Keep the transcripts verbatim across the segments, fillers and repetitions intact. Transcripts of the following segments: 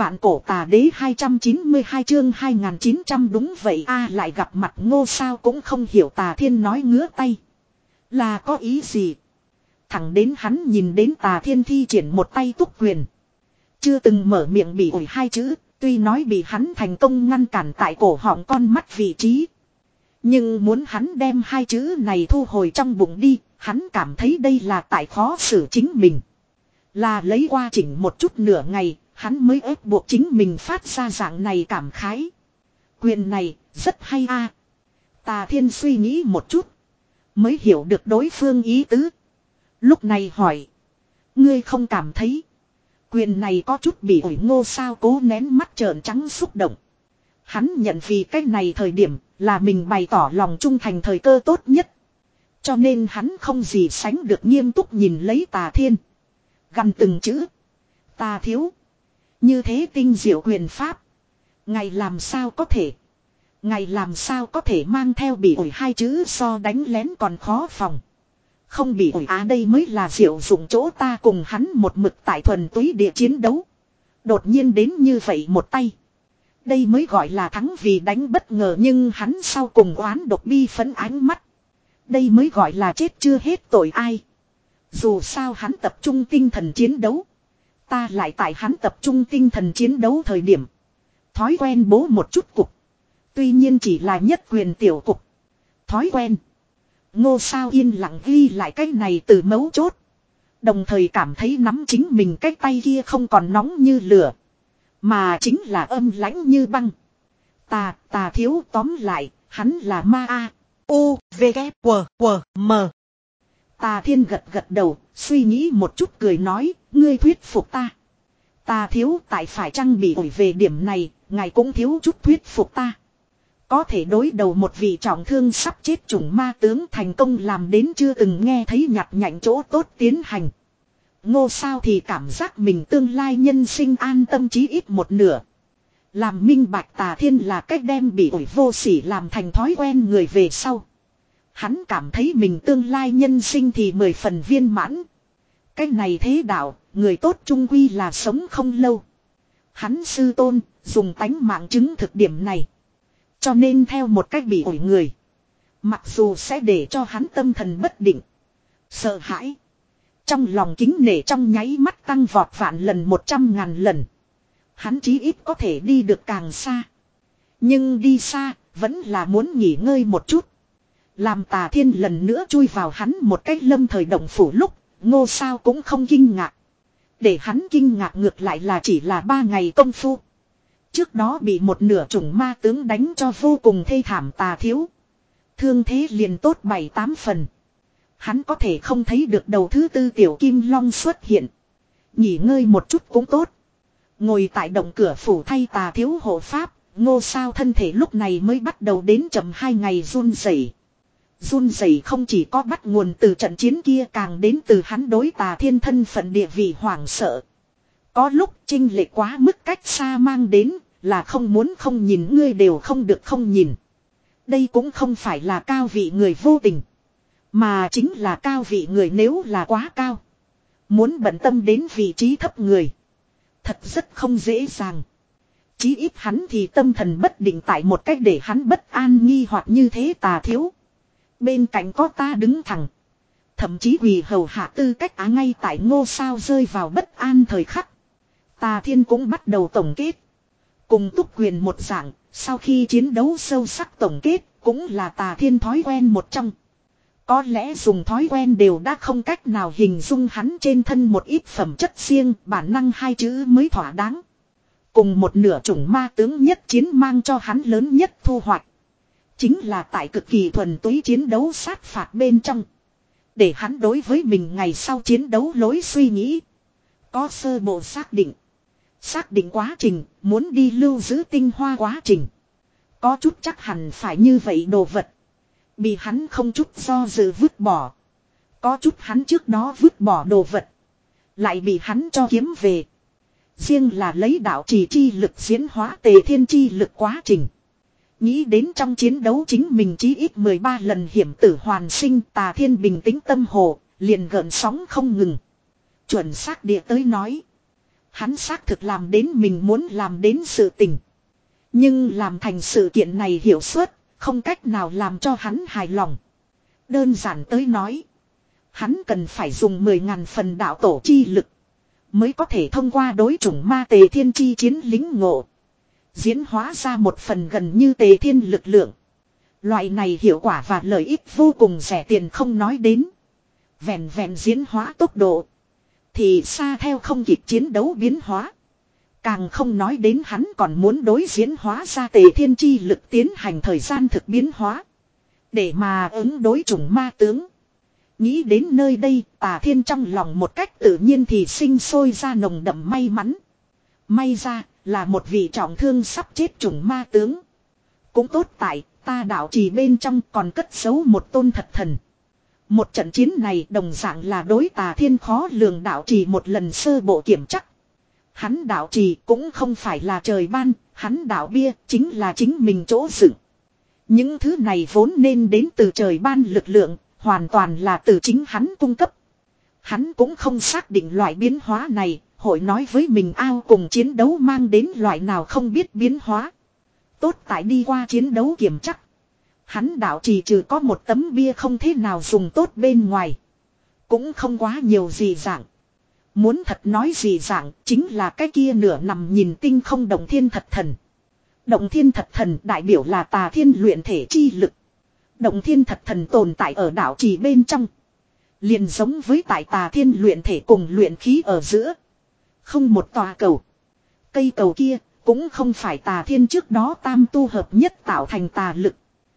Vạn cổ tà đế hai trăm chín mươi hai chương hai nghìn chín trăm đúng vậy a lại gặp mặt Ngô sao cũng không hiểu Tà Thiên nói ngứa tay. Là có ý gì? Thẳng đến hắn nhìn đến Tà Thiên thi triển một tay túc quyền. Chưa từng mở miệng bị ủi hai chữ, tuy nói bị hắn thành công ngăn cản tại cổ họng con mắt vị trí. Nhưng muốn hắn đem hai chữ này thu hồi trong bụng đi, hắn cảm thấy đây là tại khó xử chính mình. Là lấy qua chỉnh một chút nửa ngày, hắn mới ép buộc chính mình phát ra dạng này cảm khái. Quyền này, rất hay a. Tà Thiên suy nghĩ một chút, mới hiểu được đối phương ý tứ. Lúc này hỏi, ngươi không cảm thấy quyền này có chút bị ủi Ngô sao cố nén mắt trợn trắng xúc động. Hắn nhận vì cái này thời điểm là mình bày tỏ lòng trung thành thời cơ tốt nhất. Cho nên hắn không gì sánh được nghiêm túc nhìn lấy Tà Thiên. Gằn từng chữ. Tà thiếu. Như thế tinh diệu quyền pháp. Ngày làm sao có thể. Ngày làm sao có thể mang theo bị ủi hai chữ so đánh lén còn khó phòng. Không bị ủi á đây mới là diệu dụng chỗ ta cùng hắn một mực tại thuần túy địa chiến đấu. Đột nhiên đến như vậy một tay. Đây mới gọi là thắng vì đánh bất ngờ nhưng hắn sau cùng oán độc bi phấn ánh mắt. Đây mới gọi là chết chưa hết tội ai. Dù sao hắn tập trung tinh thần chiến đấu. Ta lại tại hắn tập trung tinh thần chiến đấu thời điểm. Thói quen bố một chút cục. Tuy nhiên chỉ là nhất quyền tiểu cục. Thói quen. Ngô sao yên lặng ghi lại cái này từ mấu chốt. Đồng thời cảm thấy nắm chính mình cái tay kia không còn nóng như lửa. Mà chính là âm lãnh như băng. Tà, tà thiếu tóm lại, hắn là ma A. U, V, K, W, W, M. Tà Thiên gật gật đầu, suy nghĩ một chút cười nói, ngươi thuyết phục ta. Tà thiếu tại phải chăng bị ủi về điểm này, ngài cũng thiếu chút thuyết phục ta. Có thể đối đầu một vị trọng thương sắp chết chủng ma tướng thành công làm đến chưa từng nghe thấy nhặt nhạnh chỗ tốt tiến hành. Ngô sao thì cảm giác mình tương lai nhân sinh an tâm chí ít một nửa. Làm minh bạch Tà Thiên là cách đem bị ủi vô sỉ làm thành thói quen người về sau. Hắn cảm thấy mình tương lai nhân sinh thì mười phần viên mãn. Cái này thế đạo, người tốt trung quy là sống không lâu. Hắn sư tôn, dùng tánh mạng chứng thực điểm này. Cho nên theo một cách bị ủi người. Mặc dù sẽ để cho hắn tâm thần bất định. Sợ hãi. Trong lòng kính nể trong nháy mắt tăng vọt vạn lần một trăm ngàn lần. Hắn chí ít có thể đi được càng xa. Nhưng đi xa, vẫn là muốn nghỉ ngơi một chút. Làm Tà Thiên lần nữa chui vào hắn một cách lâm thời động phủ lúc, Ngô sao cũng không kinh ngạc. Để hắn kinh ngạc ngược lại là chỉ là ba ngày công phu. Trước đó bị một nửa chủng ma tướng đánh cho vô cùng thê thảm Tà thiếu. Thương thế liền tốt bảy tám phần. Hắn có thể không thấy được đầu thứ tư tiểu kim long xuất hiện. Nghỉ ngơi một chút cũng tốt. Ngồi tại động cửa phủ thay Tà thiếu hộ pháp, Ngô sao thân thể lúc này mới bắt đầu đến chậm hai ngày run rẩy. Run rẩy không chỉ có bắt nguồn từ trận chiến kia càng đến từ hắn đối Tà Thiên thân phận địa vị hoảng sợ. Có lúc chênh lệch quá mức cách xa mang đến là không muốn không nhìn ngươi đều không được không nhìn. Đây cũng không phải là cao vị người vô tình. Mà chính là cao vị người nếu là quá cao. Muốn bận tâm đến vị trí thấp người. Thật rất không dễ dàng. Chí ít hắn thì tâm thần bất định tại một cách để hắn bất an nghi hoặc như thế Tà thiếu. Bên cạnh có ta đứng thẳng. Thậm chí quỳ hầu hạ tư cách á ngay tại Ngô sao rơi vào bất an thời khắc. Tà Thiên cũng bắt đầu tổng kết. Cùng túc quyền một dạng, sau khi chiến đấu sâu sắc tổng kết, cũng là Tà Thiên thói quen một trong. Có lẽ dùng thói quen đều đã không cách nào hình dung hắn trên thân một ít phẩm chất riêng, bản năng hai chữ mới thỏa đáng. Cùng một nửa chủng ma tướng nhất chiến mang cho hắn lớn nhất thu hoạch. Chính là tại cực kỳ thuần túy chiến đấu sát phạt bên trong. Để hắn đối với mình ngày sau chiến đấu lối suy nghĩ. Có sơ bộ xác định. Xác định quá trình, muốn đi lưu giữ tinh hoa quá trình. Có chút chắc hẳn phải như vậy đồ vật. Bị hắn không chút do dự vứt bỏ. Có chút hắn trước đó vứt bỏ đồ vật. Lại bị hắn cho kiếm về. Riêng là lấy đạo trì chi lực diễn hóa tề thiên chi lực quá trình. Nghĩ đến trong chiến đấu chính mình chí ít mười ba lần hiểm tử hoàn sinh Tà Thiên bình tĩnh tâm hồ, liền gợn sóng không ngừng. Chuẩn xác địa tới nói. Hắn xác thực làm đến mình muốn làm đến sự tình. Nhưng làm thành sự kiện này hiệu suất, không cách nào làm cho hắn hài lòng. Đơn giản tới nói, hắn cần phải dùng mười ngàn phần đạo tổ chi lực, mới có thể thông qua đối chủng ma tề thiên chi chiến lính ngộ, diễn hóa ra một phần gần như tề thiên lực lượng. Loại này hiệu quả và lợi ích vô cùng rẻ tiền không nói đến. Vẹn vẹn diễn hóa tốc độ thì xa theo không kịp chiến đấu biến hóa. Càng không nói đến hắn còn muốn đối diễn hóa ra tề thiên chi lực tiến hành thời gian thực biến hóa, để mà ứng đối chủng ma tướng. Nghĩ đến nơi đây, Tà Thiên trong lòng một cách tự nhiên thì sinh sôi ra nồng đậm may mắn. May ra là một vị trọng thương sắp chết chủng ma tướng. Cũng tốt tại ta đạo trì bên trong còn cất giấu một tôn thật thần. Một trận chiến này đồng dạng là đối Tà Thiên khó lường đạo trì một lần sơ bộ kiểm chắc. Hắn đạo trì cũng không phải là trời ban, hắn đạo bia chính là chính mình chỗ dựng. Những thứ này vốn nên đến từ trời ban lực lượng, hoàn toàn là từ chính hắn cung cấp. Hắn cũng không xác định loại biến hóa này, hội nói với mình ao cùng chiến đấu mang đến loại nào không biết biến hóa. Tốt tại đi qua chiến đấu kiểm chắc. Hắn đạo trì trừ có một tấm bia không thế nào dùng tốt bên ngoài. Cũng không quá nhiều gì dạng. Muốn thật nói gì dạng, chính là cái kia nửa nằm nhìn tinh không động thiên thật thần. Động thiên thật thần đại biểu là Tà Thiên luyện thể chi lực. Động thiên thật thần tồn tại ở đạo trì bên trong. Liền giống với tại Tà Thiên luyện thể cùng luyện khí ở giữa. Không một tòa cầu. Cây cầu kia cũng không phải Tà Thiên trước đó tam tu hợp nhất tạo thành tà lực.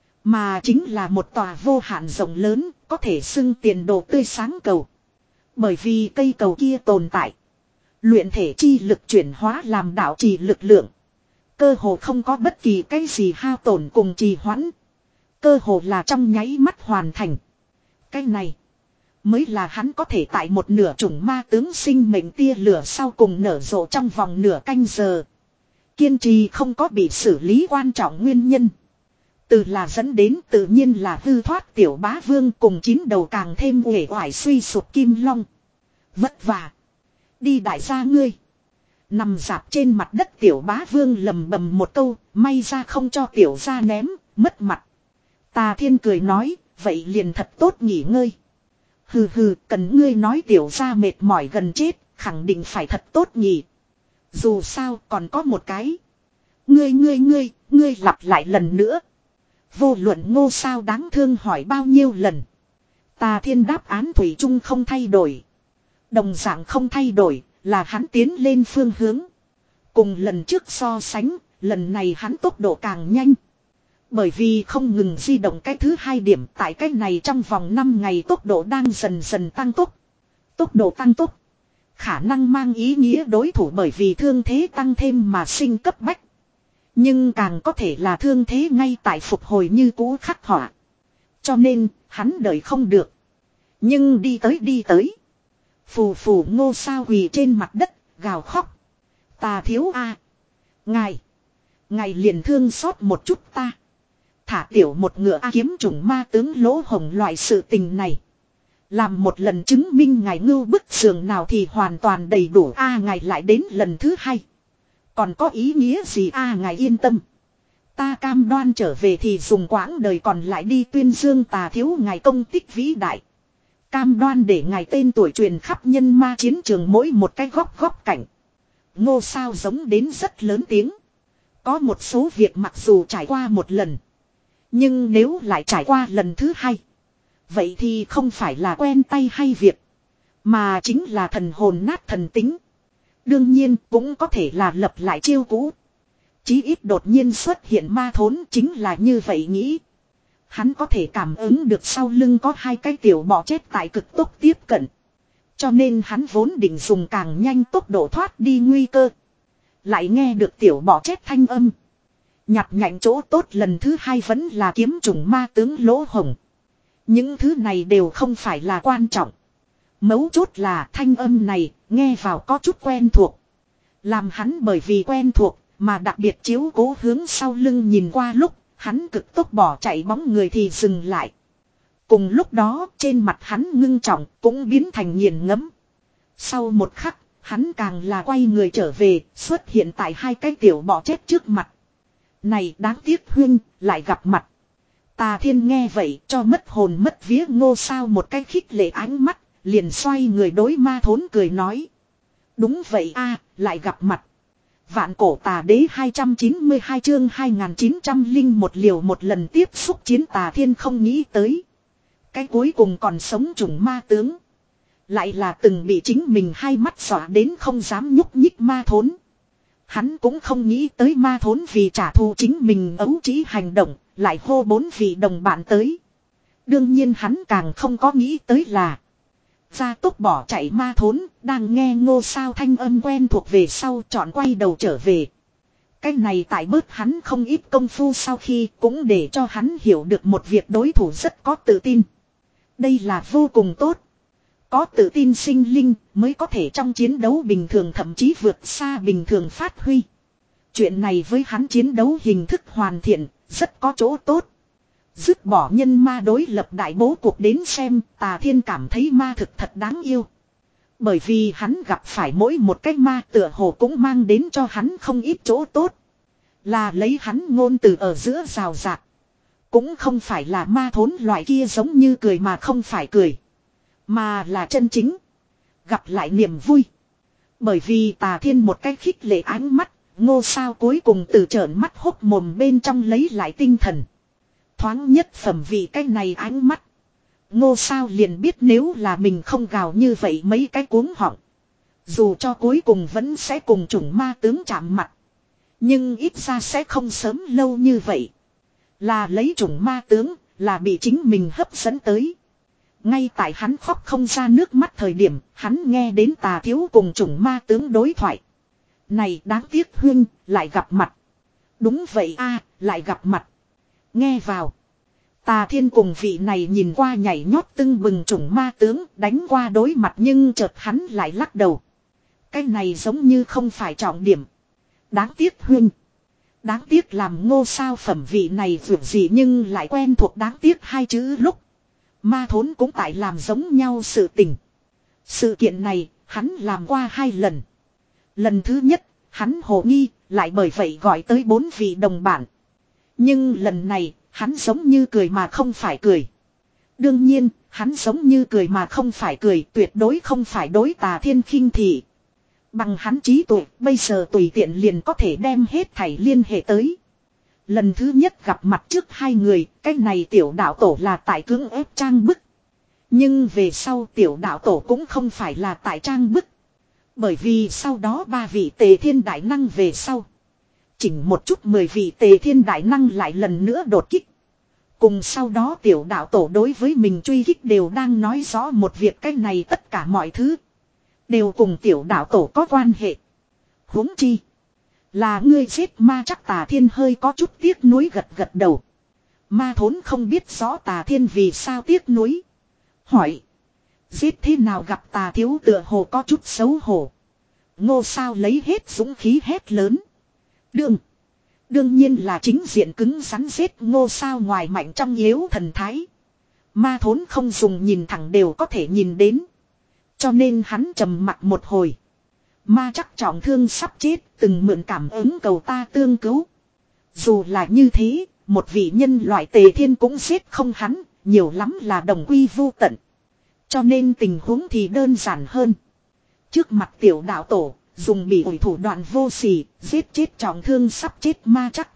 Mà chính là một tòa vô hạn rộng lớn, có thể xưng tiền đồ tươi sáng cầu. Bởi vì cây cầu kia tồn tại. Luyện thể chi lực chuyển hóa làm đạo trì lực lượng. Cơ hồ không có bất kỳ cái gì hao tổn cùng trì hoãn. Cơ hồ là trong nháy mắt hoàn thành. Cái này mới là hắn có thể tại một nửa chủng ma tướng sinh mệnh tia lửa sau cùng nở rộ trong vòng nửa canh giờ. Kiên trì không có bị xử lý quan trọng nguyên nhân. Từ là dẫn đến tự nhiên là hư thoát tiểu bá vương cùng chín đầu càng thêm uể oải suy sụp kim long. Vất vả. Đi đại gia ngươi. Nằm dạp trên mặt đất tiểu bá vương lầm bầm một câu, may ra không cho tiểu gia ném, mất mặt. Tà Thiên cười nói, vậy liền thật tốt nghỉ ngơi. Hừ hừ, cần ngươi nói tiểu gia mệt mỏi gần chết, khẳng định phải thật tốt nhỉ. Dù sao còn có một cái. Ngươi ngươi ngươi, ngươi lặp lại lần nữa. Vô luận Ngô Sao đáng thương hỏi bao nhiêu lần. Tà Thiên đáp án thủy chung không thay đổi. Đồng dạng không thay đổi là hắn tiến lên phương hướng. Cùng lần trước so sánh, lần này hắn tốc độ càng nhanh. Bởi vì không ngừng di động cái thứ hai điểm, tại cái này trong vòng năm ngày tốc độ đang dần dần tăng tốc. Tốc độ tăng tốc khả năng mang ý nghĩa đối thủ bởi vì thương thế tăng thêm mà sinh cấp bách. Nhưng càng có thể là thương thế ngay tại phục hồi như cũ khắc họa. Cho nên, hắn đợi không được. Nhưng đi tới đi tới. Phù phù Ngô Sao quỳ trên mặt đất, gào khóc. Tà thiếu a, à. Ngài. Ngài liền thương xót một chút ta. Thả tiểu một ngựa a kiếm trùng ma tướng lỗ hồng loại sự tình này. Làm một lần chứng minh ngài ngưu bức giường nào thì hoàn toàn đầy đủ a à, ngài lại đến lần thứ hai. Còn có ý nghĩa gì a à, ngài yên tâm. Ta cam đoan trở về thì dùng quãng đời còn lại đi tuyên dương tà thiếu ngài công tích vĩ đại. Cam đoan để ngài tên tuổi truyền khắp nhân ma chiến trường mỗi một cái góc góc cảnh. Ngô Sao giống đến rất lớn tiếng. Có một số việc mặc dù trải qua một lần. Nhưng nếu lại trải qua lần thứ hai. Vậy thì không phải là quen tay hay việc. Mà chính là thần hồn nát thần tính. Đương nhiên cũng có thể là lập lại chiêu cũ. Chí ít đột nhiên xuất hiện ma thốn chính là như vậy nghĩ. Hắn có thể cảm ứng được sau lưng có hai cái tiểu bọ chết tại cực tốc tiếp cận. Cho nên hắn vốn định dùng càng nhanh tốc độ thoát đi nguy cơ. Lại nghe được tiểu bọ chết thanh âm. Nhặt nhạnh chỗ tốt lần thứ hai vẫn là kiếm trùng ma tướng lỗ hồng. Những thứ này đều không phải là quan trọng. Mấu chốt là thanh âm này nghe vào có chút quen thuộc. Làm hắn bởi vì quen thuộc mà đặc biệt chiếu cố hướng sau lưng nhìn qua lúc hắn cực tốc bỏ chạy bóng người thì dừng lại. Cùng lúc đó trên mặt hắn ngưng trọng cũng biến thành nghiền ngẫm. Sau một khắc Hắn càng là quay người trở về, xuất hiện tại hai cái tiểu bọ chết trước mặt. Này đáng tiếc huynh, lại gặp mặt. Tà Thiên nghe vậy cho mất hồn mất vía Ngô Sao một cái khích lệ ánh mắt, liền xoay người đối Ma Thốn cười nói. Đúng vậy a, lại gặp mặt. Vạn cổ tà đế hai trăm chín mươi hai chương hai nghìn chín trăm lẻ một liều một lần tiếp xúc chiến. Tà Thiên không nghĩ tới. Cái cuối cùng còn sống trùng ma tướng. Lại là từng bị chính mình hai mắt dọa đến không dám nhúc nhích Ma Thốn. Hắn cũng không nghĩ tới Ma Thốn vì trả thù chính mình ấu trĩ hành động, lại hô bốn vị đồng bạn tới. Đương nhiên hắn càng không có nghĩ tới là gia tốc bỏ chạy Ma Thốn, đang nghe Ngô Sao thanh âm quen thuộc về sau chọn quay đầu trở về. Cái này tại bớt hắn không ít công phu sau khi cũng để cho hắn hiểu được một việc đối thủ rất có tự tin. Đây là vô cùng tốt. Có tự tin sinh linh mới có thể trong chiến đấu bình thường thậm chí vượt xa bình thường phát huy. Chuyện này với hắn chiến đấu hình thức hoàn thiện, rất có chỗ tốt. Dứt bỏ nhân ma đối lập đại bố cuộc đến xem, Tà Thiên cảm thấy ma thực thật đáng yêu. Bởi vì hắn gặp phải mỗi một cái ma tựa hồ cũng mang đến cho hắn không ít chỗ tốt. Là lấy hắn ngôn từ ở giữa rào rạc. Cũng không phải là Ma Thốn loại kia giống như cười mà không phải cười. Mà là chân chính. Gặp lại niềm vui. Bởi vì Tà Thiên một cái khích lệ ánh mắt, Ngô Sao cuối cùng từ trợn mắt hốc mồm bên trong lấy lại tinh thần. Thoáng nhất phẩm vì cái này ánh mắt. Ngô Sao liền biết nếu là mình không gào như vậy mấy cái cuống họng. Dù cho cuối cùng vẫn sẽ cùng chủng ma tướng chạm mặt. Nhưng ít ra sẽ không sớm lâu như vậy. Là lấy chủng ma tướng, là bị chính mình hấp dẫn tới. Ngay tại hắn khóc không ra nước mắt thời điểm, hắn nghe đến Tà Thiếu cùng chủng ma tướng đối thoại. Này đáng tiếc huynh, lại gặp mặt. Đúng vậy a, lại gặp mặt. Nghe vào. Tà Thiên cùng vị này nhìn qua nhảy nhót tưng bừng chủng ma tướng đánh qua đối mặt nhưng chợt hắn lại lắc đầu. Cái này giống như không phải trọng điểm. Đáng tiếc huynh. Đáng tiếc làm Ngô Sao phẩm vị này vượt gì nhưng lại quen thuộc đáng tiếc hai chữ lúc. Ma Thốn cũng tại làm giống nhau sự tình. Sự kiện này hắn làm qua hai lần. Lần thứ nhất hắn hồ nghi lại bởi vậy gọi tới bốn vị đồng bản. Nhưng lần này hắn giống như cười mà không phải cười. Đương nhiên hắn giống như cười mà không phải cười tuyệt đối không phải đối Tà Thiên khinh thị. Bằng hắn trí tuệ bây giờ tùy tiện liền có thể đem hết thảy liên hệ tới. Lần thứ nhất gặp mặt trước hai người, cái này tiểu đạo tổ là tại cưỡng ép trang bức. Nhưng về sau tiểu đạo tổ cũng không phải là tại trang bức. Bởi vì sau đó ba vị Tề Thiên đại năng về sau. Chỉnh một chút mười vị Tề Thiên đại năng lại lần nữa đột kích. Cùng sau đó tiểu đạo tổ đối với mình truy kích đều đang nói rõ một việc cái này tất cả mọi thứ. Đều cùng tiểu đạo tổ có quan hệ. Huống chi. Là ngươi giết ma chắc Tà Thiên hơi có chút tiếc nuối gật gật đầu. Ma Thốn không biết rõ Tà Thiên vì sao tiếc nuối. Hỏi. Giết thế nào gặp Tà Thiếu tựa hồ có chút xấu hổ. Ngô Sao lấy hết dũng khí hét lớn. Đương. Đương nhiên là chính diện cứng rắn giết Ngô Sao ngoài mạnh trong yếu thần thái. Ma Thốn không dùng nhìn thẳng đều có thể nhìn đến. Cho nên hắn trầm mặt một hồi. Ma chắc trọng thương sắp chết, từng mượn cảm ứng cầu ta tương cứu. Dù là như thế, một vị nhân loại Tề Thiên cũng giết không hắn, nhiều lắm là đồng quy vu tận. Cho nên tình huống thì đơn giản hơn. Trước mặt tiểu đạo tổ, dùng bị ủi thủ đoạn vô sỉ, giết chết trọng thương sắp chết ma chắc.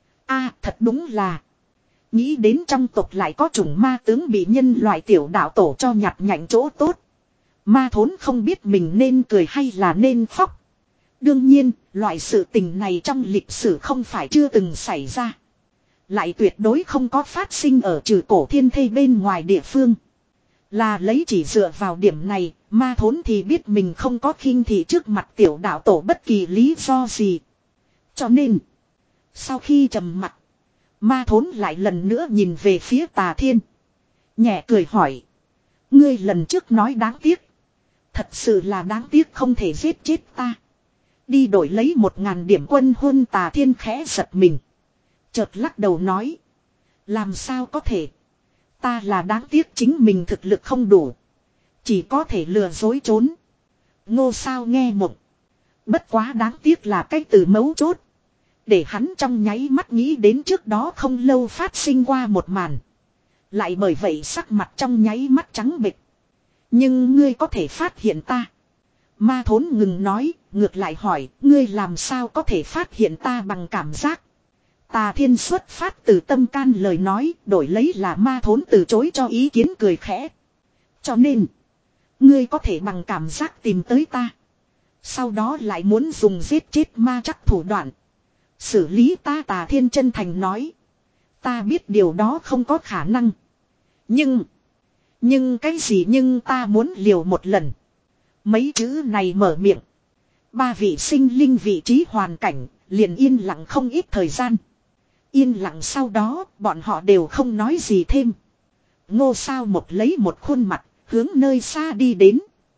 A thật đúng là. Nghĩ đến trong tộc lại có chủng ma tướng bị nhân loại tiểu đạo tổ cho nhặt nhạnh chỗ tốt. Ma Thốn không biết mình nên cười hay là nên khóc. Đương nhiên, loại sự tình này trong lịch sử không phải chưa từng xảy ra. Lại tuyệt đối không có phát sinh ở trừ cổ thiên thây bên ngoài địa phương. Là lấy chỉ dựa vào điểm này, Ma Thốn thì biết mình không có khinh thị trước mặt tiểu đạo tổ bất kỳ lý do gì. Cho nên, sau khi trầm mặt, Ma Thốn lại lần nữa nhìn về phía Tà Thiên. Nhẹ cười hỏi. Ngươi lần trước nói đáng tiếc. Thật sự là đáng tiếc không thể giết chết ta. Đi đổi lấy một ngàn điểm quân huân. Tà Thiên khẽ giật mình. Chợt lắc đầu nói. Làm sao có thể. Ta là đáng tiếc chính mình thực lực không đủ. Chỉ có thể lừa dối trốn. Ngô Sao nghe mộng. Bất quá đáng tiếc là cái từ mấu chốt. Để hắn trong nháy mắt nghĩ đến trước đó không lâu phát sinh qua một màn. Lại bởi vậy sắc mặt trong nháy mắt trắng bệch. Nhưng ngươi có thể phát hiện ta. Ma Thốn ngừng nói, ngược lại hỏi, ngươi làm sao có thể phát hiện ta bằng cảm giác. Tà Thiên xuất phát từ tâm can lời nói, đổi lấy là Ma Thốn từ chối cho ý kiến cười khẽ. Cho nên, ngươi có thể bằng cảm giác tìm tới ta. Sau đó lại muốn dùng giết chết ma chắc thủ đoạn. Xử lý ta. Tà Thiên chân thành nói. Ta biết điều đó không có khả năng. Nhưng, nhưng cái gì nhưng ta muốn liều một lần. Mấy chữ này mở miệng. Ba vị sinh linh vị trí hoàn cảnh, liền yên lặng không ít thời gian. Yên lặng sau đó, bọn họ đều không nói gì thêm. Ngô Sao một lấy một khuôn mặt, hướng nơi xa đi đến.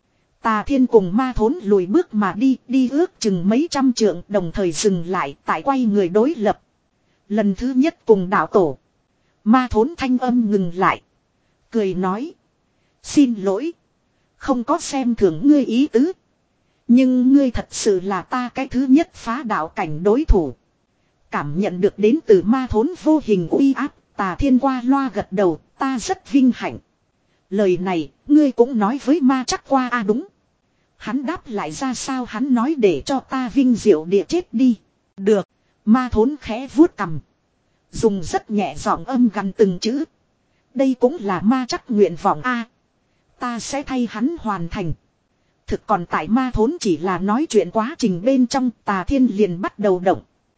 Tà Thiên cùng Ma Thốn lùi bước mà đi, đi ước chừng mấy trăm trượng, đồng thời dừng lại, tại quay người đối lập. Lần thứ nhất cùng đạo tổ. Ma Thốn thanh âm ngừng lại. Cười nói. Xin lỗi. Không có xem thường ngươi ý tứ. Nhưng ngươi thật sự là ta cái thứ nhất phá đạo cảnh đối thủ. Cảm nhận được đến từ Ma Thốn vô hình uy áp, Tà Thiên qua loa gật đầu, ta rất vinh hạnh. Lời này, ngươi cũng nói với ma chắc qua à đúng. Hắn đáp lại ra sao hắn nói để cho ta vinh diệu địa chết đi. Được, Ma Thốn khẽ vuốt cằm. Dùng rất nhẹ giọng âm gần từng chữ. Đây cũng là ma chắc nguyện vọng a à, ta sẽ thay hắn hoàn thành. Thực còn tại Ma Thốn chỉ là nói chuyện quá trình bên trong, Tà Thiên liền bắt đầu động.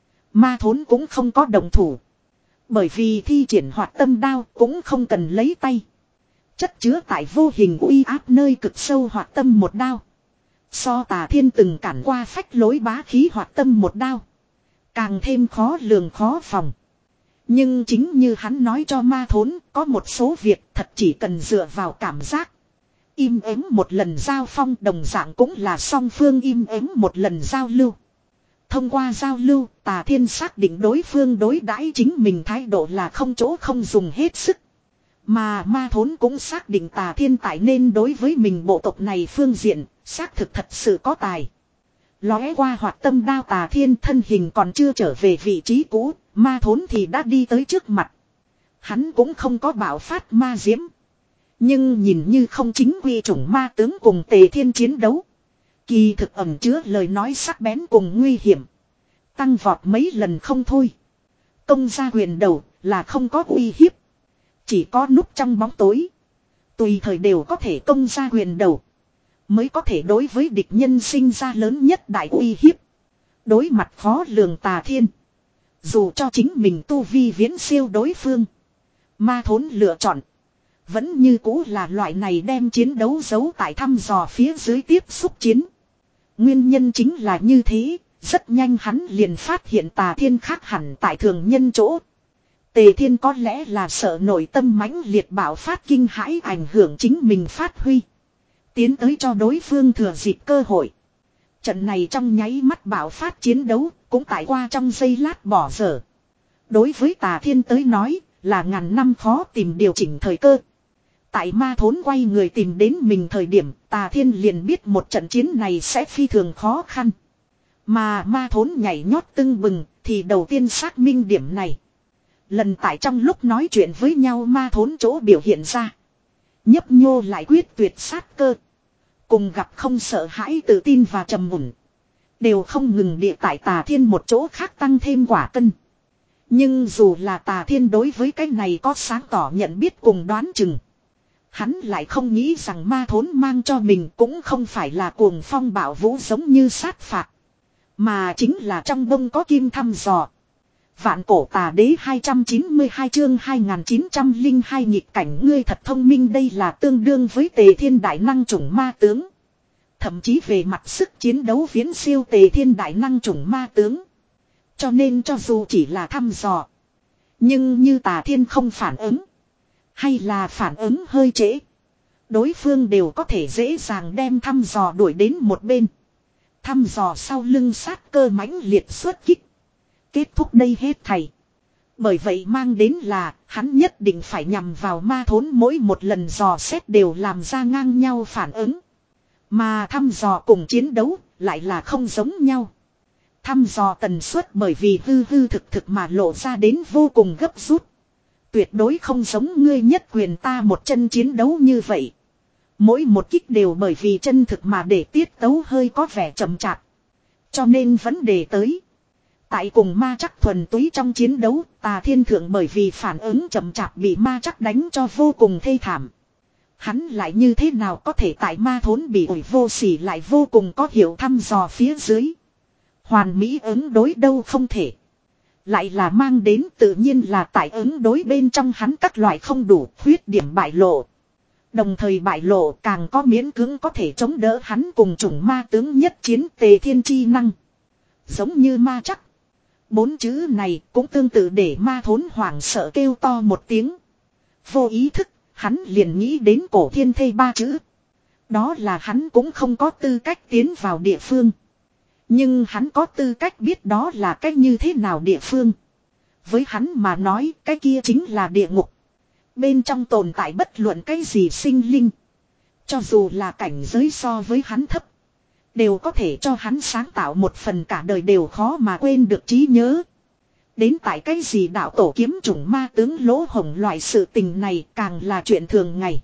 Ma Thốn cũng không có động thủ. Bởi vì thi triển hoạt tâm đao cũng không cần lấy tay. Chất chứa tại vô hình uy áp nơi cực sâu hoạt tâm một đao. So Tà Thiên từng cản qua phách lối bá khí hoạt tâm một đao. Càng thêm khó lường khó phòng. Nhưng chính như hắn nói cho Ma Thốn, có một số việc thật chỉ cần dựa vào cảm giác. Im ắng một lần giao phong đồng dạng cũng là song phương im ắng một lần giao lưu. Thông qua giao lưu, Tà Thiên xác định đối phương đối đãi chính mình thái độ là không chỗ không dùng hết sức. Mà Ma Thốn cũng xác định Tà Thiên tại nên đối với mình bộ tộc này phương diện, xác thực thật sự có tài. Lóe qua hoạt tâm đao Tà Thiên thân hình còn chưa trở về vị trí cũ, Ma Thốn thì đã đi tới trước mặt. Hắn cũng không có bạo phát ma diễm. Nhưng nhìn như không chính quy chủng ma tướng cùng Tề Thiên chiến đấu. Kỳ thực ẩn chứa lời nói sắc bén cùng nguy hiểm. Tăng vọt mấy lần không thôi. Công ra quyền đầu là không có uy hiếp. Chỉ có núp trong bóng tối. Tùy thời đều có thể công ra quyền đầu. Mới có thể đối với địch nhân sinh ra lớn nhất đại uy hiếp. Đối mặt khó lường Tà Thiên. Dù cho chính mình tu vi viễn siêu đối phương. Ma Thốn lựa chọn. Vẫn như cũ là loại này đem chiến đấu giấu tại thăm dò phía dưới tiếp xúc chiến. Nguyên nhân chính là như thế. Rất nhanh hắn liền phát hiện Tà Thiên khác hẳn tại thường nhân chỗ. Tề Thiên có lẽ là sợ nội tâm mãnh liệt bạo phát kinh hãi ảnh hưởng chính mình phát huy. Tiến tới cho đối phương thừa dịp cơ hội. Trận này trong nháy mắt bạo phát chiến đấu cũng tại qua trong giây lát bỏ dở. Đối với Tà Thiên tới nói là ngàn năm khó tìm điều chỉnh thời cơ. Tại Ma Thốn quay người tìm đến mình thời điểm Tà Thiên liền biết một trận chiến này sẽ phi thường khó khăn. Mà Ma Thốn nhảy nhót tưng bừng thì đầu tiên xác minh điểm này. Lần tại trong lúc nói chuyện với nhau Ma Thốn chỗ biểu hiện ra. Nhấp nhô lại quyết tuyệt sát cơ. Cùng gặp không sợ hãi tự tin và trầm mùn. Đều không ngừng địa tại Tà Thiên một chỗ khác tăng thêm quả cân. Nhưng dù là Tà Thiên đối với cái này có sáng tỏ nhận biết cùng đoán chừng. Hắn lại không nghĩ rằng Ma Thốn mang cho mình cũng không phải là cuồng phong bạo vũ giống như sát phạt. Mà chính là trong bông có kim thăm dò. Vạn cổ Tà Đế hai trăm chín mươi hai chương hai nghìn chín trăm lẻ hai nghịch cảnh ngươi thật thông minh đây là tương đương với Tề Thiên đại năng chủng ma tướng. Thậm chí về mặt sức chiến đấu viễn siêu Tề Thiên đại năng chủng ma tướng. Cho nên cho dù chỉ là thăm dò. Nhưng như Tà Thiên không phản ứng. Hay là phản ứng hơi trễ. Đối phương đều có thể dễ dàng đem thăm dò đuổi đến một bên. Thăm dò sau lưng sát cơ mãnh liệt xuất kích. Kết thúc đây hết thảy. Bởi vậy mang đến là hắn nhất định phải nhằm vào Ma Thốn mỗi một lần dò xét đều làm ra ngang nhau phản ứng. Mà thăm dò cùng chiến đấu lại là không giống nhau. Thăm dò tần suất bởi vì hư hư thực thực mà lộ ra đến vô cùng gấp rút. Tuyệt đối không giống ngươi nhất quyền ta một chân chiến đấu như vậy. Mỗi một kích đều bởi vì chân thực mà để tiết tấu hơi có vẻ chậm chạp. Cho nên vấn đề tới. Tại cùng ma chắc thuần túy trong chiến đấu, Tà Thiên Thượng bởi vì phản ứng chậm chạp bị ma chắc đánh cho vô cùng thê thảm. Hắn lại như thế nào có thể tại ma thốn bị ủi vô sỉ lại vô cùng có hiểu thăm dò phía dưới. Hoàn mỹ ứng đối đâu không thể. Lại là mang đến tự nhiên là tại ứng đối bên trong hắn các loại không đủ khuyết điểm bại lộ. Đồng thời bại lộ càng có miễn cưỡng có thể chống đỡ hắn cùng chủng ma tướng nhất chiến Tề Thiên chi năng. Giống như ma chắc. Bốn chữ này cũng tương tự để ma thốn hoảng sợ kêu to một tiếng. Vô ý thức, hắn liền nghĩ đến cổ thiên thây ba chữ. Đó là hắn cũng không có tư cách tiến vào địa phương. Nhưng hắn có tư cách biết đó là cái như thế nào địa phương. Với hắn mà nói cái kia chính là địa ngục. Bên trong tồn tại bất luận cái gì sinh linh. Cho dù là cảnh giới so với hắn thấp. Đều có thể cho hắn sáng tạo một phần cả đời đều khó mà quên được trí nhớ. Đến tại cái gì đạo tổ kiếm chủng ma tướng lỗ hổng loại sự tình này càng là chuyện thường ngày.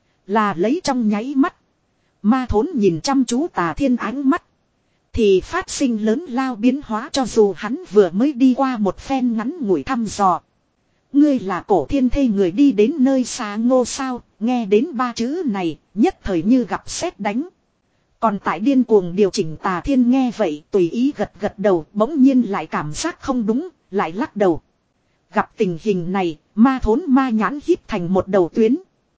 Là lấy trong nháy mắt. Ma thốn nhìn chăm chú Tà Thiên ánh mắt. Thì phát sinh lớn lao biến hóa cho dù hắn vừa mới đi qua một phen ngắn ngủi thăm dò. Ngươi là cổ thiên thây người đi đến nơi xa ngô sao, nghe đến ba chữ này, nhất thời như gặp sét đánh. Còn tại điên cuồng điều chỉnh Tà Thiên nghe vậy tùy ý gật gật đầu bỗng nhiên lại cảm giác không đúng, lại lắc đầu. Gặp tình hình này, ma thốn ma nhãn híp thành một đầu tuyến.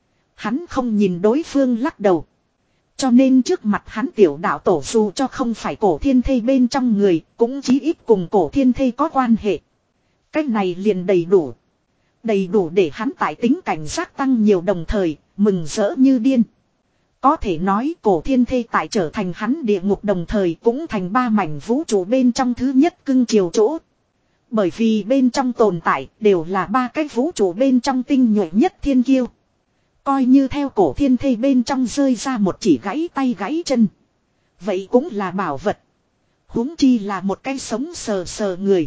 Hắn không nhìn đối phương lắc đầu. Cho nên trước mặt hắn tiểu đạo tổ dù cho không phải cổ thiên thây bên trong người, cũng chí ít cùng cổ thiên thây có quan hệ. Cách này liền đầy đủ. Đầy đủ để hắn tại tính cảnh giác tăng nhiều đồng thời, mừng rỡ như điên. Có thể nói cổ thiên thây tại trở thành hắn địa ngục đồng thời cũng thành ba mảnh vũ trụ bên trong thứ nhất cưng chiều chỗ. Bởi vì bên trong tồn tại đều là ba cái vũ trụ bên trong tinh nhuệ nhất thiên kiêu. Coi như theo cổ thiên thây bên trong rơi ra một chỉ gãy tay gãy chân. Vậy cũng là bảo vật. Huống chi là một cái sống sờ sờ người.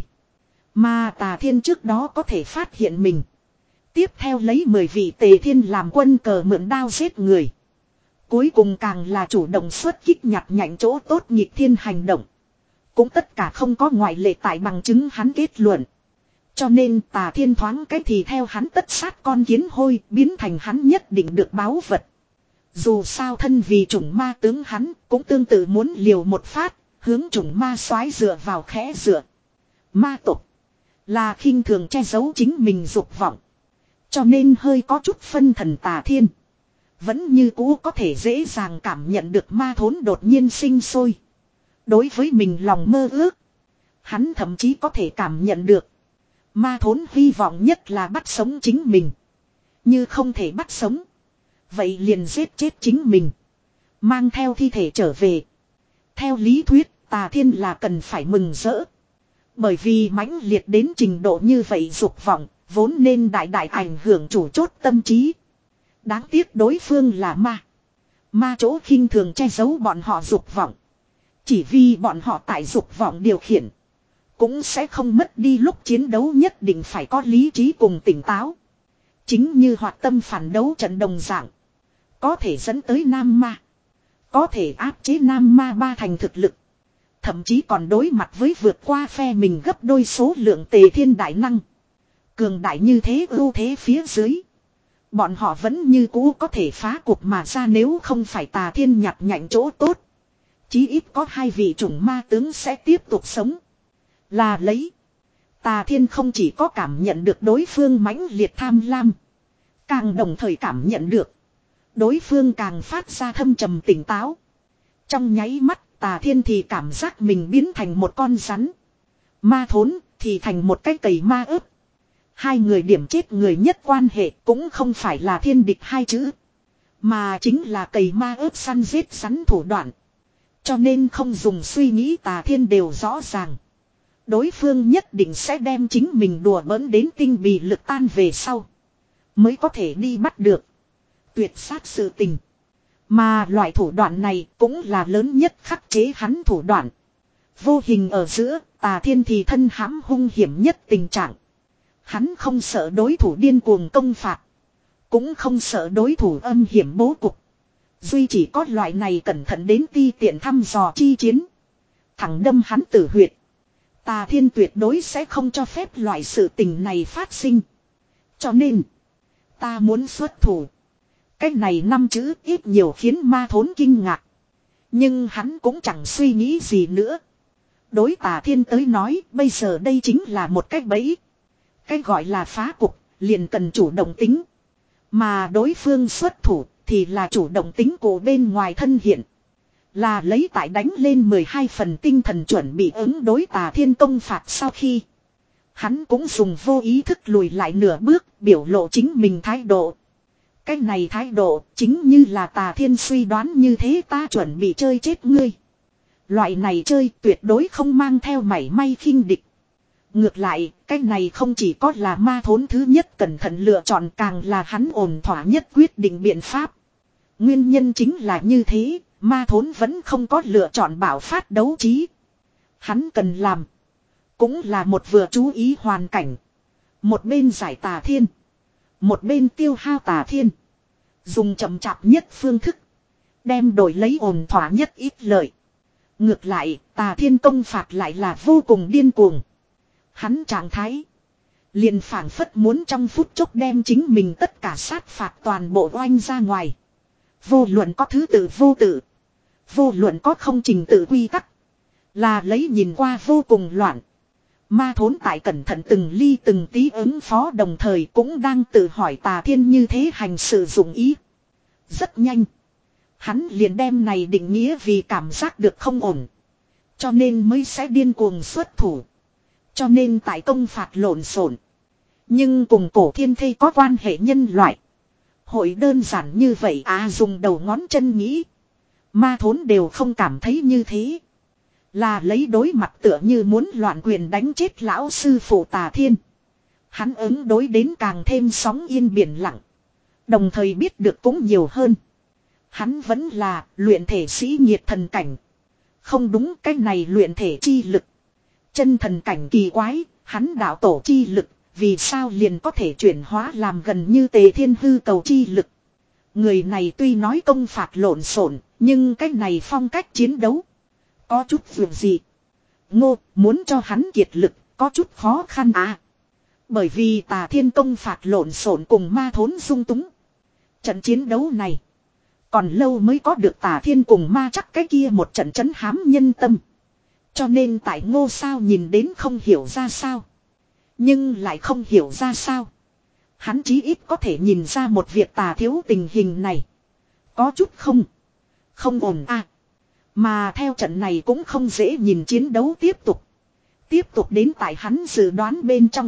Mà Tà Thiên trước đó có thể phát hiện mình. Tiếp theo lấy mười vị Tề Thiên làm quân cờ mượn đao giết người. Cuối cùng càng là chủ động xuất kích nhặt nhạnh chỗ tốt nhịp thiên hành động. Cũng tất cả không có ngoại lệ tại bằng chứng hắn kết luận. Cho nên Tà Thiên thoáng cái thì theo hắn tất sát con kiến hôi biến thành hắn nhất định được báu vật. Dù sao thân vì chủng ma tướng hắn cũng tương tự muốn liều một phát, hướng chủng ma soái dựa vào khẽ dựa. Ma tục là khinh thường che giấu chính mình dục vọng. Cho nên hơi có chút phân thần Tà Thiên. Vẫn như cũ có thể dễ dàng cảm nhận được ma thốn đột nhiên sinh sôi. Đối với mình lòng mơ ước. Hắn thậm chí có thể cảm nhận được. Ma thốn hy vọng nhất là bắt sống chính mình. Như không thể bắt sống. Vậy liền giết chết chính mình. Mang theo thi thể trở về. Theo lý thuyết Tà Thiên là cần phải mừng rỡ. Bởi vì mãnh liệt đến trình độ như vậy dục vọng. Vốn nên đại đại ảnh hưởng chủ chốt tâm trí. Đáng tiếc đối phương là ma. Ma chỗ khinh thường che giấu bọn họ dục vọng. Chỉ vì bọn họ tại dục vọng điều khiển. Cũng sẽ không mất đi lúc chiến đấu nhất định phải có lý trí cùng tỉnh táo. Chính như hoạt tâm phản đấu trận đồng dạng. Có thể dẫn tới nam ma. Có thể áp chế nam ma ba thành thực lực. Thậm chí còn đối mặt với vượt qua phe mình gấp đôi số lượng Tề Thiên đại năng. Cường đại như thế ưu thế phía dưới. Bọn họ vẫn như cũ có thể phá cuộc mà ra nếu không phải Tà Thiên nhặt nhạnh chỗ tốt. Chí ít có hai vị chủng ma tướng sẽ tiếp tục sống. Là lấy. Tà Thiên không chỉ có cảm nhận được đối phương mãnh liệt tham lam. Càng đồng thời cảm nhận được. Đối phương càng phát ra thâm trầm tỉnh táo. Trong nháy mắt Tà Thiên thì cảm giác mình biến thành một con rắn. Ma thốn thì thành một cái cầy ma ướp. Hai người điểm chết người nhất quan hệ cũng không phải là thiên địch hai chữ. Mà chính là cầy ma ướp săn giết rắn thủ đoạn. Cho nên không dùng suy nghĩ Tà Thiên đều rõ ràng. Đối phương nhất định sẽ đem chính mình đùa bỡn đến tinh bì lực tan về sau. Mới có thể đi bắt được. Tuyệt sát sự tình. Mà loại thủ đoạn này cũng là lớn nhất khắc chế hắn thủ đoạn. Vô hình ở giữa, Tà Thiên thì thân hãm hung hiểm nhất tình trạng. Hắn không sợ đối thủ điên cuồng công phạt. Cũng không sợ đối thủ âm hiểm bố cục. Duy chỉ có loại này cẩn thận đến ti tiện thăm dò chi chiến. Thẳng đâm hắn tử huyệt. Tà Thiên tuyệt đối sẽ không cho phép loại sự tình này phát sinh. Cho nên, ta muốn xuất thủ. Cái này năm chữ ít nhiều khiến Ma Thốn kinh ngạc. Nhưng hắn cũng chẳng suy nghĩ gì nữa. Đối Tà Thiên tới nói, bây giờ đây chính là một cái bẫy. Cái gọi là phá cục, liền cần chủ động tính. Mà đối phương xuất thủ, thì là chủ động tính của bên ngoài thân hiện. Là lấy tại đánh lên mười hai phần tinh thần chuẩn bị ứng đối Tà Thiên công phạt sau khi. Hắn cũng dùng vô ý thức lùi lại nửa bước, biểu lộ chính mình thái độ. Cái này thái độ, chính như là Tà Thiên suy đoán như thế ta chuẩn bị chơi chết ngươi. Loại này chơi tuyệt đối không mang theo mảy may khinh địch. Ngược lại, cái này không chỉ có là Ma Thốn thứ nhất cẩn thận lựa chọn, càng là hắn ổn thỏa nhất quyết định biện pháp. Nguyên nhân chính là như thế, Ma Thốn vẫn không có lựa chọn bảo phát đấu trí. Hắn cần làm, cũng là một vừa chú ý hoàn cảnh. Một bên giải Tà Thiên, một bên tiêu hao Tà Thiên. Dùng chậm chạp nhất phương thức, đem đổi lấy ổn thỏa nhất ít lợi. Ngược lại, Tà Thiên công phạt lại là vô cùng điên cuồng. Hắn trạng thái, liền phảng phất muốn trong phút chốc đem chính mình tất cả sát phạt toàn bộ oanh ra ngoài. Vô luận có thứ tự vô tự, vô luận có không trình tự quy tắc, là lấy nhìn qua vô cùng loạn. Ma Thốn tại cẩn thận từng ly từng tí ứng phó, đồng thời cũng đang tự hỏi Tà Thiên như thế hành sự dụng ý. Rất nhanh, hắn liền đem này định nghĩa vì cảm giác được không ổn, cho nên mới sẽ điên cuồng xuất thủ. Cho nên tại công phạt lộn xộn, nhưng cùng Cổ Thiên Thây có quan hệ nhân loại, hội đơn giản như vậy à? Dùng đầu ngón chân nghĩ, Ma Thốn đều không cảm thấy như thế. Là lấy đối mặt tựa như muốn loạn quyền đánh chết lão sư phụ Tà Thiên. Hắn ứng đối đến càng thêm sóng yên biển lặng. Đồng thời biết được cũng nhiều hơn. Hắn vẫn là luyện thể sĩ nhiệt thần cảnh. Không đúng, cái này luyện thể chi lực. Chân thần cảnh kỳ quái, hắn đạo tổ chi lực, vì sao liền có thể chuyển hóa làm gần như Tề Thiên hư cầu chi lực. Người này tuy nói công phạt lộn xộn, nhưng cái này phong cách chiến đấu có chút vượt gì. Ngô, muốn cho hắn kiệt lực, có chút khó khăn à. Bởi vì Tà Thiên công phạt lộn xộn cùng Ma Thốn dung túng. Trận chiến đấu này, còn lâu mới có được Tà Thiên cùng ma chắc cái kia một trận chấn hám nhân tâm. Cho nên tại Ngô sao nhìn đến không hiểu ra sao. Nhưng lại không hiểu ra sao. Hắn chí ít có thể nhìn ra một việc Tà thiếu tình hình này. Có chút không. Không ổn à. Mà theo trận này cũng không dễ nhìn chiến đấu tiếp tục. Tiếp tục đến tại hắn dự đoán bên trong.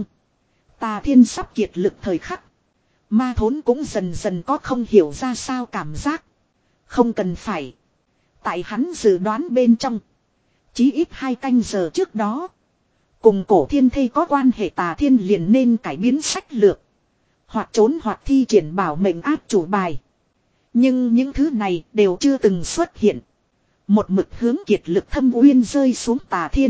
Tà Thiên sắp kiệt lực thời khắc. Ma Thốn cũng dần dần có không hiểu ra sao cảm giác. Không cần phải. Tại hắn dự đoán bên trong, chí ít hai canh giờ trước đó, cùng Cổ Thiên Thây có quan hệ Tà Thiên liền nên cải biến sách lược. Hoặc trốn hoặc thi triển bảo mệnh áp chủ bài. Nhưng những thứ này đều chưa từng xuất hiện. Một mực hướng kiệt lực thâm uyên rơi xuống Tà Thiên,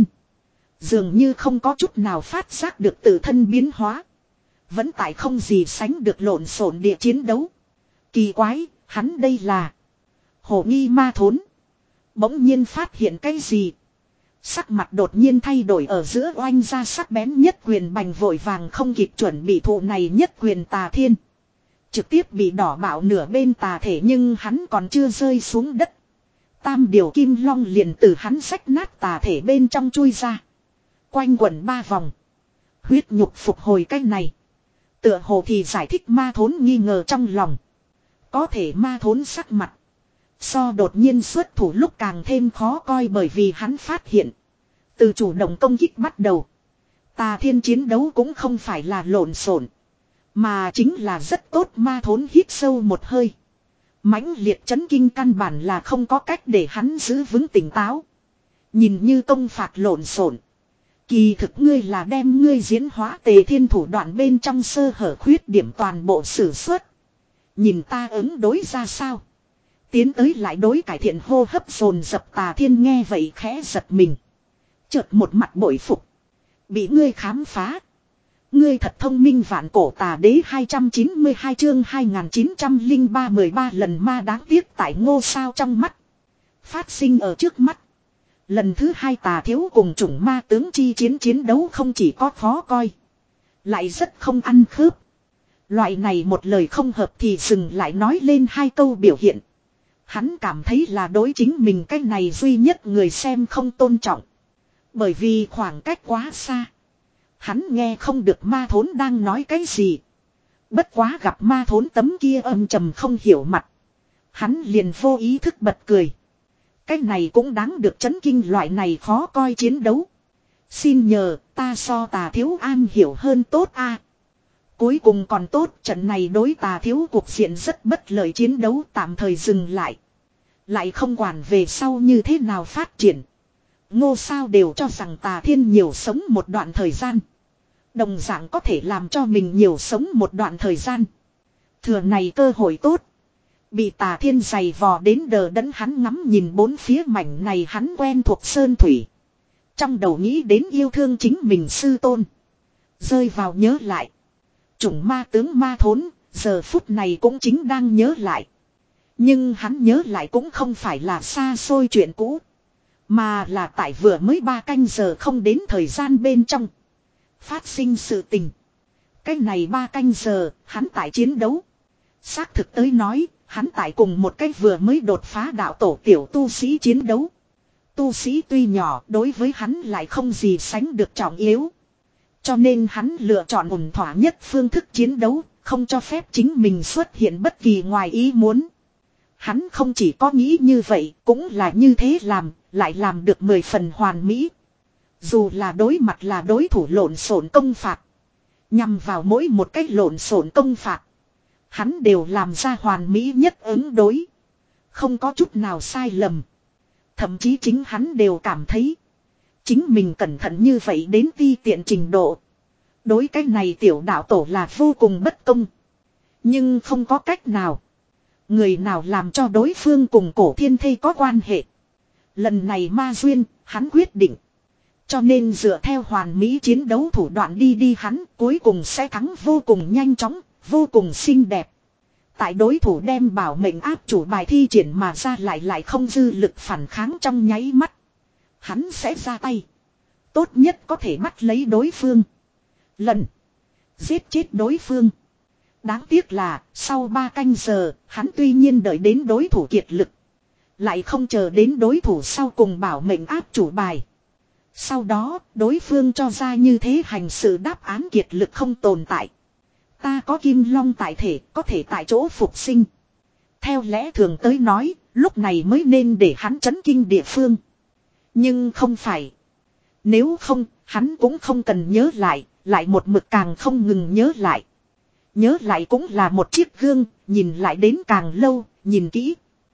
dường như không có chút nào phát giác được tự thân biến hóa. Vẫn tại không gì sánh được lộn xộn địa chiến đấu. Kỳ quái, hắn đây là hồ nghi Ma Thốn bỗng nhiên phát hiện cái gì. Sắc mặt đột nhiên thay đổi, ở giữa oanh ra sắc bén nhất quyền bành, vội vàng không kịp chuẩn bị thụ này nhất quyền Tà Thiên trực tiếp bị đỏ bạo nửa bên tà thể, nhưng hắn còn chưa rơi xuống đất. Tam điều kim long liền từ hắn xách nát tà thể bên trong chui ra. Quanh quẩn ba vòng. Huyết nhục phục hồi cái này. Tựa hồ thì giải thích Ma Thốn nghi ngờ trong lòng. Có thể Ma Thốn sắc mặt so đột nhiên xuất thủ lúc càng thêm khó coi, bởi vì hắn phát hiện từ chủ động công kích bắt đầu, Tà Thiên chiến đấu cũng không phải là lộn xộn, mà chính là rất tốt. Ma Thốn hít sâu một hơi. Mãnh liệt chấn kinh căn bản là không có cách để hắn giữ vững tỉnh táo. Nhìn như công phạt lộn xộn, kỳ thực ngươi là đem ngươi diễn hóa Tề Thiên thủ đoạn bên trong sơ hở khuyết điểm toàn bộ sử xuất. Nhìn ta ứng đối ra sao. tiến tới lại đối cải thiện hô hấp dồn dập. Tà Thiên nghe vậy khẽ giật mình. Chợt một mặt bội phục. Bị ngươi khám phá. Ngươi thật thông minh. Vạn cổ tà đế hai trăm chín mươi hai chương hai nghìn chín trăm lẻ ba mười ba lần ma đáng tiếc tại Ngô Sao trong mắt. Phát sinh ở trước mắt. Lần thứ hai tà thiếu cùng chủng ma tướng chi chiến chiến đấu không chỉ có khó coi. Lại rất không ăn khớp. Loại này một lời không hợp thì dừng lại nói lên hai câu biểu hiện. Hắn cảm thấy là đối chính mình cái này duy nhất người xem không tôn trọng. Bởi vì khoảng cách quá xa. Hắn nghe không được ma thốn đang nói cái gì. Bất quá gặp ma thốn tấm kia âm trầm không hiểu mặt. Hắn liền vô ý thức bật cười. Cái này cũng đáng được chấn kinh. Loại này khó coi chiến đấu. Xin nhờ ta so tà thiếu an hiểu hơn tốt a. Cuối cùng còn tốt, trận này đối tà thiếu cuộc diện rất bất lợi, chiến đấu tạm thời dừng lại. Lại không quản về sau như thế nào phát triển. Ngô Sao đều cho rằng Tà Thiên nhiều sống một đoạn thời gian. Đồng dạng có thể làm cho mình nhiều sống một đoạn thời gian. Thừa này cơ hội tốt. Bị Tà Thiên giày vò đến đờ đẫn, hắn ngắm nhìn bốn phía mảnh này hắn quen thuộc sơn thủy. Trong đầu nghĩ đến yêu thương chính mình sư tôn. Rơi vào nhớ lại. Chủng ma tướng ma thốn, giờ phút này cũng chính đang nhớ lại. Nhưng hắn nhớ lại cũng không phải là xa xôi chuyện cũ. Mà là tại vừa mới ba canh giờ không đến thời gian bên trong. Phát sinh sự tình. Cái này ba canh giờ, hắn tại chiến đấu. Xác thực tới nói, hắn tại cùng một cái vừa mới đột phá đạo tổ tiểu tu sĩ chiến đấu. Tu sĩ tuy nhỏ, đối với hắn lại không gì sánh được trọng yếu. Cho nên hắn lựa chọn ổn thỏa nhất phương thức chiến đấu, không cho phép chính mình xuất hiện bất kỳ ngoài ý muốn. Hắn không chỉ có nghĩ như vậy, cũng là như thế làm, lại làm được mười phần hoàn mỹ. Dù là đối mặt là đối thủ lộn xộn công phạt. Nhằm vào mỗi một cách lộn xộn công phạt. Hắn đều làm ra hoàn mỹ nhất ứng đối. Không có chút nào sai lầm. Thậm chí chính hắn đều cảm thấy. Chính mình cẩn thận như vậy đến ti tiện trình độ. Đối cái này tiểu đạo tổ là vô cùng bất công. Nhưng không có cách nào. Người nào làm cho đối phương cùng cổ thiên thây có quan hệ. Lần này ma duyên, hắn quyết định. Cho nên dựa theo hoàn mỹ chiến đấu thủ đoạn đi đi hắn cuối cùng sẽ thắng vô cùng nhanh chóng, vô cùng xinh đẹp. Tại đối thủ đem bảo mệnh áp chủ bài thi triển mà ra lại lại không dư lực phản kháng trong nháy mắt. Hắn sẽ ra tay. Tốt nhất có thể bắt lấy đối phương. Lần. Giết chết đối phương. Đáng tiếc là sau ba canh giờ hắn tuy nhiên đợi đến đối thủ kiệt lực. Lại không chờ đến đối thủ sau cùng bảo mệnh áp chủ bài. Sau đó đối phương cho ra như thế hành sự đáp án kiệt lực không tồn tại. Ta có kim long tại thể có thể tại chỗ phục sinh. Theo lẽ thường tới nói lúc này mới nên để hắn chấn kinh địa phương. Nhưng không phải. Nếu không hắn cũng không cần nhớ lại. Lại một mực càng không ngừng nhớ lại. Nhớ lại cũng là một chiếc gương. Nhìn lại đến càng lâu. Nhìn kỹ.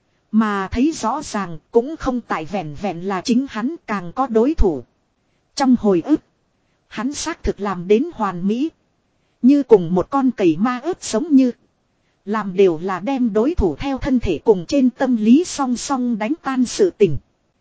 Mà thấy rõ ràng cũng không tại vẹn vẹn là chính hắn càng có đối thủ. Trong hồi ức. Hắn xác thực làm đến hoàn mỹ. Như cùng một con cầy ma ướp sống như. Làm đều là đem đối thủ theo thân thể cùng trên tâm lý song song đánh tan sự tình.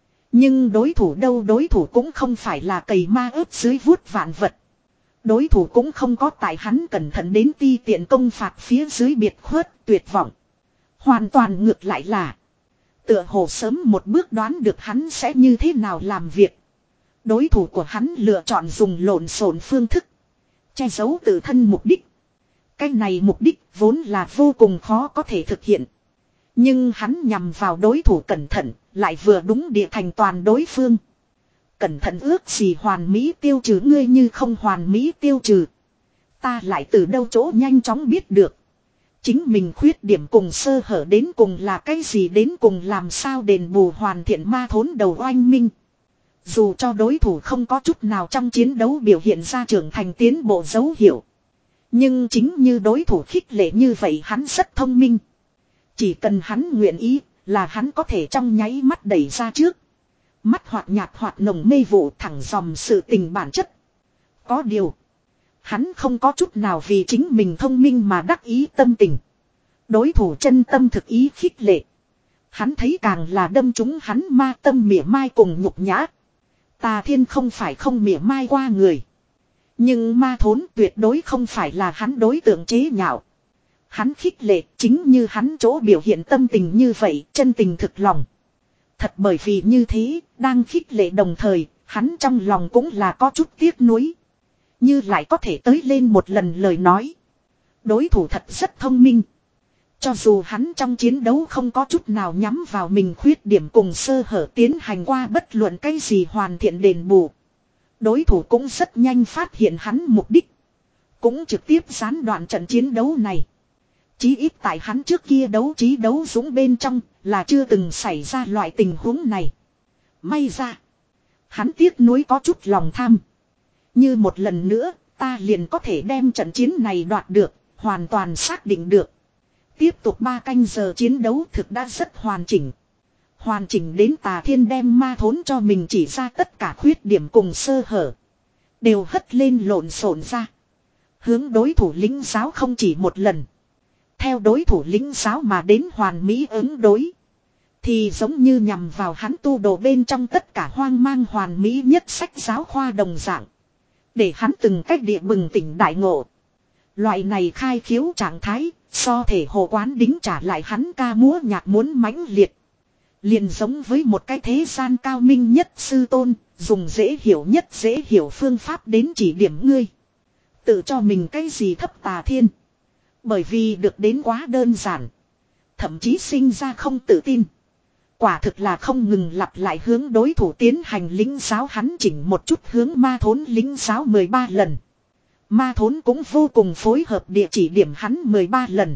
Nhưng đối thủ đâu, đối thủ cũng không phải là cầy ma ướp dưới vuốt vạn vật. Đối thủ cũng không có tại hắn cẩn thận đến ti tiện công phạt phía dưới biệt khuất tuyệt vọng. Hoàn toàn ngược lại là. Tựa hồ sớm một bước đoán được hắn sẽ như thế nào làm việc. Đối thủ của hắn lựa chọn dùng lộn xộn phương thức. Che giấu tự thân mục đích. Cái này mục đích vốn là vô cùng khó có thể thực hiện. Nhưng hắn nhằm vào đối thủ cẩn thận, lại vừa đúng địa thành toàn đối phương. Cẩn thận ước gì hoàn mỹ tiêu trừ ngươi như không hoàn mỹ tiêu trừ. Ta lại từ đâu chỗ nhanh chóng biết được. Chính mình khuyết điểm cùng sơ hở đến cùng là cái gì, đến cùng làm sao đền bù hoàn thiện ma thốn đầu oanh minh. Dù cho đối thủ không có chút nào trong chiến đấu biểu hiện ra trưởng thành tiến bộ dấu hiệu. Nhưng chính như đối thủ khích lệ như vậy hắn rất thông minh. Chỉ cần hắn nguyện ý là hắn có thể trong nháy mắt đẩy ra trước. Mắt hoạt nhạt hoạt nồng mê vụ thẳng dòm sự tình bản chất. Có điều. Hắn không có chút nào vì chính mình thông minh mà đắc ý tâm tình. Đối thủ chân tâm thực ý khích lệ. Hắn thấy càng là đâm trúng hắn ma tâm mỉa mai cùng nhục nhã. Tà Thiên không phải không mỉa mai qua người. Nhưng ma thốn tuyệt đối không phải là hắn đối tượng chế nhạo. Hắn khích lệ chính như hắn chỗ biểu hiện tâm tình như vậy, chân tình thực lòng. Thật bởi vì như thế, đang khích lệ đồng thời, hắn trong lòng cũng là có chút tiếc nuối. Như lại có thể tới lên một lần lời nói. Đối thủ thật rất thông minh. Cho dù hắn trong chiến đấu không có chút nào nhắm vào mình khuyết điểm cùng sơ hở tiến hành qua bất luận cái gì hoàn thiện đền bù. Đối thủ cũng rất nhanh phát hiện hắn mục đích. Cũng trực tiếp gián đoạn trận chiến đấu này. Chí ít tại hắn trước kia đấu trí đấu dũng bên trong là chưa từng xảy ra loại tình huống này. May ra. Hắn tiếc nuối có chút lòng tham. Như một lần nữa ta liền có thể đem trận chiến này đoạt được. Hoàn toàn xác định được. Tiếp tục ba canh giờ chiến đấu thực đã rất hoàn chỉnh. Hoàn chỉnh đến Tà Thiên đem ma thốn cho mình chỉ ra tất cả khuyết điểm cùng sơ hở. Đều hất lên lộn xộn ra. Hướng đối thủ lính giáo không chỉ một lần. Theo đối thủ lính giáo mà đến hoàn mỹ ứng đối. Thì giống như nhằm vào hắn tu đồ bên trong tất cả hoang mang hoàn mỹ nhất sách giáo khoa đồng dạng. Để hắn từng cách địa bừng tỉnh đại ngộ. Loại này khai khiếu trạng thái, so thể hồ quán đính trả lại hắn ca múa nhạc muốn mãnh liệt. Liền giống với một cái thế gian cao minh nhất sư tôn, dùng dễ hiểu nhất dễ hiểu phương pháp đến chỉ điểm ngươi. Tự cho mình cái gì thấp Tà Thiên. Bởi vì được đến quá đơn giản. Thậm chí sinh ra không tự tin. Quả thực là không ngừng lặp lại hướng đối thủ tiến hành lính giáo hắn chỉnh một chút hướng ma thốn lính giáo mười ba lần. Ma thốn cũng vô cùng phối hợp địa chỉ điểm hắn mười ba lần.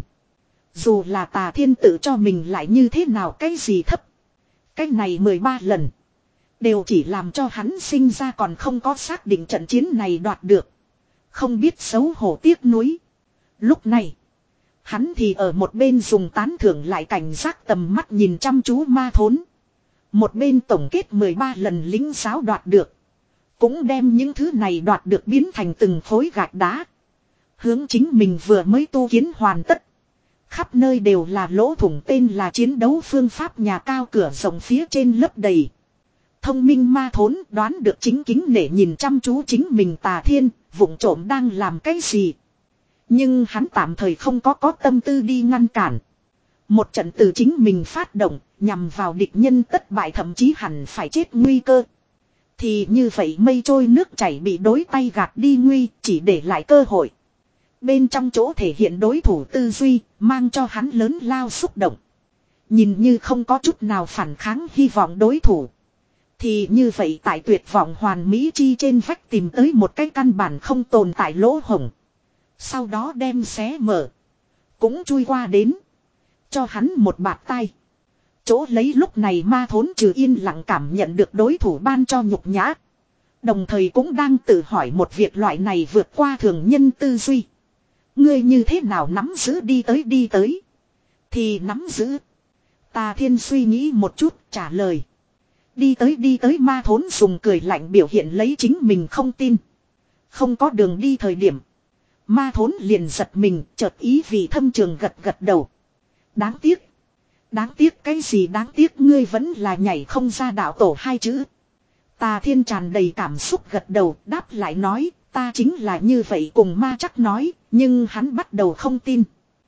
Dù là Tà Thiên tự cho mình lại như thế nào cái gì thấp. Cái này mười ba lần. Đều chỉ làm cho hắn sinh ra còn không có xác định trận chiến này đoạt được. Không biết xấu hổ tiếc nuối. Lúc này. Hắn thì ở một bên dùng tán thưởng lại cảnh giác tầm mắt nhìn chăm chú ma thốn. Một bên tổng kết mười ba lần lính giáo đoạt được. Cũng đem những thứ này đoạt được biến thành từng khối gạch đá. Hướng chính mình vừa mới tu kiến hoàn tất. Khắp nơi đều là lỗ thủng tên là chiến đấu phương pháp nhà cao cửa rộng phía trên lấp đầy. Thông minh ma thốn đoán được chính kính nể nhìn chăm chú chính mình Tà Thiên, vụng trộm đang làm cái gì. Nhưng hắn tạm thời không có có tâm tư đi ngăn cản. Một trận từ chính mình phát động, nhằm vào địch nhân tất bại thậm chí hẳn phải chết nguy cơ. Thì như vậy mây trôi nước chảy bị đối tay gạt đi nguy, chỉ để lại cơ hội. Bên trong chỗ thể hiện đối thủ tư duy, mang cho hắn lớn lao xúc động. Nhìn như không có chút nào phản kháng hy vọng đối thủ. Thì như vậy tại tuyệt vọng hoàn mỹ chi trên vách tìm tới một cái căn bản không tồn tại lỗ hổng. Sau đó đem xé mở. Cũng chui qua đến. Cho hắn một bạt tay. Chỗ lấy lúc này ma thốn trừ yên lặng cảm nhận được đối thủ ban cho nhục nhã. Đồng thời cũng đang tự hỏi một việc loại này vượt qua thường nhân tư duy. Ngươi như thế nào nắm giữ đi tới đi tới. Thì nắm giữ. Tà Thiên suy nghĩ một chút trả lời. Đi tới đi tới ma thốn dùng cười lạnh biểu hiện lấy chính mình không tin. Không có đường đi thời điểm. Ma thốn liền giật mình chợt ý vì thâm trường gật gật đầu. Đáng tiếc. Đáng tiếc cái gì đáng tiếc ngươi vẫn là nhảy không ra đạo tổ hai chữ. Tà Thiên tràn đầy cảm xúc gật đầu đáp lại nói ta chính là như vậy cùng ma chắc nói nhưng hắn bắt đầu không tin.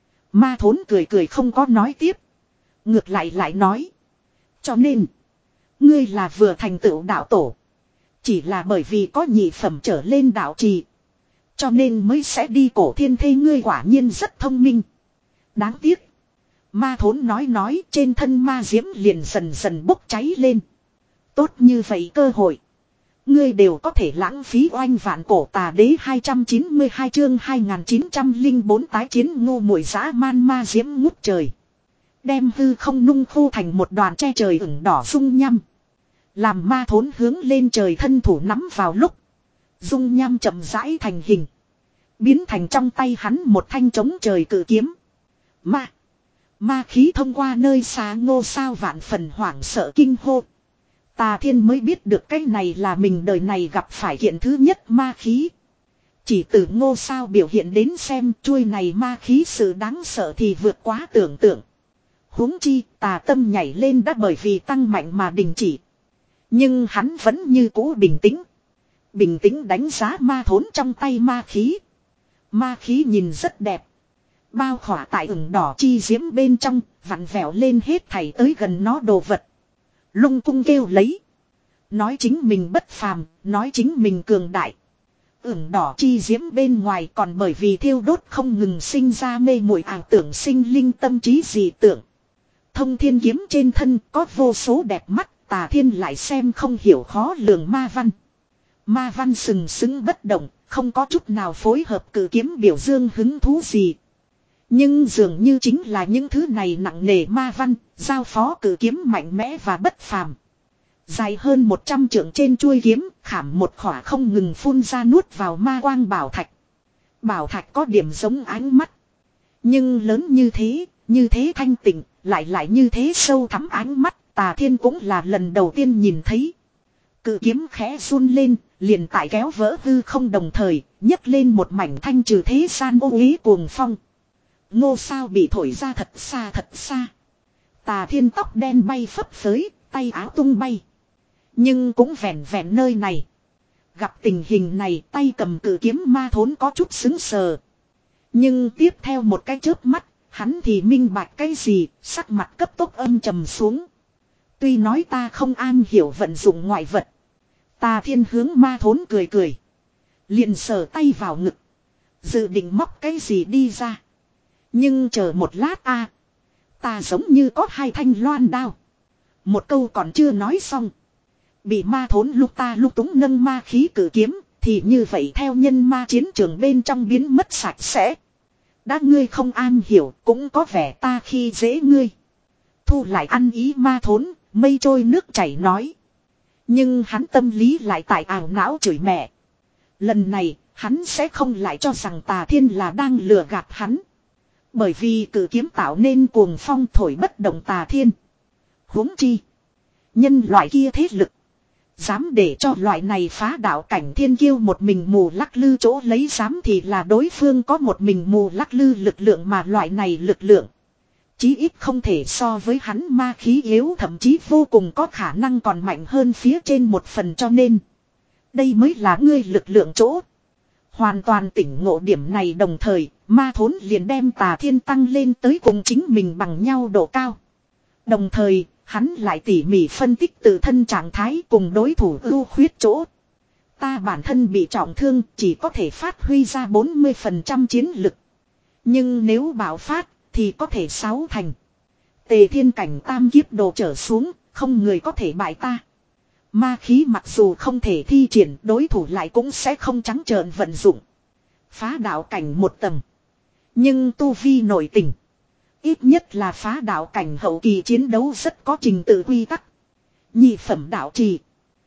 Ma thốn cười cười không có nói tiếp. Ngược lại lại nói. Cho nên. Ngươi là vừa thành tựu đạo tổ. Chỉ là bởi vì có nhị phẩm trở lên đạo trì. Cho nên mới sẽ đi cổ thiên thê ngươi quả nhiên rất thông minh. Đáng tiếc. Ma thốn nói nói trên thân ma diễm liền dần dần bốc cháy lên. Tốt như vậy cơ hội. Ngươi đều có thể lãng phí oanh vạn cổ tà đế hai trăm chín mươi hai chương hai nghìn chín trăm lẻ bốn tái chiến ngu muội dã man ma diễm ngút trời. Đem hư không nung khô thành một đoàn che trời ửng đỏ dung nhăm. Làm ma thốn hướng lên trời thân thủ nắm vào lúc. Dung nham chậm rãi thành hình. Biến thành trong tay hắn một thanh chống trời cự kiếm. Ma. Ma khí thông qua nơi xa ngô sao vạn phần hoảng sợ kinh hô. Tà Thiên mới biết được cái này là mình đời này gặp phải hiện thứ nhất ma khí. Chỉ từ ngô sao biểu hiện đến xem chuôi này ma khí sự đáng sợ thì vượt quá tưởng tượng. Huống chi tà tâm nhảy lên đã bởi vì tăng mạnh mà đình chỉ. Nhưng hắn vẫn như cũ bình tĩnh. Bình tĩnh đánh giá ma thốn trong tay ma khí. Ma khí nhìn rất đẹp. Bao khỏa tại ửng đỏ chi diễm bên trong, vặn vẹo lên hết thảy tới gần nó đồ vật. Lung cung kêu lấy. Nói chính mình bất phàm, nói chính mình cường đại. Ửng đỏ chi diễm bên ngoài còn bởi vì thiêu đốt không ngừng sinh ra mê muội ảo tưởng sinh linh tâm trí dị tưởng. Thông thiên kiếm trên thân có vô số đẹp mắt, tà thiên lại xem không hiểu khó lường ma văn. Ma văn sừng sững bất động, không có chút nào phối hợp cử kiếm biểu dương hứng thú gì. Nhưng dường như chính là những thứ này nặng nề ma văn, giao phó cử kiếm mạnh mẽ và bất phàm. Dài hơn một trăm trượng trên chuôi kiếm, khảm một khỏa không ngừng phun ra nuốt vào ma quang bảo thạch. Bảo thạch có điểm giống ánh mắt. Nhưng lớn như thế, như thế thanh tịnh, lại lại như thế sâu thẳm ánh mắt, tà thiên cũng là lần đầu tiên nhìn thấy. Cự kiếm khẽ run lên, liền tại kéo vỡ hư không đồng thời, nhấc lên một mảnh thanh trừ thế gian ô uế cuồng phong. Ngô sao bị thổi ra thật xa thật xa. Tà thiên tóc đen bay phấp phới, tay áo tung bay. Nhưng cũng vẹn vẹn nơi này. Gặp tình hình này tay cầm cự kiếm ma thốn có chút xứng sờ. Nhưng tiếp theo một cái chớp mắt, hắn thì minh bạch cái gì, sắc mặt cấp tốc âm trầm xuống. Tuy nói ta không an hiểu vận dụng ngoại vật. Tà thiên hướng ma thốn cười cười. Liền sờ tay vào ngực. Dự định móc cái gì đi ra. Nhưng chờ một lát a, ta giống như có hai thanh loan đao. Một câu còn chưa nói xong. Bị ma thốn lúc ta lúc túng nâng ma khí cử kiếm. Thì như vậy theo nhân ma chiến trường bên trong biến mất sạch sẽ. Đã ngươi không an hiểu cũng có vẻ ta khi dễ ngươi. Thu lại ăn ý ma thốn, mây trôi nước chảy nói. Nhưng hắn tâm lý lại tại ảo não chửi mẹ. Lần này hắn sẽ không lại cho rằng tà thiên là đang lừa gạt hắn. Bởi vì cử kiếm tạo nên cuồng phong thổi bất động tà thiên. Huống chi nhân loại kia thế lực. Dám để cho loại này phá đạo cảnh thiên kiêu một mình mù lắc lư chỗ lấy dám thì là đối phương có một mình mù lắc lư lực lượng mà loại này lực lượng. Chí ít không thể so với hắn ma khí yếu thậm chí vô cùng có khả năng còn mạnh hơn phía trên một phần cho nên. Đây mới là ngươi lực lượng chỗ. Hoàn toàn tỉnh ngộ điểm này đồng thời ma thốn liền đem tà thiên tăng lên tới cùng chính mình bằng nhau độ cao. Đồng thời hắn lại tỉ mỉ phân tích tự thân trạng thái cùng đối thủ ưu khuyết chỗ. Ta bản thân bị trọng thương chỉ có thể phát huy ra bốn mươi phần trăm chiến lực. Nhưng nếu bạo phát thì có thể sáu thành. Tề thiên cảnh tam kiếp đồ trở xuống, không người có thể bại ta. Ma khí mặc dù không thể thi triển, đối thủ lại cũng sẽ không trắng trợn vận dụng. Phá đạo cảnh một tầng. Nhưng tu vi nội tình. Ít nhất là phá đạo cảnh hậu kỳ chiến đấu rất có trình tự quy tắc. Nhị phẩm đạo trì.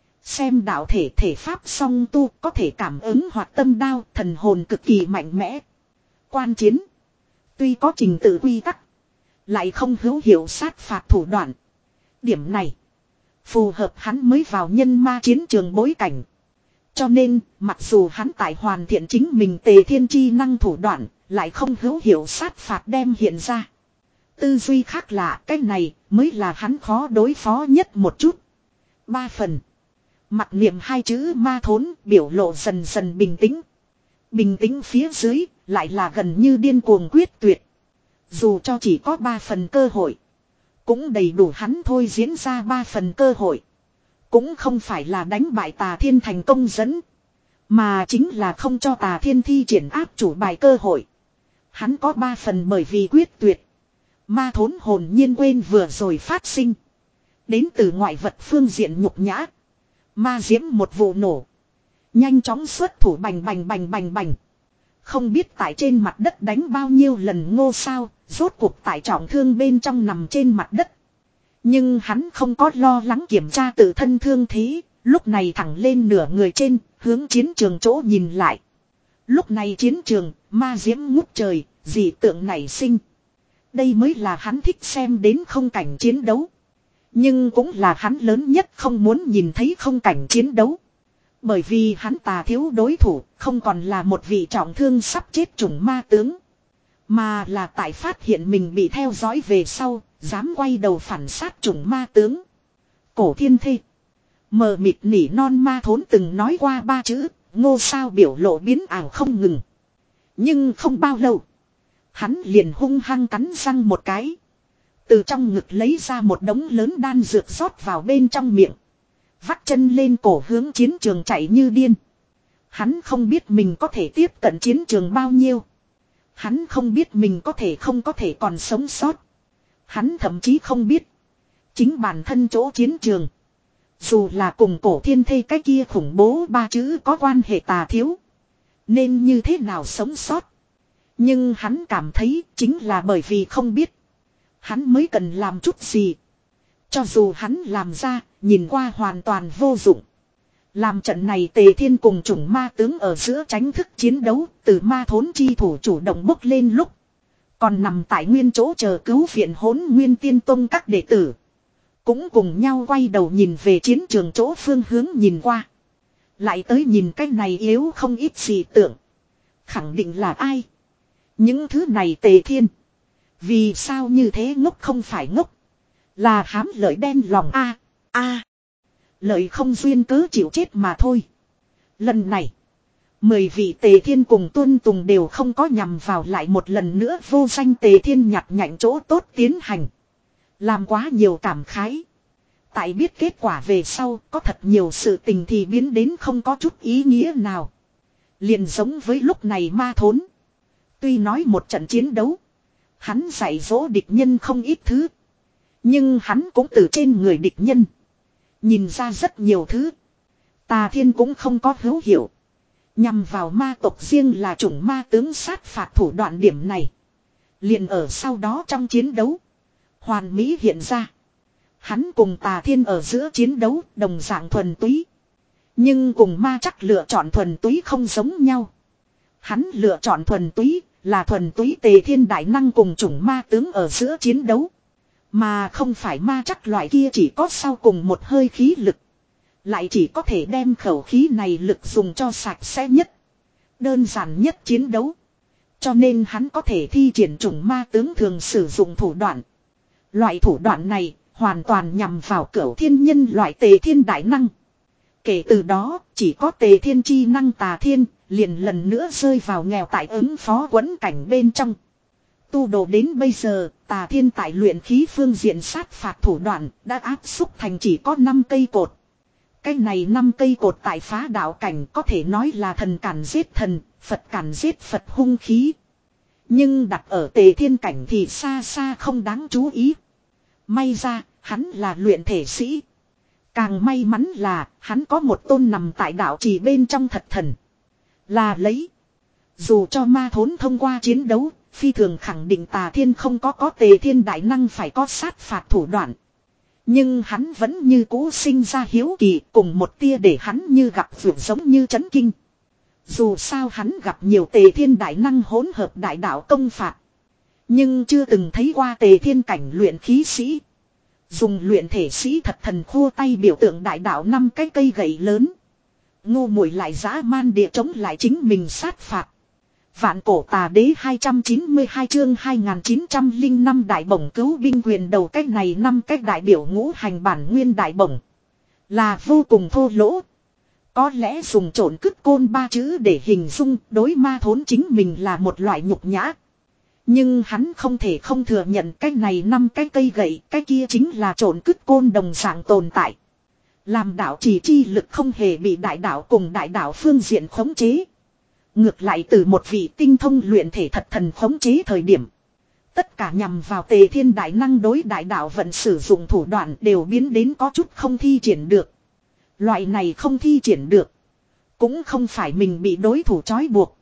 Xem đạo thể thể pháp song tu có thể cảm ứng hoặc tâm đao thần hồn cực kỳ mạnh mẽ. Quan chiến. Tuy có trình tự quy tắc. Lại không hữu hiệu sát phạt thủ đoạn. Điểm này. Phù hợp hắn mới vào nhân ma chiến trường bối cảnh. Cho nên mặc dù hắn tại hoàn thiện chính mình tề thiên chi năng thủ đoạn. Lại không hữu hiệu sát phạt đem hiện ra. Tư duy khác lạ cái này mới là hắn khó đối phó nhất một chút. Ba phần. Mặc niệm hai chữ ma thốn biểu lộ dần dần bình tĩnh. Bình tĩnh phía dưới lại là gần như điên cuồng quyết tuyệt. Dù cho chỉ có ba phần cơ hội. Cũng đầy đủ hắn thôi diễn ra ba phần cơ hội. Cũng không phải là đánh bại tà thiên thành công dẫn. Mà chính là không cho tà thiên thi triển áp chủ bài cơ hội. Hắn có ba phần bởi vì quyết tuyệt. Ma thốn hồn nhiên quên vừa rồi phát sinh. Đến từ ngoại vật phương diện nhục nhã. Ma diễm một vụ nổ. Nhanh chóng xuất thủ bành bành bành bành bành. Không biết tại trên mặt đất đánh bao nhiêu lần ngô sao. Rốt cuộc tại trọng thương bên trong nằm trên mặt đất. Nhưng hắn không có lo lắng kiểm tra tự thân thương thế. Lúc này thẳng lên nửa người trên. Hướng chiến trường chỗ nhìn lại. Lúc này chiến trường ma diễm ngút trời. Dị tượng nảy sinh. Đây mới là hắn thích xem đến không cảnh chiến đấu. Nhưng cũng là hắn lớn nhất không muốn nhìn thấy không cảnh chiến đấu. Bởi vì hắn tà thiếu đối thủ không còn là một vị trọng thương sắp chết chủng ma tướng. Mà là tại phát hiện mình bị theo dõi về sau, dám quay đầu phản sát chủng ma tướng. Cổ thiên thê. Mờ mịt nỉ non ma thốn từng nói qua ba chữ, Ngô Sao biểu lộ biến ảo không ngừng. Nhưng không bao lâu, hắn liền hung hăng cắn răng một cái. Từ trong ngực lấy ra một đống lớn đan dược rót vào bên trong miệng. Vắt chân lên cổ hướng chiến trường chạy như điên. Hắn không biết mình có thể tiếp cận chiến trường bao nhiêu. Hắn không biết mình có thể không có thể còn sống sót. Hắn thậm chí không biết. Chính bản thân chỗ chiến trường. Dù là cùng cổ thiên thê cái kia khủng bố ba chữ có quan hệ tà thiếu. Nên như thế nào sống sót. Nhưng hắn cảm thấy chính là bởi vì không biết. Hắn mới cần làm chút gì. Cho dù hắn làm ra, nhìn qua hoàn toàn vô dụng. Làm trận này Tề Thiên cùng chủng ma tướng ở giữa tránh thức chiến đấu, từ ma thốn chi thủ chủ động bốc lên lúc. Còn nằm tại nguyên chỗ chờ cứu viện Hỗn Nguyên Tiên Tông các đệ tử. Cũng cùng nhau quay đầu nhìn về chiến trường chỗ phương hướng nhìn qua. Lại tới nhìn cái này yếu không ít gì tưởng. Khẳng định là ai? Những thứ này Tề Thiên. Vì sao như thế ngốc không phải ngốc? Là hám lợi đen lòng a a lợi không duyên cớ chịu chết mà thôi. Lần này, mười vị Tề Thiên cùng Tuân Tùng đều không có nhằm vào lại một lần nữa vô danh Tề Thiên nhặt nhạnh chỗ tốt tiến hành. Làm quá nhiều cảm khái. Tại biết kết quả về sau, có thật nhiều sự tình thì biến đến không có chút ý nghĩa nào. Liền giống với lúc này ma thốn. Tuy nói một trận chiến đấu, hắn dạy dỗ địch nhân không ít thứ. Nhưng hắn cũng từ trên người địch nhân nhìn ra rất nhiều thứ. Tà Thiên cũng không có hữu hiệu. Nhằm vào ma tộc riêng là chủng ma tướng sát phạt thủ đoạn điểm này. Liền ở sau đó trong chiến đấu. Hoàn mỹ hiện ra. Hắn cùng Tà Thiên ở giữa chiến đấu đồng dạng thuần túy. Nhưng cùng ma chắc lựa chọn thuần túy không giống nhau. Hắn lựa chọn thuần túy là thuần túy Tề Thiên đại năng cùng chủng ma tướng ở giữa chiến đấu. Mà không phải ma chắc loại kia chỉ có sau cùng một hơi khí lực. Lại chỉ có thể đem khẩu khí này lực dùng cho sạch sẽ nhất. Đơn giản nhất chiến đấu. Cho nên hắn có thể thi triển chủng ma tướng thường sử dụng thủ đoạn. Loại thủ đoạn này hoàn toàn nhằm vào cửu thiên nhân loại Tề Thiên đại năng. Kể từ đó chỉ có Tề Thiên chi năng Tà Thiên liền lần nữa rơi vào nghèo tại ứng phó quẫn cảnh bên trong. Tu đồ đến bây giờ, Tà Thiên tại luyện khí phương diện sát phạt thủ đoạn đã áp xúc thành chỉ có năm cây cột. Cái này năm cây cột tại phá đạo cảnh có thể nói là thần cản giết thần, Phật cản giết Phật hung khí. Nhưng đặt ở Tề Thiên cảnh thì xa xa không đáng chú ý. May ra, hắn là luyện thể sĩ. Càng may mắn là, hắn có một tôn nằm tại đạo trì bên trong thật thần. Là lấy. Dù cho ma thốn thông qua chiến đấu, phi thường khẳng định Tà Thiên không có có Tề Thiên đại năng phải có sát phạt thủ đoạn. Nhưng hắn vẫn như cũ sinh ra hiếu kỳ cùng một tia để hắn như gặp vượt giống như chấn kinh. Dù sao hắn gặp nhiều Tề Thiên đại năng hỗn hợp đại đạo công phạt. Nhưng chưa từng thấy qua Tề Thiên cảnh luyện khí sĩ. Dùng luyện thể sĩ thật thần khô tay biểu tượng đại đạo năm cái cây gậy lớn. Ngô muội lại dã man địa chống lại chính mình sát phạt. Vạn cổ tà đế hai trăm chín mươi hai chương hai nghìn chín trăm lẻ năm đại bổng cứu binh quyền đầu cách này năm cách đại biểu ngũ hành bản nguyên đại bổng. Là vô cùng thô lỗ. Có lẽ dùng trộn cứt côn ba chữ để hình dung đối ma thốn chính mình là một loại nhục nhã. Nhưng hắn không thể không thừa nhận cái này năm cái cây gậy, cái kia chính là trộn cứt côn đồng dạng tồn tại. Làm đạo chỉ chi lực không hề bị đại đạo cùng đại đạo phương diện khống chế. Ngược lại từ một vị tinh thông luyện thể thật thần khống chế thời điểm. Tất cả nhằm vào Tề Thiên đại năng đối đại đạo vận sử dụng thủ đoạn đều biến đến có chút không thi triển được. Loại này không thi triển được. Cũng không phải mình bị đối thủ trói buộc.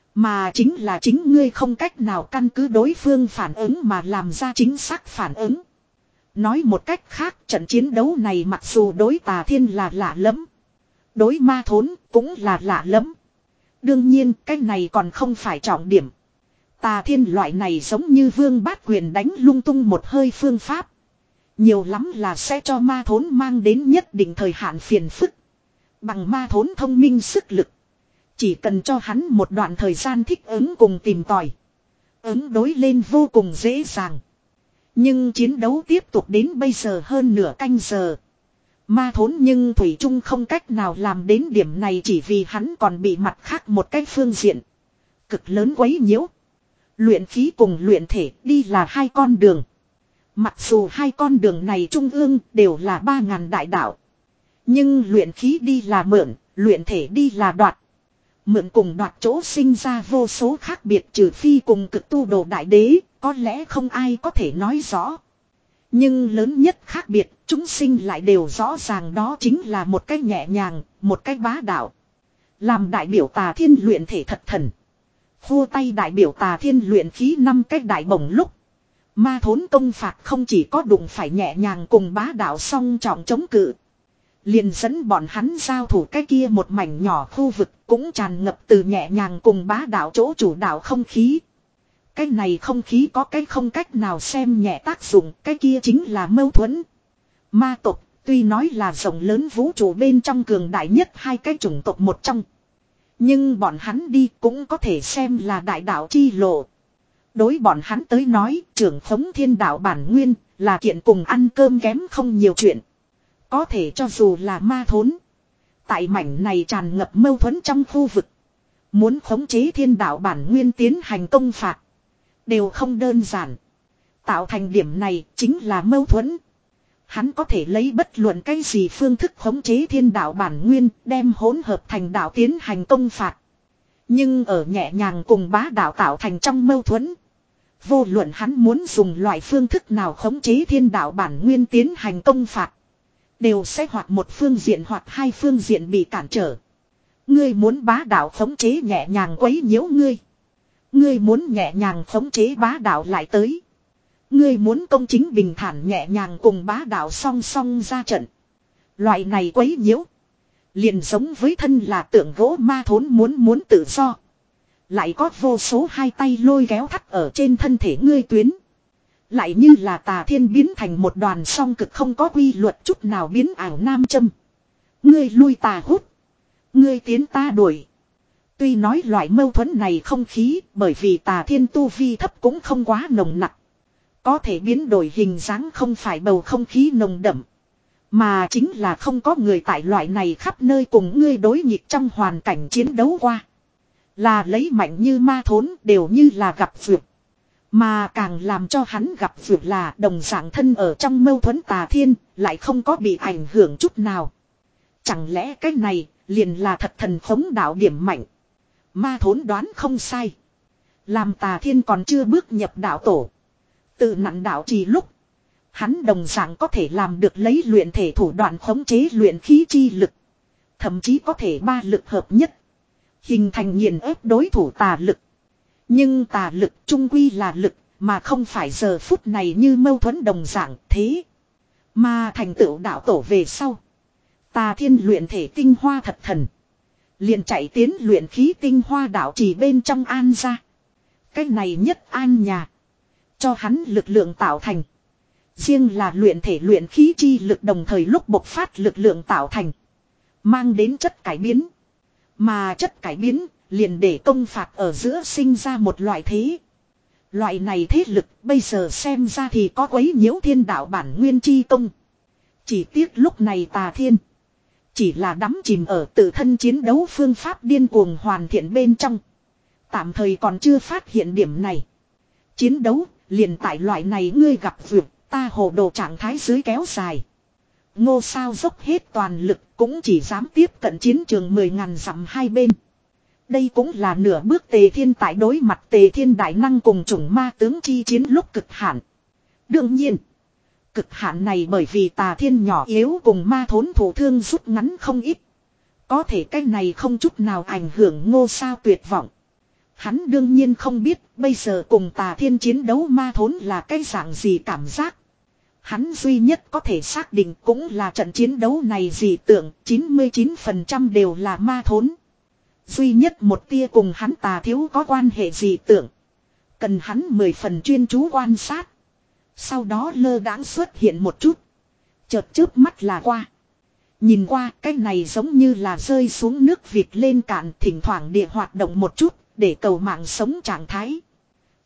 Mà chính là chính ngươi không cách nào căn cứ đối phương phản ứng mà làm ra chính xác phản ứng. Nói một cách khác, trận chiến đấu này mặc dù đối Tà Thiên là lạ lẫm, đối ma thốn cũng là lạ lẫm. Đương nhiên, cái này còn không phải trọng điểm. Tà Thiên loại này giống như vương bát quyền đánh lung tung một hơi phương pháp. Nhiều lắm là sẽ cho ma thốn mang đến nhất định thời hạn phiền phức. Bằng ma thốn thông minh sức lực. Chỉ cần cho hắn một đoạn thời gian thích ứng cùng tìm tòi. ứng đối lên vô cùng dễ dàng. Nhưng chiến đấu tiếp tục đến bây giờ hơn nửa canh giờ. Ma thốn nhưng Thủy Trung không cách nào làm đến điểm này, chỉ vì hắn còn bị mặt khác một cái phương diện cực lớn quấy nhiễu. Luyện khí cùng luyện thể đi là hai con đường. Mặc dù hai con đường này trung ương đều là ba ngàn đại đạo. Nhưng luyện khí đi là mượn, luyện thể đi là đoạt. Mượn cùng đoạt chỗ sinh ra vô số khác biệt, trừ phi cùng cực tu đồ đại đế, có lẽ không ai có thể nói rõ. Nhưng lớn nhất khác biệt, chúng sinh lại đều rõ ràng, đó chính là một cái nhẹ nhàng, một cái bá đạo. Làm đại biểu Tà Thiên luyện thể thật thần. Khua tay đại biểu Tà Thiên luyện khí năm cái đại bổng lúc. Ma thốn công phạt không chỉ có đụng phải nhẹ nhàng cùng bá đạo song trọng chống cự. Liền dẫn bọn hắn giao thủ cái kia một mảnh nhỏ khu vực cũng tràn ngập từ nhẹ nhàng cùng bá đạo chỗ chủ đạo không khí. Cái này không khí có cái không cách nào xem nhẹ tác dụng, cái kia chính là mâu thuẫn. Ma tộc tuy nói là rộng lớn vũ trụ bên trong cường đại nhất hai cái chủng tộc một trong. Nhưng bọn hắn đi cũng có thể xem là đại đạo chi lộ. Đối bọn hắn tới nói, trưởng khống thiên đạo bản nguyên là kiện cùng ăn cơm kém không nhiều chuyện. Có thể cho dù là ma thốn, tại mảnh này tràn ngập mâu thuẫn trong khu vực, muốn khống chế thiên đạo bản nguyên tiến hành công phạt đều không đơn giản. Tạo thành điểm này chính là mâu thuẫn. Hắn có thể lấy bất luận cái gì phương thức khống chế thiên đạo bản nguyên, đem hỗn hợp thành đạo tiến hành công phạt. Nhưng ở nhẹ nhàng cùng bá đạo tạo thành trong mâu thuẫn, vô luận hắn muốn dùng loại phương thức nào khống chế thiên đạo bản nguyên tiến hành công phạt, đều sẽ hoặc một phương diện hoặc hai phương diện bị cản trở. Ngươi muốn bá đạo khống chế nhẹ nhàng quấy nhiễu ngươi. Ngươi muốn nhẹ nhàng khống chế bá đạo lại tới. Ngươi muốn công chính bình thản nhẹ nhàng cùng bá đạo song song ra trận. Loại này quấy nhiễu liền giống với thân là tượng gỗ ma thốn muốn muốn tự do. Lại có vô số hai tay lôi kéo thắt ở trên thân thể ngươi tuyến. Lại như là Tà Thiên biến thành một đoàn song cực không có quy luật chút nào biến ảo nam châm. Ngươi lui ta hút. Ngươi tiến ta đuổi. Tuy nói loại mâu thuẫn này không khí bởi vì Tà Thiên tu vi thấp cũng không quá nồng nặc. Có thể biến đổi hình dáng không phải bầu không khí nồng đậm. Mà chính là không có người tại loại này khắp nơi cùng ngươi đối nghịch trong hoàn cảnh chiến đấu qua. Là lấy mạnh như ma thốn đều như là gặp vượt. Mà càng làm cho hắn gặp vượt là đồng dạng thân ở trong mâu thuẫn Tà Thiên lại không có bị ảnh hưởng chút nào. Chẳng lẽ cái này liền là thật thần khống đạo điểm mạnh. Ma thốn đoán không sai. Làm Tà Thiên còn chưa bước nhập đạo tổ, tự nặng đạo trì lúc, hắn đồng dạng có thể làm được lấy luyện thể thủ đoạn khống chế luyện khí chi lực. Thậm chí có thể ba lực hợp nhất, hình thành nghiền ép đối thủ tà lực. Nhưng tà lực trung quy là lực, mà không phải giờ phút này như mâu thuẫn đồng dạng thế. Mà thành tựu đạo tổ về sau, Tà Thiên luyện thể tinh hoa thật thần, liền chạy tiến luyện khí tinh hoa đạo trì bên trong an ra. Cái này nhất an nhà, cho hắn lực lượng tạo thành. Riêng là luyện thể luyện khí chi lực đồng thời lúc bộc phát lực lượng tạo thành, mang đến chất cải biến. Mà chất cải biến liền để công phạt ở giữa sinh ra một loại thế. Loại này thế lực bây giờ xem ra thì có quấy nhiễu thiên đạo bản nguyên chi công. Chỉ tiếc lúc này Tà Thiên chỉ là đắm chìm ở tự thân chiến đấu phương pháp điên cuồng hoàn thiện bên trong, tạm thời còn chưa phát hiện điểm này. Chiến đấu liền tại loại này ngươi gặp vượt ta hồ đồ trạng thái dưới kéo dài. Ngô Sao dốc hết toàn lực cũng chỉ dám tiếp cận chiến trường mười ngàn dặm hai bên. Đây cũng là nửa bước Tề Thiên tại đối mặt Tề Thiên đại năng cùng chủng ma tướng chi chiến lúc cực hạn. Đương nhiên, cực hạn này bởi vì Tà Thiên nhỏ yếu cùng ma thốn thủ thương rút ngắn không ít. Có thể cái này không chút nào ảnh hưởng Ngô Sao tuyệt vọng. Hắn đương nhiên không biết bây giờ cùng Tà Thiên chiến đấu ma thốn là cái dạng gì cảm giác. Hắn duy nhất có thể xác định cũng là trận chiến đấu này dị tượng chín mươi chín phần trăm đều là ma thốn. Duy nhất một tia cùng hắn Tà Thiếu có quan hệ dị tượng, cần hắn mười phần chuyên chú quan sát. Sau đó lơ đãng xuất hiện một chút, chợt chớp mắt là qua. Nhìn qua cái này giống như là rơi xuống nước vịt lên cạn, thỉnh thoảng địa hoạt động một chút để cầu mạng sống trạng thái.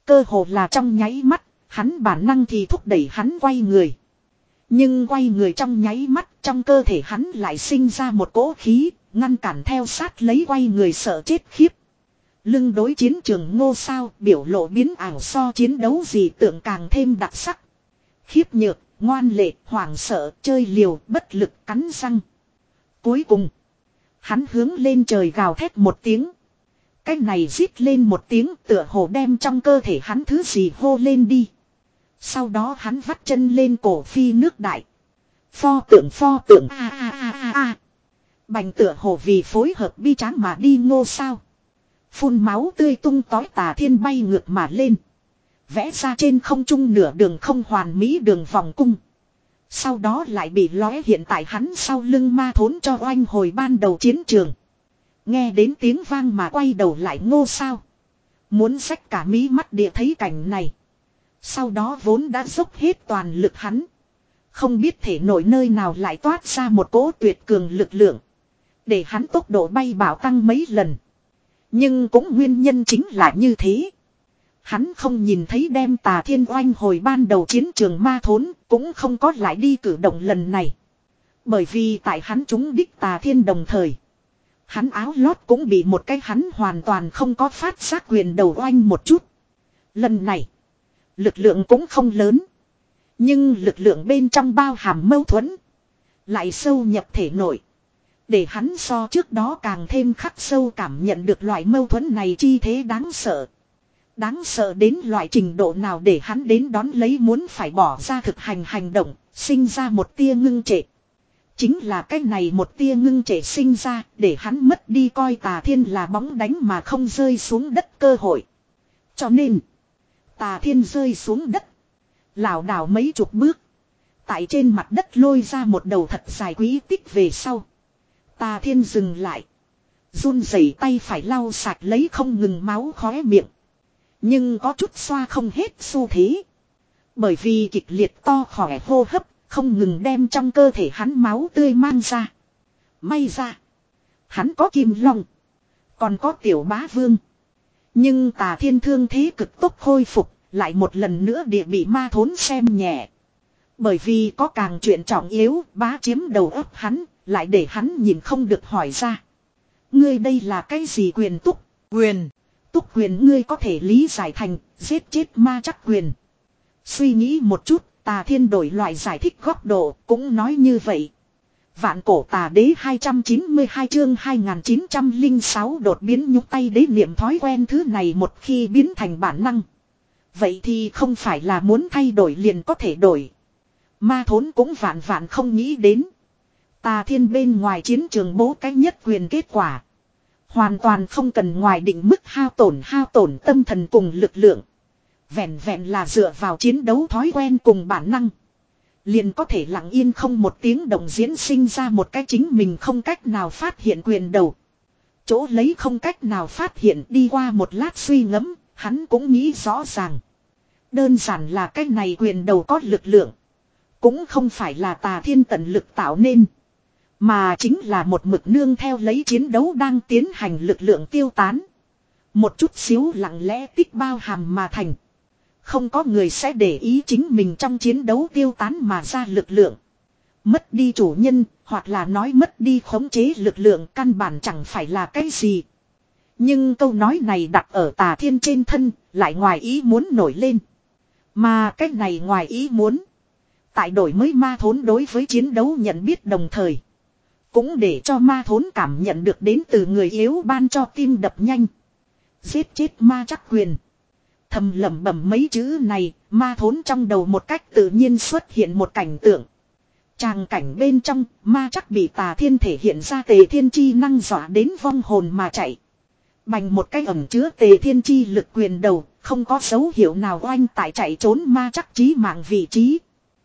Cơ hồ là trong nháy mắt, hắn bản năng thì thúc đẩy hắn quay người. Nhưng quay người trong nháy mắt, trong cơ thể hắn lại sinh ra một cỗ khí, ngăn cản theo sát lấy quay người sợ chết khiếp. Lưng đối chiến trường Ngô Sao, biểu lộ biến ảo so chiến đấu gì tưởng càng thêm đặc sắc. Khiếp nhược, ngoan lệ, hoảng sợ, chơi liều, bất lực, cắn răng. Cuối cùng, hắn hướng lên trời gào thét một tiếng. Cái này rít lên một tiếng tựa hồ đem trong cơ thể hắn thứ gì hô lên đi. Sau đó hắn vắt chân lên cổ phi nước đại. Pho tượng pho tượng a a a a a. Bành tựa hồ vì phối hợp bi tráng mà đi Ngô Sao. Phun máu tươi tung tói Tà Thiên bay ngược mà lên. Vẽ ra trên không trung nửa đường không hoàn mỹ đường vòng cung. Sau đó lại bị lóe hiện tại hắn sau lưng Ma Thốn cho oanh hồi ban đầu chiến trường. Nghe đến tiếng vang mà quay đầu lại Ngô Sao. Muốn xách cả mí mắt địa thấy cảnh này. Sau đó vốn đã dốc hết toàn lực hắn. Không biết thể nổi nơi nào lại toát ra một cỗ tuyệt cường lực lượng. Để hắn tốc độ bay bảo tăng mấy lần. Nhưng cũng nguyên nhân chính là như thế. Hắn không nhìn thấy đem Tà Thiên oanh hồi ban đầu chiến trường Ma Thốn, cũng không có lại đi cử động lần này. Bởi vì tại hắn trúng đích Tà Thiên đồng thời. Hắn áo lót cũng bị một cái hắn hoàn toàn không có phát giác quyền đầu oanh một chút. Lần này, lực lượng cũng không lớn. Nhưng lực lượng bên trong bao hàm mâu thuẫn. Lại sâu nhập thể nội. Để hắn so trước đó càng thêm khắc sâu cảm nhận được loại mâu thuẫn này chi thế đáng sợ. Đáng sợ đến loại trình độ nào để hắn đến đón lấy muốn phải bỏ ra thực hành hành động, sinh ra một tia ngưng trệ. Chính là cái này một tia ngưng trệ sinh ra để hắn mất đi coi Tà Thiên là bóng đánh mà không rơi xuống đất cơ hội. Cho nên, Tà Thiên rơi xuống đất. Lảo đảo mấy chục bước. Tại trên mặt đất lôi ra một đầu thật dài quý tích về sau. Tà Thiên dừng lại. Run rẩy tay phải lau sạch lấy không ngừng máu khóe miệng. Nhưng có chút xoa không hết xu thế. Bởi vì kịch liệt to khỏe hô hấp. Không ngừng đem trong cơ thể hắn máu tươi mang ra. May ra. Hắn có Kim Long. Còn có Tiểu Bá Vương. Nhưng Tà Thiên thương thế cực tốc khôi phục. Lại một lần nữa địa bị Ma Thốn xem nhẹ. Bởi vì có càng chuyện trọng yếu. Bá chiếm đầu óc hắn. Lại để hắn nhìn không được hỏi ra. Ngươi đây là cái gì quyền túc? Quyền. Túc quyền ngươi có thể lý giải thành. Giết chết ma chắc quyền. Suy nghĩ một chút. Tà Thiên đổi loại giải thích góc độ. Cũng nói như vậy. Vạn cổ tà đế hai trăm chín mươi hai chương hai nghìn chín trăm lẻ sáu đột biến nhúc tay đế niệm thói quen thứ này một khi biến thành bản năng. Vậy thì không phải là muốn thay đổi liền có thể đổi. Ma Thốn cũng vạn vạn không nghĩ đến. Tà Thiên bên ngoài chiến trường bố cách nhất quyền kết quả. Hoàn toàn không cần ngoài định mức hao tổn hao tổn tâm thần cùng lực lượng. Vẹn vẹn là dựa vào chiến đấu thói quen cùng bản năng. Liền có thể lặng yên không một tiếng động diễn sinh ra một cái chính mình không cách nào phát hiện quyền đầu. Chỗ lấy không cách nào phát hiện đi qua một lát suy ngẫm, hắn cũng nghĩ rõ ràng. Đơn giản là cái này quyền đầu có lực lượng. Cũng không phải là Tà Thiên tận lực tạo nên. Mà chính là một mực nương theo lấy chiến đấu đang tiến hành lực lượng tiêu tán. Một chút xíu lặng lẽ tích bao hàm mà thành. Không có người sẽ để ý chính mình trong chiến đấu tiêu tán mà ra lực lượng. Mất đi chủ nhân, hoặc là nói mất đi khống chế lực lượng căn bản chẳng phải là cái gì. Nhưng câu nói này đặt ở Tà Thiên trên thân, lại ngoài ý muốn nổi lên. Mà cái này ngoài ý muốn. Tại đổi mới Ma Thốn đối với chiến đấu nhận biết đồng thời. Cũng để cho Ma Thốn cảm nhận được đến từ người yếu ban cho tim đập nhanh. Giết chết ma chắc quyền. Thầm lẩm bẩm mấy chữ này, Ma Thốn trong đầu một cách tự nhiên xuất hiện một cảnh tượng. Tràng cảnh bên trong, ma chắc bị Tà Thiên thể hiện ra Tề Thiên chi năng dọa đến vong hồn mà chạy. Bành một cái ẩm chứa Tề Thiên chi lực quyền đầu, không có dấu hiệu nào oanh tại chạy trốn ma chắc chí mạng vị trí.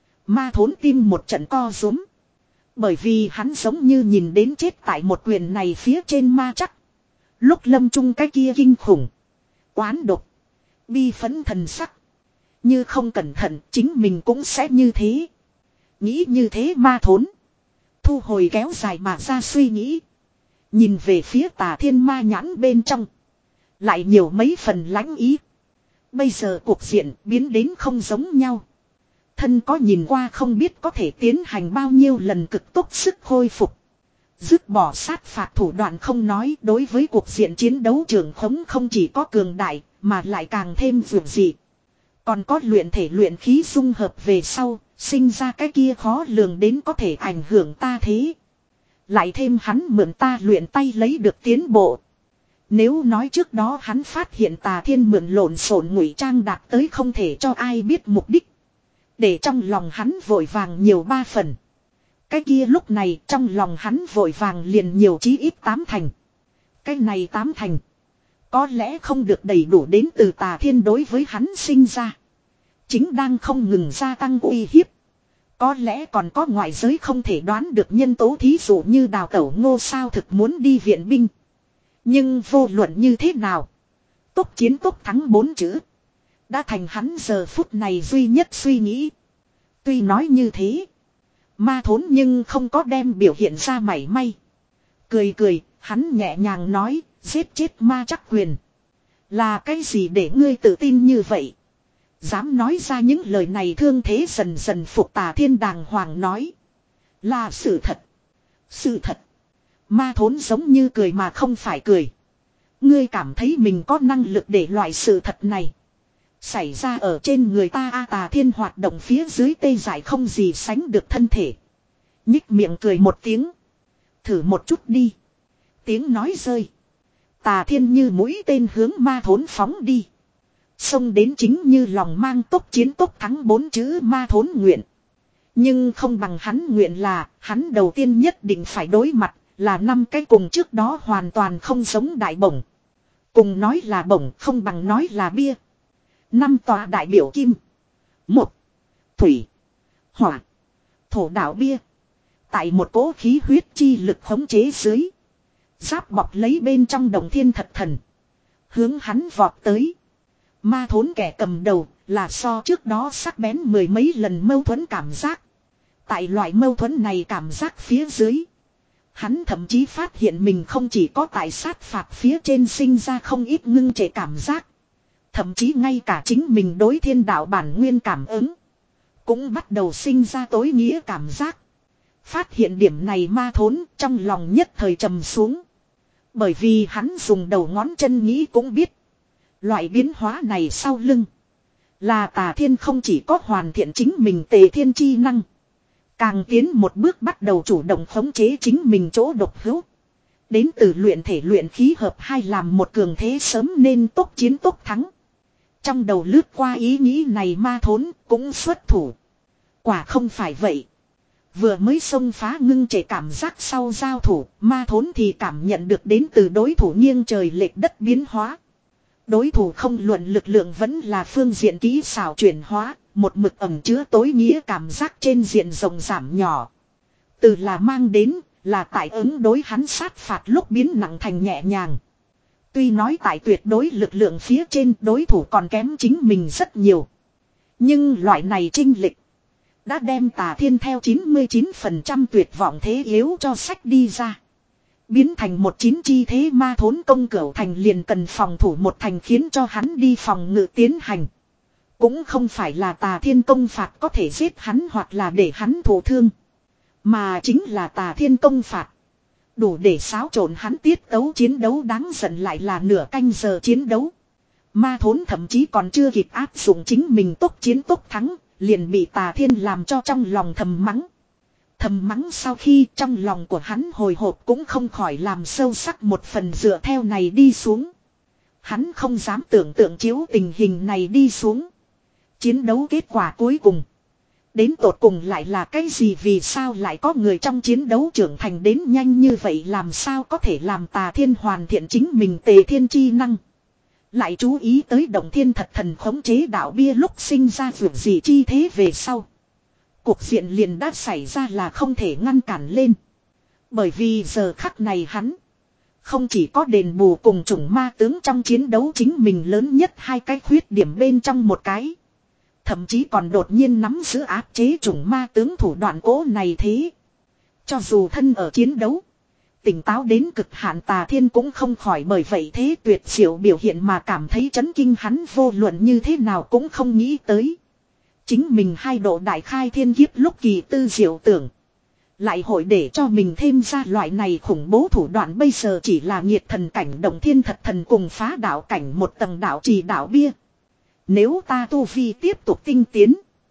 Ma Thốn tim một trận co rúm. Bởi vì hắn giống như nhìn đến chết tại một quyền này phía trên ma chắc. Lúc lâm chung cái kia kinh khủng. Oán độc. Bi phấn thần sắc. Như không cẩn thận chính mình cũng sẽ như thế. Nghĩ như thế Ma Thốn. Thu hồi kéo dài mà ra suy nghĩ. Nhìn về phía Tà Thiên ma nhãn bên trong. Lại nhiều mấy phần lãnh ý. Bây giờ cuộc diện biến đến không giống nhau. Thân có nhìn qua không biết có thể tiến hành bao nhiêu lần cực tốc sức khôi phục. Dứt bỏ sát phạt thủ đoạn không nói, đối với cuộc diện chiến đấu trường khống không chỉ có cường đại, mà lại càng thêm vượt dị. Còn có luyện thể luyện khí dung hợp về sau, sinh ra cái kia khó lường đến có thể ảnh hưởng ta thế. Lại thêm hắn mượn ta luyện tay lấy được tiến bộ. Nếu nói trước đó hắn phát hiện Tà Thiên mượn lộn xộn ngụy trang đạt tới không thể cho ai biết mục đích. Để trong lòng hắn vội vàng nhiều ba phần. Cái kia lúc này trong lòng hắn vội vàng liền nhiều chí ít tám thành. Cái này tám thành. Có lẽ không được đầy đủ đến từ Tà Thiên đối với hắn sinh ra. Chính đang không ngừng gia tăng uy hiếp. Có lẽ còn có ngoại giới không thể đoán được nhân tố, thí dụ như đào tẩu Ngô sao thực muốn đi viện binh. Nhưng vô luận như thế nào. Tốc chiến tốc thắng bốn chữ. Đã thành hắn giờ phút này duy nhất suy nghĩ. Tuy nói như thế. Ma Thốn nhưng không có đem biểu hiện ra mảy may. Cười cười, hắn nhẹ nhàng nói, giết chết ma chắc quyền. Là cái gì để ngươi tự tin như vậy? Dám nói ra những lời này, thương thế dần dần phục Tà Thiên đàng hoàng nói. Là sự thật. Sự thật. Ma Thốn giống như cười mà không phải cười. Ngươi cảm thấy mình có năng lực để loại sự thật này xảy ra ở trên người ta? A Tà Thiên hoạt động phía dưới tê dại không gì sánh được thân thể. Nhích miệng cười một tiếng. Thử một chút đi. Tiếng nói rơi. Tà Thiên như mũi tên hướng Ma Thốn phóng đi. Xông đến chính như lòng mang tốc chiến tốc thắng bốn chữ Ma Thốn nguyện. Nhưng không bằng hắn nguyện là, hắn đầu tiên nhất định phải đối mặt, là năm cái cùng trước đó hoàn toàn không giống đại bổng. Cùng nói là bổng không bằng nói là bia. Năm tòa đại biểu kim. Một. Thủy. Hỏa. Thổ đạo bia. Tại một cỗ khí huyết chi lực khống chế dưới. Giáp bọc lấy bên trong đồng thiên thật thần. Hướng hắn vọt tới. Ma Thốn kẻ cầm đầu là so trước đó sắc bén mười mấy lần mâu thuẫn cảm giác. Tại loại mâu thuẫn này cảm giác phía dưới. Hắn thậm chí phát hiện mình không chỉ có tại sát phạt phía trên sinh ra không ít ngưng trệ cảm giác. Thậm chí ngay cả chính mình đối thiên đạo bản nguyên cảm ứng. Cũng bắt đầu sinh ra tối nghĩa cảm giác. Phát hiện điểm này Ma Thốn trong lòng nhất thời trầm xuống. Bởi vì hắn dùng đầu ngón chân nghĩ cũng biết. Loại biến hóa này sau lưng. Là Tà Thiên không chỉ có hoàn thiện chính mình tề thiên chi năng. Càng tiến một bước bắt đầu chủ động khống chế chính mình chỗ độc hữu. Đến từ luyện thể luyện khí hợp hai làm một cường thế sớm nên tốc chiến tốc thắng. Trong đầu lướt qua ý nghĩ này Ma Thốn cũng xuất thủ. Quả không phải vậy. Vừa mới xông phá ngưng trệ cảm giác sau giao thủ, Ma Thốn thì cảm nhận được đến từ đối thủ nghiêng trời lệch đất biến hóa. Đối thủ không luận lực lượng vẫn là phương diện kỹ xảo chuyển hóa, một mực ẩm chứa tối nghĩa cảm giác trên diện rộng giảm nhỏ. Từ là mang đến, là tại ứng đối hắn sát phạt lúc biến nặng thành nhẹ nhàng. Tuy nói tại tuyệt đối lực lượng phía trên đối thủ còn kém chính mình rất nhiều. Nhưng loại này chênh lệch đã đem Tà Thiên theo chín mươi chín phần trăm tuyệt vọng thế yếu cho sách đi ra. Biến thành một chín chi thế Ma Thốn công cửu thành liền cần phòng thủ một thành khiến cho hắn đi phòng ngự tiến hành. Cũng không phải là Tà Thiên công phạt có thể giết hắn hoặc là để hắn thụ thương. Mà chính là Tà Thiên công phạt. Đủ để xáo trộn hắn tiết tấu chiến đấu đáng giận lại là nửa canh giờ chiến đấu. Ma Thốn thậm chí còn chưa kịp áp dụng chính mình tốc chiến tốc thắng. Liền bị Tà Thiên làm cho trong lòng thầm mắng. Thầm mắng sau khi trong lòng của hắn hồi hộp cũng không khỏi làm sâu sắc một phần dựa theo này đi xuống. Hắn không dám tưởng tượng chiếu tình hình này đi xuống. Chiến đấu kết quả cuối cùng. Đến tột cùng lại là cái gì, vì sao lại có người trong chiến đấu trưởng thành đến nhanh như vậy, làm sao có thể làm Tà Thiên hoàn thiện chính mình tề thiên chi năng. Lại chú ý tới động thiên thật thần khống chế đạo bia lúc sinh ra vượt gì chi thế về sau. Cuộc diện liền đã xảy ra là không thể ngăn cản lên. Bởi vì giờ khắc này hắn không chỉ có đền bù cùng chủng ma tướng trong chiến đấu chính mình lớn nhất hai cái khuyết điểm bên trong một cái. Thậm chí còn đột nhiên nắm giữ áp chế chủng ma tướng thủ đoạn cố này thế. Cho dù thân ở chiến đấu. tỉnh táo đến cực hạn Tà Thiên cũng không khỏi bởi vậy thế tuyệt diệu biểu hiện mà cảm thấy chấn kinh, hắn vô luận như thế nào cũng không nghĩ tới. Chính mình hai độ đại khai thiên kiếp lúc kỳ tư diệu tưởng. Lại hội để cho mình thêm ra loại này khủng bố thủ đoạn, bây giờ chỉ là nhiệt thần cảnh động thiên thật thần cùng phá đạo cảnh một tầng đạo trì đạo bia. Nếu ta tu vi tiếp tục tinh tiến.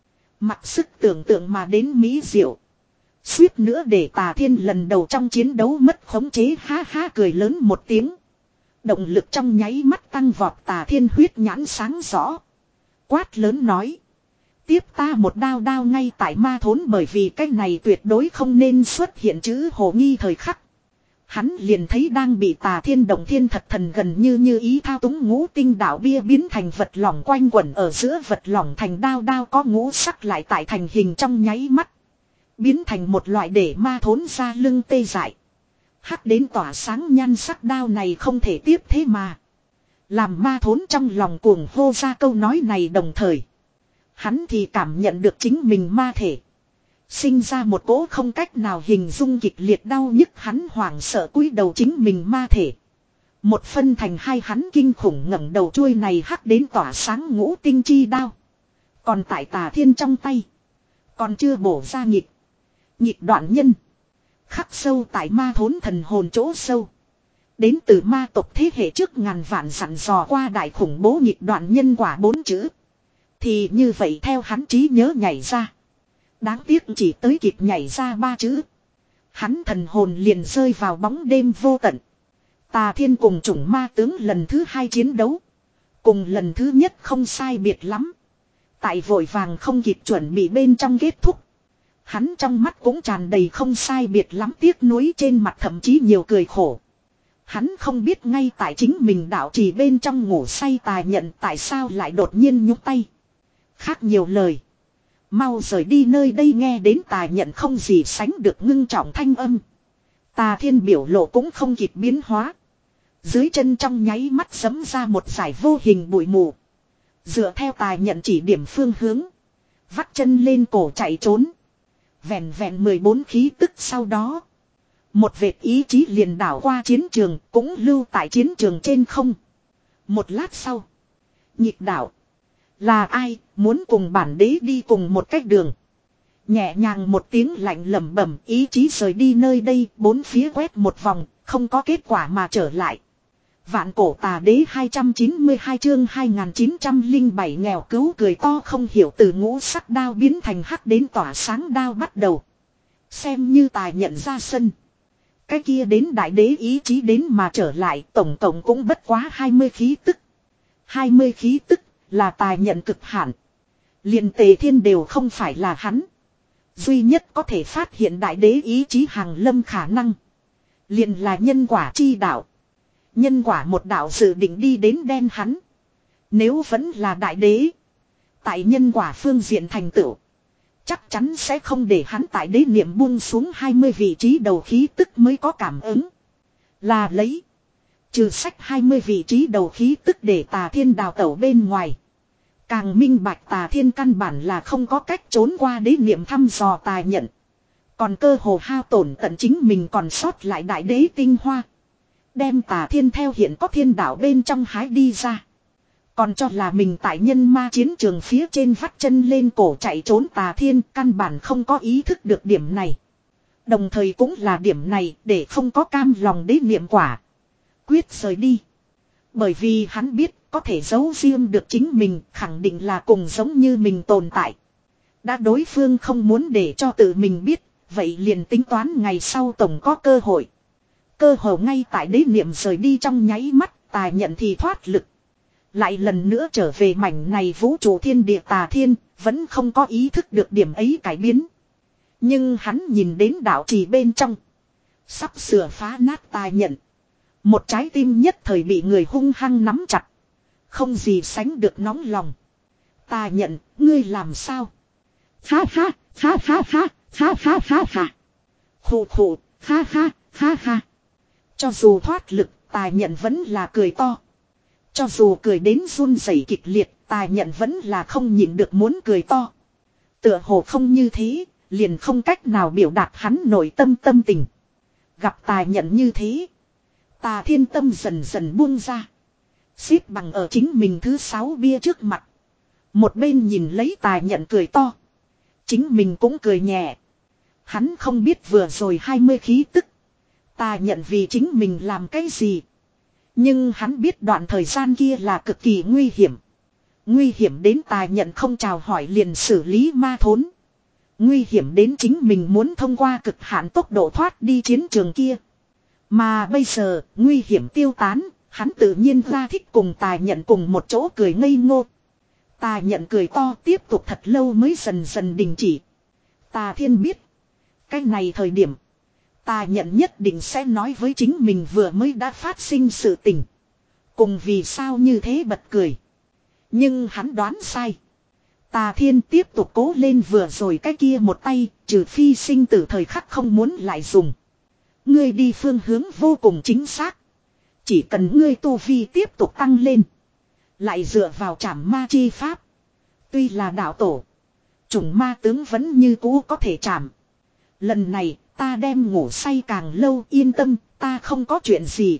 Mặc sức tưởng tượng mà đến mỹ diệu. Suýt nữa để Tà Thiên lần đầu trong chiến đấu mất khống chế, ha ha cười lớn một tiếng. Động lực trong nháy mắt tăng vọt, Tà Thiên huyết nhãn sáng rõ. Quát lớn nói. Tiếp ta một đao, đao ngay tại ma thốn, bởi vì cái này tuyệt đối không nên xuất hiện chữ hồ nghi thời khắc. Hắn liền thấy đang bị Tà Thiên động thiên thật thần gần như như ý thao túng ngũ tinh đạo bia biến thành vật lỏng quanh quẩn ở giữa, vật lỏng thành đao, đao có ngũ sắc lại tại thành hình trong nháy mắt. Biến thành một loại để ma thốn ra lưng tê dại. Hắc đến tỏa sáng nhan sắc đao này không thể tiếp thế mà. Làm ma thốn trong lòng cuồng hô ra câu nói này, đồng thời hắn thì cảm nhận được chính mình ma thể sinh ra một cỗ không cách nào hình dung kịch liệt đau nhức, hắn hoảng sợ cúi đầu, chính mình ma thể một phân thành hai, hắn kinh khủng ngẩng đầu, chuôi này hắc đến tỏa sáng ngũ tinh chi đao còn tại Tà Thiên trong tay, còn chưa bổ ra nhịp nhịp đoạn nhân. Khắc sâu tại ma thốn thần hồn chỗ sâu, đến từ ma tộc thế hệ trước ngàn vạn dặn dò qua đại khủng bố nhịp đoạn nhân quả bốn chữ. Thì như vậy theo hắn trí nhớ nhảy ra. Đáng tiếc chỉ tới kịp nhảy ra ba chữ, hắn thần hồn liền rơi vào bóng đêm vô tận. Tà Thiên cùng chủng ma tướng lần thứ hai chiến đấu, cùng lần thứ nhất không sai biệt lắm. Tại vội vàng không kịp chuẩn bị bên trong kết thúc, hắn trong mắt cũng tràn đầy không sai biệt lắm tiếc nuối, trên mặt thậm chí nhiều cười khổ. Hắn không biết ngay tại chính mình đạo trì bên trong ngủ say Tà Nhận tại sao lại đột nhiên nhúc tay. Khác nhiều lời, mau rời đi nơi đây. Nghe đến Tà Nhận không gì sánh được ngưng trọng thanh âm, Tà Thiên biểu lộ cũng không kịp biến hóa. Dưới chân trong nháy mắt giẫm ra một dải vô hình bụi mù. Dựa theo Tà Nhận chỉ điểm phương hướng, vắt chân lên cổ chạy trốn. Vẹn vẹn mười bốn khí tức sau đó, một vệt ý chí liền đảo qua chiến trường, cũng lưu tại chiến trường trên không. Một lát sau, nhịp đảo. Là ai muốn cùng bản đế đi cùng một cách đường? Nhẹ nhàng một tiếng lạnh lẩm bẩm, ý chí rời đi nơi đây, bốn phía quét một vòng, không có kết quả mà trở lại. Vạn cổ tà đế hai trăm chín mươi hai chương hai nghìn chín trăm lẻ bảy nghèo cứu cười to không hiểu từ ngũ sắc đao biến thành hắc đến tỏa sáng đao bắt đầu. Xem như Tài nhận ra sân. Cái kia đến đại đế ý chí đến mà trở lại, tổng tổng cũng bất quá hai mươi khí tức. hai mươi khí tức là Tài nhận cực hạn. Liền Tề Thiên đều không phải là hắn. Duy nhất có thể phát hiện đại đế ý chí hàng lâm khả năng, liền là nhân quả chi đạo. Nhân quả một đạo dự định đi đến đen hắn. Nếu vẫn là đại đế, tại nhân quả phương diện thành tựu, chắc chắn sẽ không để hắn tại đế niệm buông xuống hai mươi vị trí đầu khí tức mới có cảm ứng. Là lấy trừ sách hai mươi vị trí đầu khí tức để Tà Thiên đào tẩu bên ngoài, càng minh bạch Tà Thiên căn bản là không có cách trốn qua đế niệm thăm dò Tài nhận. Còn cơ hồ hao tổn tận chính mình còn sót lại đại đế tinh hoa, đem Tà Thiên theo hiện có thiên đạo bên trong hái đi ra. Còn cho là mình tại nhân ma chiến trường phía trên vắt chân lên cổ chạy trốn Tà Thiên căn bản không có ý thức được điểm này. Đồng thời cũng là điểm này để không có cam lòng đế niệm quả quyết rời đi. Bởi vì hắn biết có thể giấu riêng được chính mình khẳng định là cùng giống như mình tồn tại. Đã đối phương không muốn để cho tự mình biết, vậy liền tính toán ngày sau tổng có cơ hội. Cơ hồ ngay tại đế niệm rời đi trong nháy mắt, Tài nhận thì thoát lực. Lại lần nữa trở về mảnh này vũ trụ thiên địa. Tà Thiên vẫn không có ý thức được điểm ấy cải biến. Nhưng hắn nhìn đến đạo trì bên trong sắp sửa phá nát Tài nhận, một trái tim nhất thời bị người hung hăng nắm chặt, không gì sánh được nóng lòng. Tà nhận, ngươi làm sao? Ha ha, ha ha ha, ha ha ha ha. Khụ khụ, ha ha, ha ha. Cho dù thoát lực, Tài nhận vẫn là cười to. Cho dù cười đến run rẩy kịch liệt, Tài nhận vẫn là không nhịn được muốn cười to. Tựa hồ không như thế, liền không cách nào biểu đạt hắn nội tâm tâm tình. Gặp tà nhận như thế. Tà thiên tâm dần dần buông ra. Xếp bằng ở chính mình thứ sáu bia trước mặt. Một bên nhìn lấy tà nhận cười to. Chính mình cũng cười nhẹ. Hắn không biết vừa rồi hai mươi khí tức. Tà nhận vì chính mình làm cái gì. Nhưng hắn biết đoạn thời gian kia là cực kỳ nguy hiểm. Nguy hiểm đến tà nhận không chào hỏi liền xử lý ma thốn. Nguy hiểm đến chính mình muốn thông qua cực hạn tốc độ thoát đi chiến trường kia. Mà bây giờ, nguy hiểm tiêu tán, hắn tự nhiên ra thích cùng tà nhận cùng một chỗ cười ngây ngô. Tà nhận cười to tiếp tục thật lâu mới dần dần đình chỉ. Tà thiên biết. Cái này thời điểm. Tà nhận nhất định sẽ nói với chính mình vừa mới đã phát sinh sự tình. Cùng vì sao như thế bật cười. Nhưng hắn đoán sai. Tà thiên tiếp tục cố lên vừa rồi cái kia một tay, trừ phi sinh tử thời khắc không muốn lại dùng. Ngươi đi phương hướng vô cùng chính xác. Chỉ cần ngươi tu vi tiếp tục tăng lên. Lại dựa vào trảm ma chi pháp. Tuy là đạo tổ. Chủng ma tướng vẫn như cũ có thể trảm. Lần này ta đem ngủ say càng lâu, yên tâm, ta không có chuyện gì.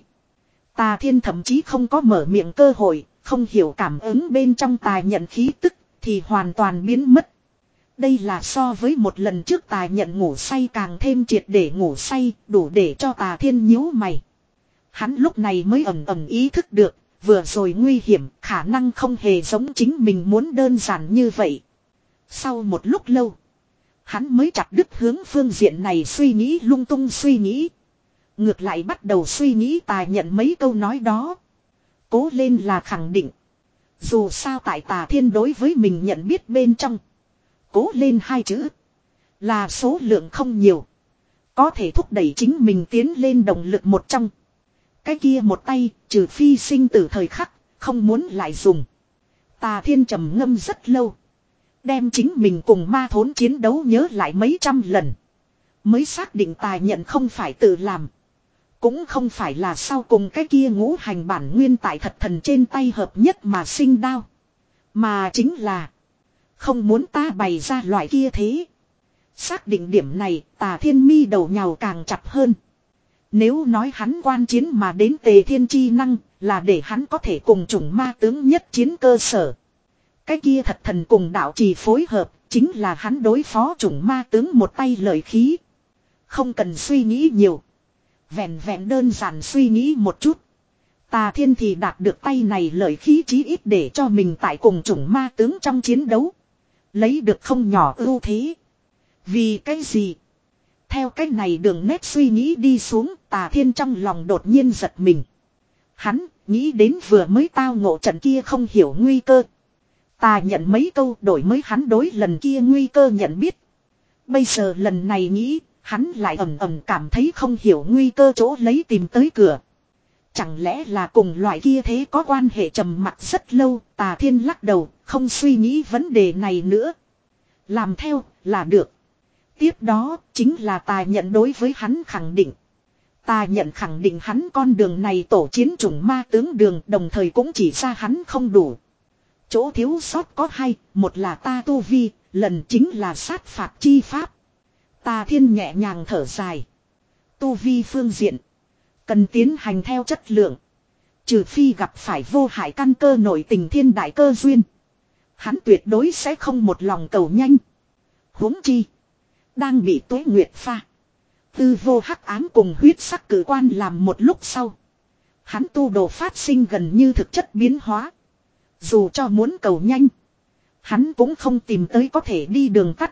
Tà thiên thậm chí không có mở miệng cơ hội, không hiểu cảm ứng bên trong tà nhận khí tức, thì hoàn toàn biến mất. Đây là so với một lần trước tà nhận ngủ say càng thêm triệt để ngủ say, đủ để cho tà thiên nhíu mày. Hắn lúc này mới ẩn ẩn ý thức được, vừa rồi nguy hiểm, khả năng không hề giống chính mình muốn đơn giản như vậy. Sau một lúc lâu, hắn mới chặt đứt hướng phương diện này suy nghĩ lung tung suy nghĩ. Ngược lại bắt đầu suy nghĩ tà nhận mấy câu nói đó. Cố lên là khẳng định. Dù sao tại tà thiên đối với mình nhận biết bên trong. Cố lên hai chữ. Là số lượng không nhiều. Có thể thúc đẩy chính mình tiến lên động lực một trong. Cái kia một tay, trừ phi sinh tử thời khắc, không muốn lại dùng. Tà thiên trầm ngâm rất lâu. Đem chính mình cùng ma thốn chiến đấu nhớ lại mấy trăm lần. Mới xác định tà nhận không phải tự làm. Cũng không phải là sau cùng cái kia ngũ hành bản nguyên tại thật thần trên tay hợp nhất mà sinh đao. Mà chính là không muốn ta bày ra loại kia thế. Xác định điểm này tà thiên mi đầu nhào càng chặt hơn. Nếu nói hắn quan chiến mà đến tề thiên chi năng là để hắn có thể cùng chủng ma tướng nhất chiến cơ sở. Cái kia thật thần cùng đạo trì phối hợp chính là hắn đối phó chủng ma tướng một tay lợi khí. Không cần suy nghĩ nhiều. Vẹn vẹn đơn giản suy nghĩ một chút. Tà thiên thì đạt được tay này lợi khí chí ít để cho mình tại cùng chủng ma tướng trong chiến đấu. Lấy được không nhỏ ưu thế. Vì cái gì? Theo cái này đường nét suy nghĩ đi xuống tà thiên trong lòng đột nhiên giật mình. Hắn nghĩ đến vừa mới tao ngộ trận kia không hiểu nguy cơ. Tà nhận mấy câu đổi mới hắn đối lần kia nguy cơ nhận biết. Bây giờ lần này nghĩ, hắn lại ầm ầm cảm thấy không hiểu nguy cơ chỗ lấy tìm tới cửa. Chẳng lẽ là cùng loại kia thế có quan hệ trầm mặc rất lâu, tà thiên lắc đầu, không suy nghĩ vấn đề này nữa. Làm theo, là được. Tiếp đó, chính là tà nhận đối với hắn khẳng định. Tà nhận khẳng định hắn con đường này tổ chiến chủng ma tướng đường đồng thời cũng chỉ ra hắn không đủ. Chỗ thiếu sót có hai, một là ta tu vi, lần chính là sát phạt chi pháp. Tà thiên nhẹ nhàng thở dài. Tu vi phương diện. Cần tiến hành theo chất lượng. Trừ phi gặp phải vô hại căn cơ nội tình thiên đại cơ duyên. Hắn tuyệt đối sẽ không một lòng cầu nhanh. Huống chi. Đang bị tuế nguyệt pha. Tư vô hắc ám cùng huyết sắc cử quan làm một lúc sau. Hắn tu đồ phát sinh gần như thực chất biến hóa. Dù cho muốn cầu nhanh. Hắn cũng không tìm tới có thể đi đường tắt.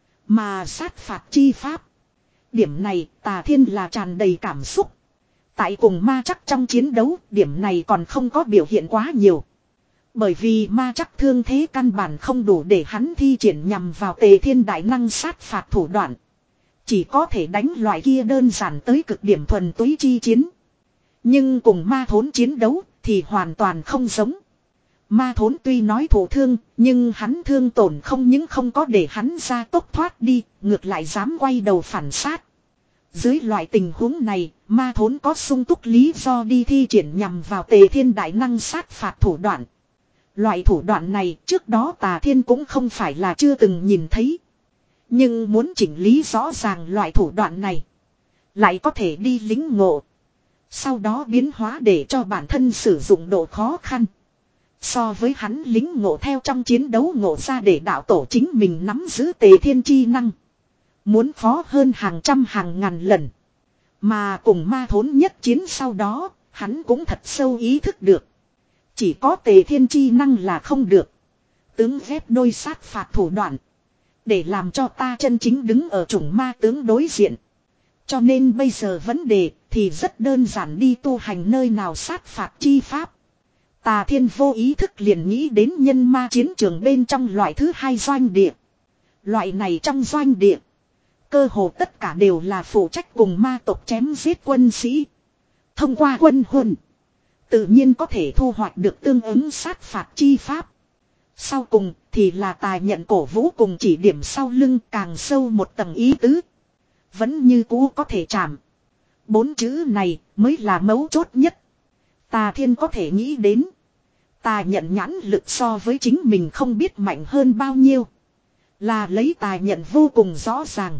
Mà sát phạt chi pháp. Điểm này tà thiên là tràn đầy cảm xúc. Tại cùng ma chắc trong chiến đấu điểm này còn không có biểu hiện quá nhiều. Bởi vì ma chắc thương thế căn bản không đủ để hắn thi triển nhằm vào tề thiên đại năng sát phạt thủ đoạn. Chỉ có thể đánh loại kia đơn giản tới cực điểm thuần túy chi chiến. Nhưng cùng ma thốn chiến đấu thì hoàn toàn không giống. Ma thốn tuy nói thổ thương, nhưng hắn thương tổn không những không có để hắn ra tốc thoát đi, ngược lại dám quay đầu phản sát. Dưới loại tình huống này, ma thốn có sung túc lý do đi thi triển nhằm vào tề thiên đại năng sát phạt thủ đoạn. Loại thủ đoạn này trước đó tà thiên cũng không phải là chưa từng nhìn thấy. Nhưng muốn chỉnh lý rõ ràng loại thủ đoạn này, Lại có thể đi lính ngộ. Sau đó biến hóa để cho bản thân sử dụng độ khó khăn. So với hắn lính ngộ theo trong chiến đấu ngộ ra để đạo tổ chính mình nắm giữ tề thiên chi năng. Muốn khó hơn hàng trăm hàng ngàn lần. Mà cùng ma thốn nhất chiến sau đó, hắn cũng thật sâu ý thức được. Chỉ có tề thiên chi năng là không được. Tướng ghép đôi sát phạt thủ đoạn. Để làm cho ta chân chính đứng ở chủng ma tướng đối diện. Cho nên bây giờ vấn đề thì rất đơn giản, đi tu hành nơi nào sát phạt chi pháp. Tà Thiên vô ý thức liền nghĩ đến nhân ma chiến trường bên trong loại thứ hai doanh địa. Loại này trong doanh địa, cơ hồ tất cả đều là phụ trách cùng ma tộc chém giết quân sĩ. Thông qua quân huấn, tự nhiên có thể thu hoạch được tương ứng sát phạt chi pháp. Sau cùng thì là tài nhận cổ vũ cùng chỉ điểm sau lưng càng sâu một tầng ý tứ. Vẫn như cũ có thể chạm. Bốn chữ này mới là mấu chốt nhất. Tà Thiên có thể nghĩ đến. Tà nhận nhãn lực so với chính mình không biết mạnh hơn bao nhiêu. Là lấy tà nhận vô cùng rõ ràng.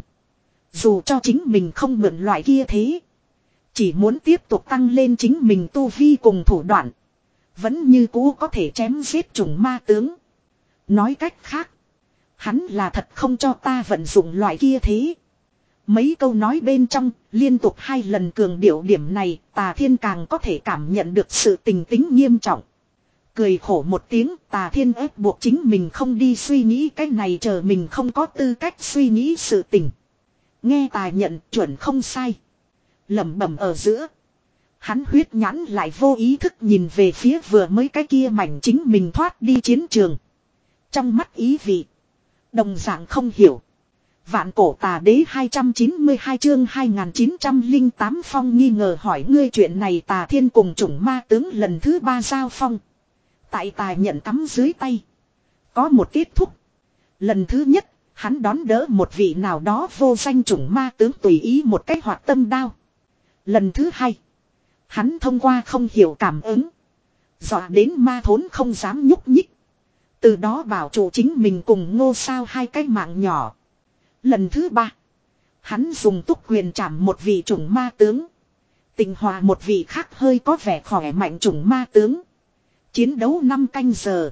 Dù cho chính mình không mượn loại kia thế. Chỉ muốn tiếp tục tăng lên chính mình tu vi cùng thủ đoạn. Vẫn như cũ có thể chém giết chủng ma tướng. Nói cách khác. Hắn là thật không cho ta vận dụng loại kia thế. Mấy câu nói bên trong, liên tục hai lần cường điệu điểm này, Tà Thiên càng có thể cảm nhận được sự tình tính nghiêm trọng. Cười khổ một tiếng, Tà Thiên ép buộc chính mình không đi suy nghĩ cái này, chờ mình không có tư cách suy nghĩ sự tình. Nghe Tà nhận chuẩn không sai. Lẩm bẩm ở giữa. Hắn huyết nhãn lại vô ý thức nhìn về phía vừa mới cái kia mảnh chính mình thoát đi chiến trường. Trong mắt ý vị. Đồng dạng không hiểu. Vạn cổ tà đế hai trăm chín mươi hai chương hai nghìn chín trăm lẻ tám phong nghi ngờ hỏi ngươi chuyện này. Tà Thiên cùng chủng ma tướng lần thứ ba giao phong. Tại Tà nhận tắm dưới tay. Có một kết thúc. Lần thứ nhất, hắn đón đỡ một vị nào đó vô danh chủng ma tướng tùy ý một cách hoạt tâm đao. Lần thứ hai, hắn thông qua không hiểu cảm ứng. Dọa đến ma thốn không dám nhúc nhích. Từ đó bảo chủ chính mình cùng Ngô Sao hai cái mạng nhỏ. Lần thứ ba, hắn dùng túc quyền chạm một vị chủng ma tướng. Tình hòa một vị khác hơi có vẻ khỏe mạnh chủng ma tướng. Chiến đấu năm canh giờ.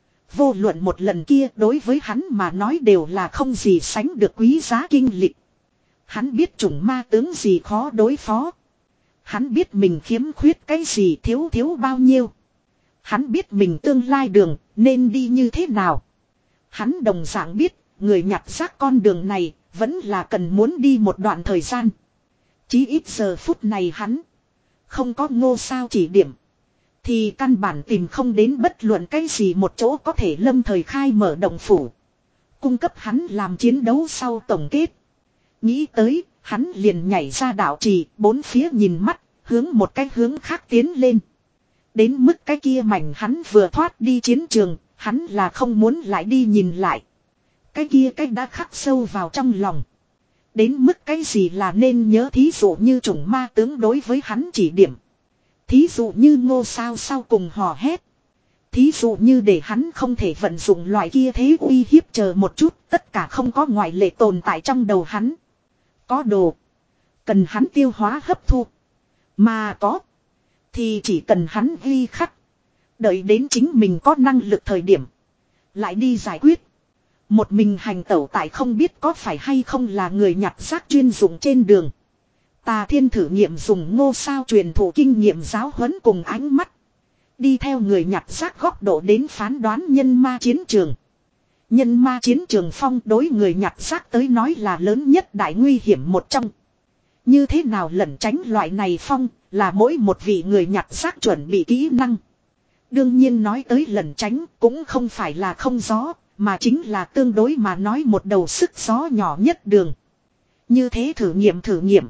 Vô luận một lần kia đối với hắn mà nói đều là không gì sánh được quý giá kinh lịch. Hắn biết chủng ma tướng gì khó đối phó. Hắn biết mình khiếm khuyết cái gì, thiếu thiếu bao nhiêu. Hắn biết mình tương lai đường nên đi như thế nào. Hắn đồng dạng biết người nhặt rác con đường này vẫn là cần muốn đi một đoạn thời gian. Chí ít giờ phút này hắn không có Ngô Sao chỉ điểm, thì căn bản tìm không đến bất luận cái gì một chỗ có thể lâm thời khai mở động phủ. Cung cấp hắn làm chiến đấu sau tổng kết. Nghĩ tới, hắn liền nhảy ra đạo trì, bốn phía nhìn mắt, hướng một cái hướng khác tiến lên. Đến mức cái kia mảnh hắn vừa thoát đi chiến trường, hắn là không muốn lại đi nhìn lại. Cái kia cái đã khắc sâu vào trong lòng. Đến mức cái gì là nên nhớ, thí dụ như chủng ma tướng đối với hắn chỉ điểm. Thí dụ như Ngô Sao sau cùng hò hét. Thí dụ như để hắn không thể vận dụng loại kia thế uy hiếp, chờ một chút, tất cả không có ngoại lệ tồn tại trong đầu hắn. Có đồ cần hắn tiêu hóa hấp thu. Mà có thì chỉ cần hắn ghi khắc. Đợi đến chính mình có năng lực thời điểm lại đi giải quyết. Một mình hành tẩu tại không biết có phải hay không là người nhặt rác chuyên dụng trên đường. Tà Thiên thử nghiệm dùng Ngô Sao truyền thụ kinh nghiệm giáo huấn cùng ánh mắt. Đi theo người nhặt rác góc độ đến phán đoán nhân ma chiến trường. Nhân ma chiến trường phong đối người nhặt rác tới nói là lớn nhất đại nguy hiểm một trong. Như thế nào lẩn tránh loại này phong là mỗi một vị người nhặt rác chuẩn bị kỹ năng. Đương nhiên nói tới lẩn tránh cũng không phải là không gió, mà chính là tương đối mà nói một đầu sức gió nhỏ nhất đường. Như thế thử nghiệm thử nghiệm.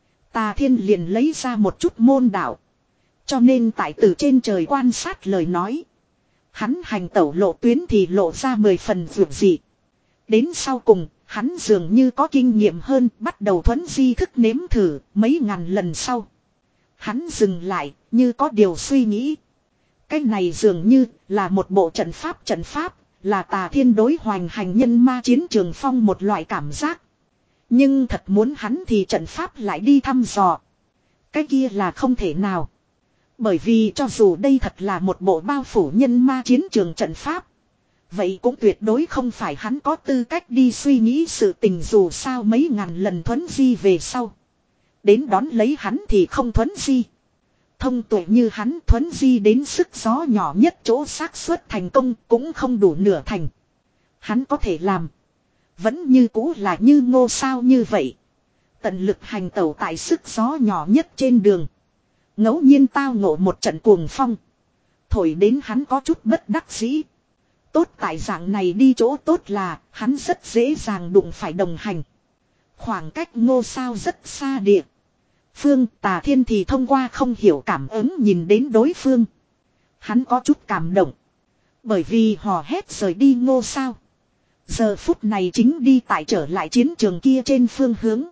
Tà Thiên liền lấy ra một chút môn đạo. Cho nên tại từ trên trời quan sát lời nói. Hắn hành tẩu lộ tuyến thì lộ ra mười phần vượt dị. Đến sau cùng, hắn dường như có kinh nghiệm hơn, bắt đầu thuấn di thức nếm thử mấy ngàn lần sau. Hắn dừng lại, như có điều suy nghĩ. Cái này dường như là một bộ trận pháp trận pháp, là Tà Thiên đối hoành hành nhân ma chiến trường phong một loại cảm giác. Nhưng thật muốn hắn thì trận pháp lại đi thăm dò. Cái kia là không thể nào. Bởi vì cho dù đây thật là một bộ bao phủ nhân ma chiến trường trận pháp. Vậy cũng tuyệt đối không phải hắn có tư cách đi suy nghĩ sự tình, dù sao mấy ngàn lần thuấn di về sau. Đến đón lấy hắn thì không thuấn di. Thông tuệ như hắn thuấn di đến sức gió nhỏ nhất chỗ xác suất thành công cũng không đủ nửa thành. Hắn có thể làm. Vẫn như cũ là như Ngô Sao như vậy. Tận lực hành tẩu tại sức gió nhỏ nhất trên đường. Ngẫu nhiên tao ngộ một trận cuồng phong. Thổi đến hắn có chút bất đắc dĩ. Tốt tại dạng này đi chỗ tốt là hắn rất dễ dàng đụng phải đồng hành. Khoảng cách Ngô Sao rất xa địa. Phương Tà Thiên thì thông qua không hiểu cảm ứng nhìn đến đối phương. Hắn có chút cảm động. Bởi vì hò hét rời đi Ngô Sao. Giờ phút này chính đi tại trở lại chiến trường kia trên phương hướng.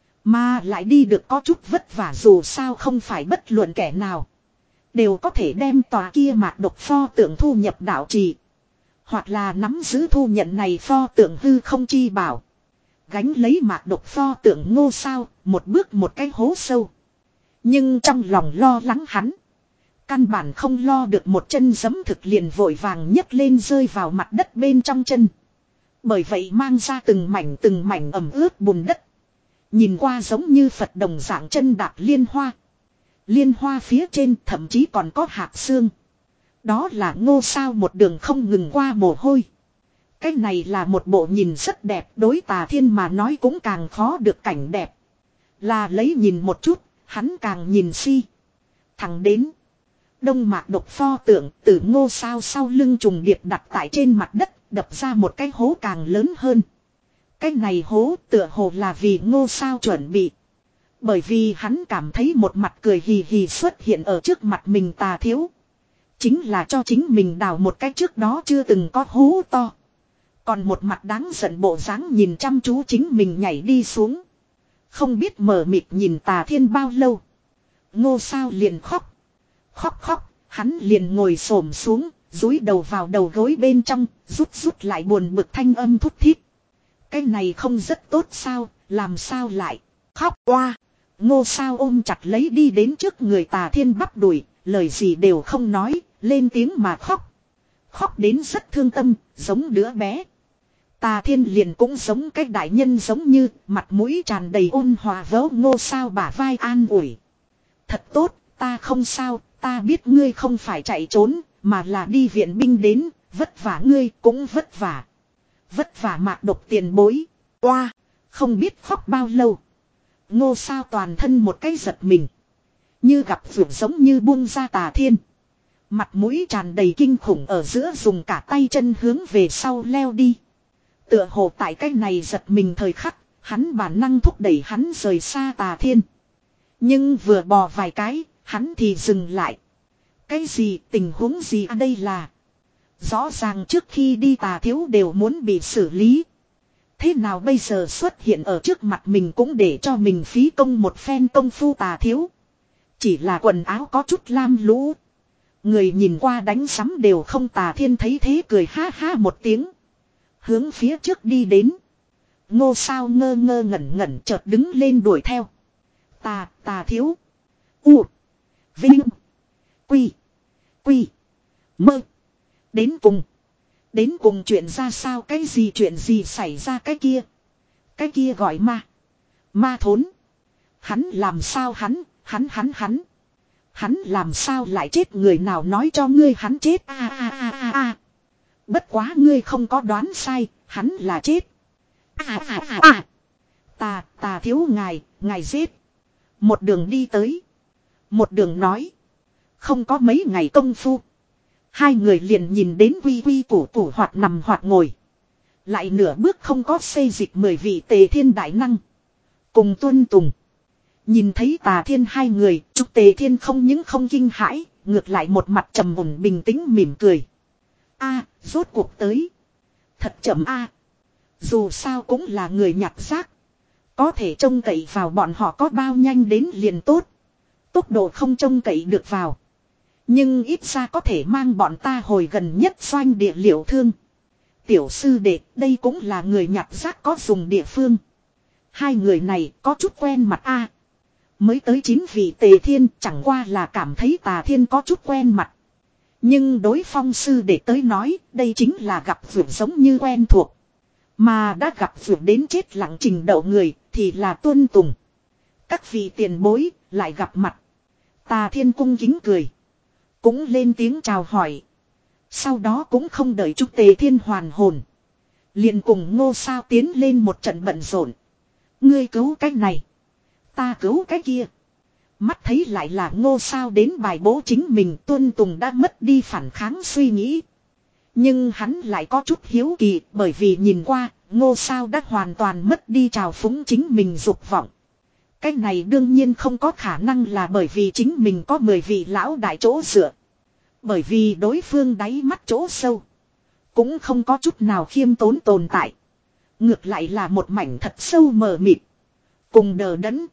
Mà lại đi được có chút vất vả, dù sao không phải bất luận kẻ nào đều có thể đem tòa kia mạc độc pho tượng thu nhập đạo trì. Hoặc là nắm giữ thu nhận này pho tượng hư không chi bảo. Gánh lấy mạc độc pho tượng Ngô Sao, một bước một cái hố sâu. Nhưng trong lòng lo lắng hắn. Căn bản không lo được một chân giấm thực liền vội vàng nhấc lên rơi vào mặt đất bên trong chân. Bởi vậy mang ra từng mảnh từng mảnh ẩm ướt bùn đất. Nhìn qua giống như Phật đồng dạng chân đạp liên hoa. Liên hoa phía trên thậm chí còn có hạt xương. Đó là Ngô Sao một đường không ngừng qua mồ hôi. Cái này là một bộ nhìn rất đẹp, đối Tà Thiên mà nói cũng càng khó được cảnh đẹp. Là lấy nhìn một chút, hắn càng nhìn si. Thẳng đến Đông Mạc độc pho tượng từ Ngô Sao sau lưng trùng điệp đặt tại trên mặt đất, đập ra một cái hố càng lớn hơn. Cái này hố tựa hồ là vì Ngô Sao chuẩn bị. Bởi vì hắn cảm thấy một mặt cười hì hì xuất hiện ở trước mặt mình Tà Thiếu. Chính là cho chính mình đào một cái trước đó chưa từng có hố to. Còn một mặt đáng giận bộ dáng nhìn chăm chú chính mình nhảy đi xuống. Không biết mờ mịt nhìn Tà Thiên bao lâu. Ngô Sao liền khóc. Khóc khóc, hắn liền ngồi xổm xuống, dúi đầu vào đầu gối bên trong, rút rút lại buồn bực thanh âm thút thít. Cái này không rất tốt sao, làm sao lại khóc oa. Ngô Sao ôm chặt lấy đi đến trước người Tà Thiên bắp đùi, lời gì đều không nói, lên tiếng mà khóc. Khóc đến rất thương tâm, giống đứa bé. Tà Thiên liền cũng giống cái đại nhân giống như, mặt mũi tràn đầy ôn hòa vỗ Ngô Sao bả vai an ủi. Thật tốt, ta không sao, ta biết ngươi không phải chạy trốn, mà là đi viện binh đến, vất vả ngươi cũng vất vả. Vất vả Mạc độc tiền bối. Oa, không biết khóc bao lâu. Ngô Sao toàn thân một cái giật mình. Như gặp vượt giống như buông ra Tà Thiên. Mặt mũi tràn đầy kinh khủng ở giữa dùng cả tay chân hướng về sau leo đi. Tựa hồ tại cái này giật mình thời khắc, hắn bản năng thúc đẩy hắn rời xa Tà Thiên. Nhưng vừa bò vài cái, hắn thì dừng lại. Cái gì, tình huống gì à, đây là? Rõ ràng trước khi đi Tà Thiếu đều muốn bị xử lý. Thế nào bây giờ xuất hiện ở trước mặt mình cũng để cho mình phí công một phen công phu Tà Thiếu. Chỉ là quần áo có chút lam lũ. Người nhìn qua đánh sắm đều không. Tà Thiên thấy thế cười ha ha một tiếng. Hướng phía trước đi đến. Ngô Sao ngơ ngơ ngẩn ngẩn chợt đứng lên đuổi theo. Tà, Tà Thiếu. U. Vinh. Quy. Quy. Mơ. Đến cùng. Đến cùng chuyện ra sao, cái gì chuyện gì xảy ra cái kia. Cái kia gọi ma. Ma thốn. Hắn làm sao hắn, hắn hắn hắn. Hắn làm sao lại chết, người nào nói cho ngươi hắn chết a a a a a. Bất quá ngươi không có đoán sai, hắn là chết. A a a a. Tà, Tà Thiếu ngài, ngài giết. Một đường đi tới. Một đường nói. Không có mấy ngày công phu. Hai người liền nhìn đến quy quy củ củ hoặc nằm hoặc ngồi. Lại nửa bước không có xây dịch mười vị Tề Thiên đại năng. Cùng tuân tùng. Nhìn thấy Tà Thiên hai người, Trúc Tề Thiên không những không kinh hãi, ngược lại một mặt trầm ổn bình tĩnh mỉm cười. A, rốt cuộc tới. Thật chậm a. Dù sao cũng là người nhặt rác. Có thể trông cậy vào bọn họ có bao nhanh đến liền tốt. Tốc độ không trông cậy được vào. Nhưng ít ra có thể mang bọn ta hồi gần nhất doanh địa liệu thương. Tiểu sư đệ, đây cũng là người nhặt rác có dùng địa phương. Hai người này có chút quen mặt a. Mới tới chín vị Tề Thiên chẳng qua là cảm thấy Tà Thiên có chút quen mặt. Nhưng đối Phong sư để tới nói đây chính là gặp vượt giống như quen thuộc. Mà đã gặp vượt đến chết lặng trình độ người thì là Tuân Tùng. Các vị tiền bối lại gặp mặt. Tà Thiên cung kính cười. Cũng lên tiếng chào hỏi. Sau đó cũng không đợi chúc Tề Thiên hoàn hồn. Liền cùng Ngô Sao tiến lên một trận bận rộn. Ngươi cứu cái này. Ta cứu cái kia. Mắt thấy lại là Ngô Sao đến bài bố chính mình, Tuân Tùng đã mất đi phản kháng suy nghĩ. Nhưng hắn lại có chút hiếu kỳ bởi vì nhìn qua Ngô Sao đã hoàn toàn mất đi trào phúng chính mình dục vọng. Cái này đương nhiên không có khả năng là bởi vì chính mình có mười vị lão đại chỗ dựa. Bởi vì đối phương đáy mắt chỗ sâu cũng không có chút nào khiêm tốn tồn tại. Ngược lại là một mảnh thật sâu mờ mịt. Cùng đờ đẫn.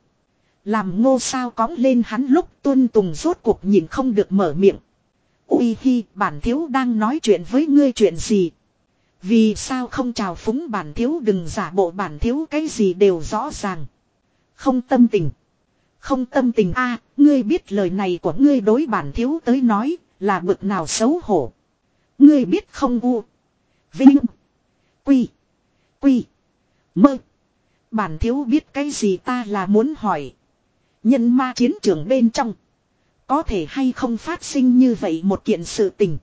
Làm Ngô Sao cõng lên hắn lúc Tuân Tùng rốt cuộc nhìn không được mở miệng. Ui hi, bản thiếu đang nói chuyện với ngươi chuyện gì? Vì sao không chào phúng bản thiếu, đừng giả bộ bản thiếu cái gì đều rõ ràng. Không tâm tình. Không tâm tình a, ngươi biết lời này của ngươi đối bản thiếu tới nói là bực nào xấu hổ. Ngươi biết không u. Vinh. Quy. Quy. Mơ. Bản thiếu biết cái gì ta là muốn hỏi. Nhân ma chiến trường bên trong. Có thể hay không phát sinh như vậy một kiện sự tình.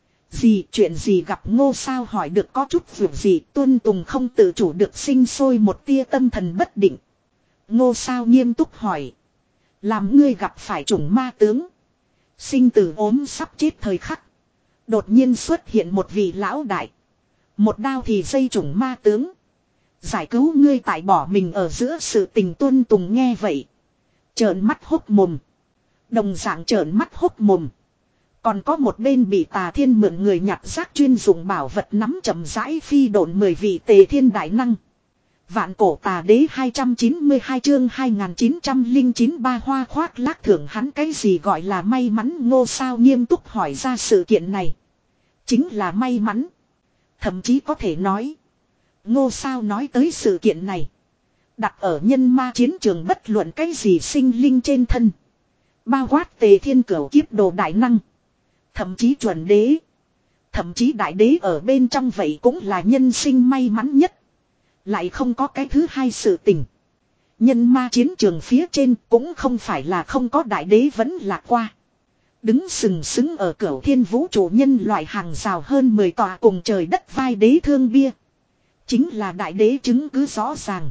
Gì chuyện gì gặp Ngô Sao hỏi được có chút việc gì, Tuân Tùng không tự chủ được sinh sôi một tia tâm thần bất định. Ngô Sao nghiêm túc hỏi. Làm ngươi gặp phải chủng ma tướng. Sinh tử ốm sắp chết thời khắc. Đột nhiên xuất hiện một vị lão đại. Một đao thì dây chủng ma tướng. Giải cứu ngươi tại bỏ mình ở giữa sự tình. Tuân Tùng nghe vậy. Trợn mắt hốc mồm. Đồng dạng trợn mắt hốc mồm. Còn có một bên bị Tà Thiên mượn người nhặt rác chuyên dụng bảo vật nắm chậm rãi phi độn mười vị Tề Thiên đại năng. Vạn cổ tà đế hai trăm chín mươi hai chương hai nghìn chín trăm lẻ chín ba hoa khoác lác thưởng hắn cái gì gọi là may mắn. Ngô Sao nghiêm túc hỏi ra sự kiện này. Chính là may mắn. Thậm chí có thể nói. Ngô Sao nói tới sự kiện này. Đặt ở nhân ma chiến trường bất luận cái gì sinh linh trên thân. Bao quát Tề Thiên cửu kiếp đồ đại năng. Thậm chí chuẩn đế. Thậm chí đại đế ở bên trong vậy cũng là nhân sinh may mắn nhất. Lại không có cái thứ hai sự tình. Nhân ma chiến trường phía trên cũng không phải là không có đại đế vẫn là qua. Đứng sừng sững ở cửu thiên vũ trụ nhân loại hàng rào hơn mười tòa cùng trời đất vai đế thương bia. Chính là đại đế chứng cứ rõ ràng.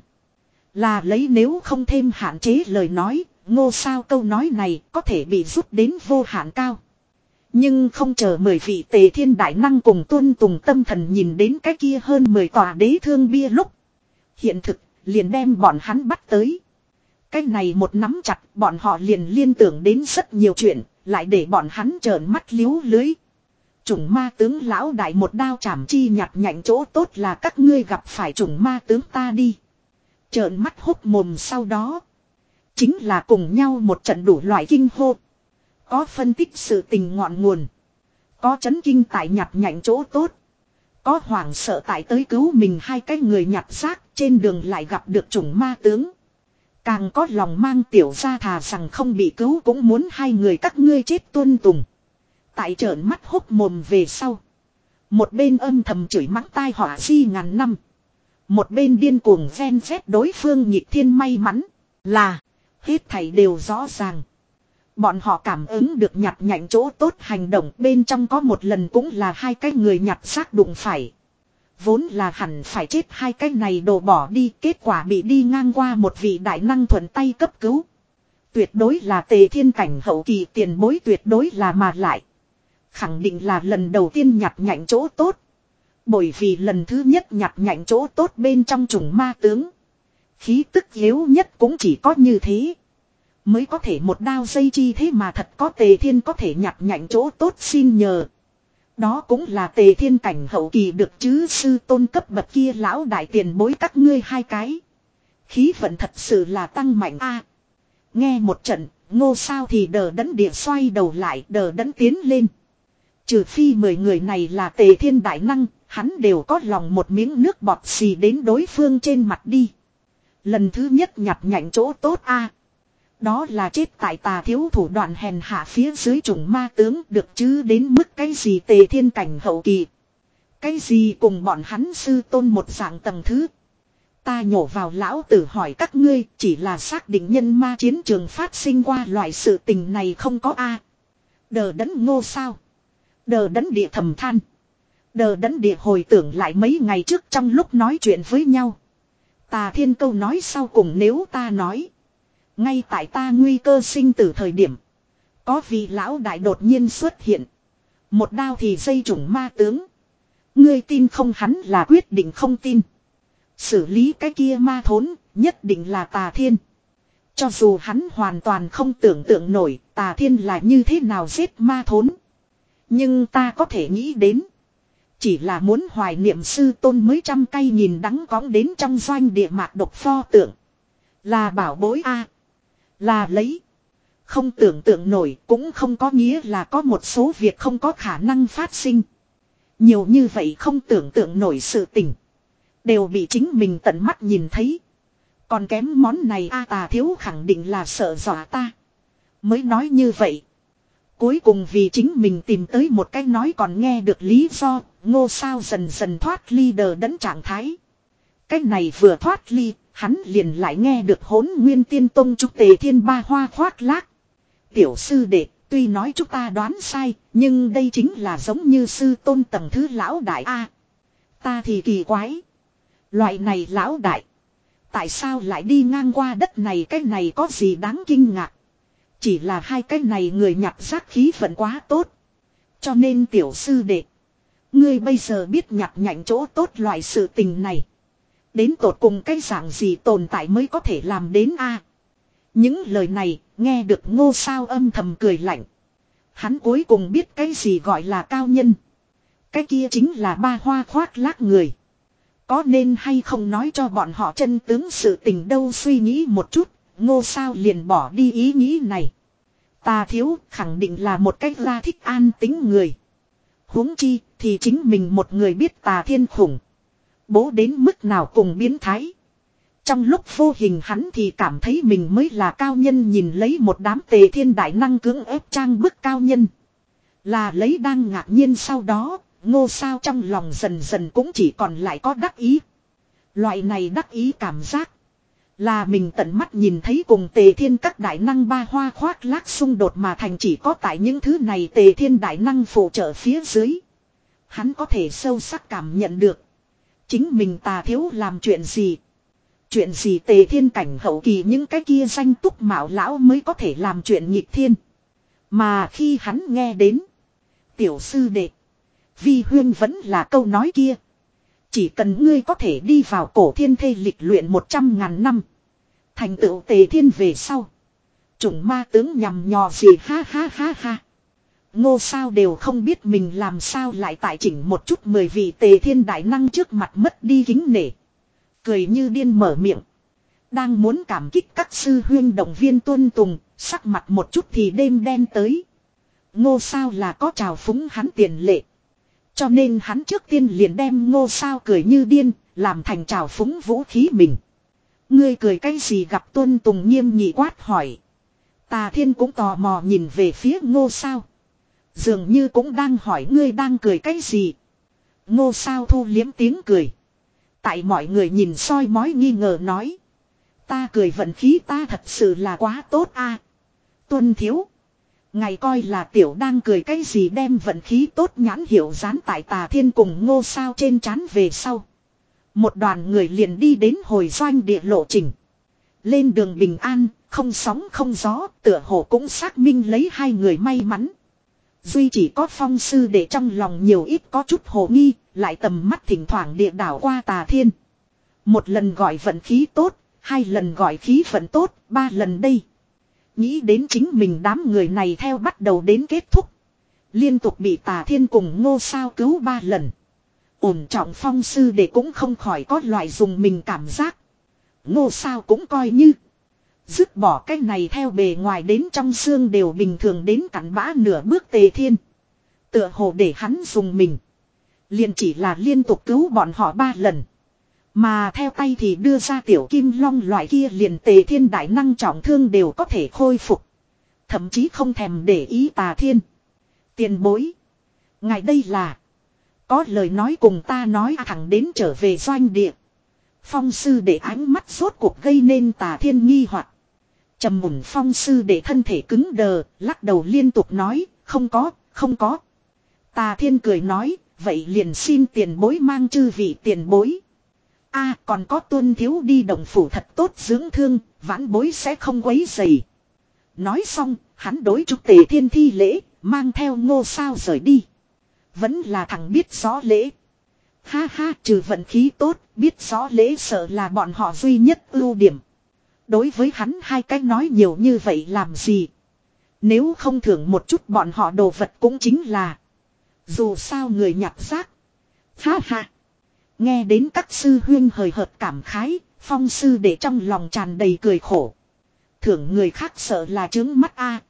Là lấy nếu không thêm hạn chế lời nói, Ngô Sao câu nói này có thể bị rút đến vô hạn cao. Nhưng không chờ mười vị Tề Thiên đại năng cùng Tuân Tùng tâm thần nhìn đến cái kia hơn mười tòa đế thương bia lúc. Hiện thực liền đem bọn hắn bắt tới. Cái này một nắm chặt bọn họ liền liên tưởng đến rất nhiều chuyện, lại để bọn hắn trợn mắt liếu lưới. Chủng ma tướng lão đại một đao chảm chi nhặt nhạnh chỗ tốt là các ngươi gặp phải chủng ma tướng ta đi. Trợn mắt hốc mồm sau đó. Chính là cùng nhau một trận đủ loại kinh hô. Có phân tích sự tình ngọn nguồn. Có chấn kinh tại nhặt nhạnh chỗ tốt. Có hoảng sợ tại tới cứu mình hai cái người nhặt xác trên đường lại gặp được chủng ma tướng. Càng có lòng mang tiểu ra thà rằng không bị cứu cũng muốn hai người các ngươi chết. Tuân Tùng. Tại trợn mắt hốc mồm về sau. Một bên âm thầm chửi mắng tai họa di ngàn năm. Một bên điên cuồng ven vét đối phương nhịp thiên may mắn. Là. Hết thảy đều rõ ràng. Bọn họ cảm ứng được nhặt nhạnh chỗ tốt hành động bên trong có một lần cũng là hai cái người nhặt xác đụng phải. Vốn là hẳn phải chết hai cái này đổ bỏ đi, kết quả bị đi ngang qua một vị đại năng thuận tay cấp cứu. Tuyệt đối là Tề Thiên cảnh hậu kỳ tiền bối, tuyệt đối là mà lại. Khẳng định là lần đầu tiên nhặt nhạnh chỗ tốt. Bởi vì lần thứ nhất nhặt nhạnh chỗ tốt bên trong chủng ma tướng. Khí tức yếu nhất cũng chỉ có như thế. Mới có thể một đao dây chi thế mà thật có Tề Thiên có thể nhặt nhạnh chỗ tốt xin nhờ. Đó cũng là Tề Thiên cảnh hậu kỳ được chứ sư tôn cấp bậc kia lão đại tiền bối các ngươi hai cái. Khí vận thật sự là tăng mạnh a. À, nghe một trận, Ngô Sao thì đờ đẫn địa xoay đầu lại đờ đẫn tiến lên. Trừ phi mười người này là Tề Thiên đại năng, hắn đều có lòng một miếng nước bọt xì đến đối phương trên mặt đi. Lần thứ nhất nhặt nhạnh chỗ tốt a, đó là chết tại Tà Thiếu thủ đoạn hèn hạ phía dưới chủng ma tướng được chứ đến mức cái gì Tề Thiên cảnh hậu kỳ. Cái gì cùng bọn hắn sư tôn một dạng tầng thứ. Ta nhổ vào lão tử hỏi các ngươi chỉ là xác định nhân ma chiến trường phát sinh qua loại sự tình này không có a. Đờ đẫn ngô sao. Đờ đẫn địa thầm than. Đờ đẫn địa hồi tưởng lại mấy ngày trước trong lúc nói chuyện với nhau. Tà Thiên câu nói sau cùng nếu ta nói. Ngay tại ta nguy cơ sinh tử thời điểm. Có vị lão đại đột nhiên xuất hiện. Một đao thì dây chủng ma tướng. Ngươi tin không hắn là quyết định không tin. Xử lý cái kia ma thốn nhất định là Tà Thiên. Cho dù hắn hoàn toàn không tưởng tượng nổi Tà Thiên là như thế nào giết ma thốn. Nhưng ta có thể nghĩ đến. Chỉ là muốn hoài niệm sư tôn mới trăm cây nhìn đắng cóng đến trong doanh địa mạc độc pho tượng. Là bảo bối a, là lấy. Không tưởng tượng nổi cũng không có nghĩa là có một số việc không có khả năng phát sinh. Nhiều như vậy không tưởng tượng nổi sự tình. Đều bị chính mình tận mắt nhìn thấy. Còn kém món này a, Tà Thiếu khẳng định là sợ dọa ta. Mới nói như vậy. Cuối cùng vì chính mình tìm tới một cái nói còn nghe được lý do, Ngô Sao dần dần thoát ly đờ đẫn trạng thái. Cái này vừa thoát ly, hắn liền lại nghe được Hỗn Nguyên Tiên Tông Trúc Tề Thiên Ba Hoa khoác lác. Tiểu sư đệ, tuy nói chúng ta đoán sai, nhưng đây chính là giống như sư tôn tầng thứ lão đại a. Ta thì kỳ quái. Loại này lão đại. Tại sao lại đi ngang qua đất này, cái này có gì đáng kinh ngạc. Chỉ là hai cái này người nhặt rác khí vận quá tốt. Cho nên tiểu sư đệ. Ngươi bây giờ biết nhặt nhạnh chỗ tốt loại sự tình này. Đến tột cùng cái dạng gì tồn tại mới có thể làm đến a? Những lời này nghe được Ngô Sao âm thầm cười lạnh. Hắn cuối cùng biết cái gì gọi là cao nhân. Cái kia chính là ba hoa khoác lác người. Có nên hay không nói cho bọn họ chân tướng sự tình đâu, suy nghĩ một chút. Ngô Sao liền bỏ đi ý nghĩ này. Tà Thiếu khẳng định là một cách ra thích an tính người. Huống chi thì chính mình một người biết Tà Thiên khủng bố đến mức nào cùng biến thái. Trong lúc vô hình hắn thì cảm thấy mình mới là cao nhân, nhìn lấy một đám Tề Thiên đại năng cưỡng ép trang bức cao nhân. Là lấy đang ngạc nhiên, sau đó Ngô Sao trong lòng dần dần cũng chỉ còn lại có đắc ý. Loại này đắc ý cảm giác là mình tận mắt nhìn thấy cùng Tề Thiên các đại năng ba hoa khoác lác xung đột mà thành, chỉ có tại những thứ này Tề Thiên đại năng phụ trợ phía dưới. Hắn có thể sâu sắc cảm nhận được. Chính mình Tà Thiếu làm chuyện gì. Chuyện gì Tề Thiên cảnh hậu kỳ những cái kia danh túc mạo lão mới có thể làm chuyện nghịch thiên. Mà khi hắn nghe đến. Tiểu sư đệ. Vi huyên vẫn là câu nói kia. Chỉ cần ngươi có thể đi vào cổ thiên thê lịch luyện một trăm ngàn năm. Thành tựu Tề Thiên về sau. Chủng ma tướng nhằm nhò gì, ha ha ha ha. Ngô Sao đều không biết mình làm sao lại tại chỉnh một chút mười vị Tề Thiên đại năng trước mặt mất đi kính nể. Cười như điên mở miệng. Đang muốn cảm kích các sư huyên động viên tuân tùng, sắc mặt một chút thì đêm đen tới. Ngô Sao là có trào phúng hắn tiền lệ. Cho nên hắn trước tiên liền đem Ngô Sao cười như điên, làm thành trào phúng vũ khí mình. Ngươi cười cái gì, gặp tuân tùng nghiêm nghị quát hỏi. Tà Thiên cũng tò mò nhìn về phía Ngô Sao. Dường như cũng đang hỏi ngươi đang cười cái gì. Ngô Sao thu liếm tiếng cười. Tại mọi người nhìn soi mói nghi ngờ nói. Ta cười vận khí ta thật sự là quá tốt a. Tuân thiếu. Ngài coi là tiểu đang cười cái gì, đem vận khí tốt nhãn hiệu dán tại Tà Thiên cùng Ngô Sao trên trán về sau. Một đoàn người liền đi đến hồi doanh địa lộ trình. Lên đường bình an, không sóng không gió, tựa hồ cũng xác minh lấy hai người may mắn. Duy chỉ có Phong sư để trong lòng nhiều ít có chút hồ nghi, lại tầm mắt thỉnh thoảng địa đảo qua Tà Thiên. Một lần gọi vận khí tốt, hai lần gọi khí vận tốt, ba lần đây. Nghĩ đến chính mình đám người này theo bắt đầu đến kết thúc. Liên tục bị Tà Thiên cùng Ngô Sao cứu ba lần. Ổn trọng Phong sư để cũng không khỏi có loại dùng mình cảm giác. Ngô Sao cũng coi như dứt bỏ cái này theo bề ngoài đến trong xương đều bình thường đến cặn bã nửa bước Tề Thiên. Tựa hồ để hắn dùng mình. Liền chỉ là liên tục cứu bọn họ ba lần. Mà theo tay thì đưa ra tiểu kim long loại kia liền Tề Thiên đại năng trọng thương đều có thể khôi phục. Thậm chí không thèm để ý Tà Thiên. Tiền bối. Ngài đây là. Có lời nói cùng ta nói thẳng đến trở về doanh địa. Phong sư để ánh mắt rốt cuộc gây nên Tà Thiên nghi hoặc. Trầm mùn phong sư để thân thể cứng đờ, lắc đầu liên tục nói, không có, không có. Tà Thiên cười nói, vậy liền xin tiền bối mang chư vị tiền bối. A còn có Tuân thiếu đi động phủ thật tốt dưỡng thương, vãn bối sẽ không quấy rầy. Nói xong, hắn đối trúc Tề Thiên thi lễ, mang theo Ngô Sao rời đi. Vẫn là thằng biết rõ lễ. Ha ha, trừ vận khí tốt, biết rõ lễ sợ là bọn họ duy nhất ưu điểm. Đối với hắn hai cách nói nhiều như vậy làm gì? Nếu không thưởng một chút bọn họ đồ vật cũng chính là. Dù sao người nhặt rác. Ha ha. Nghe đến các sư huyên hời hợt cảm khái, phong sư để trong lòng tràn đầy cười khổ. Thưởng người khác sợ là trướng mắt a.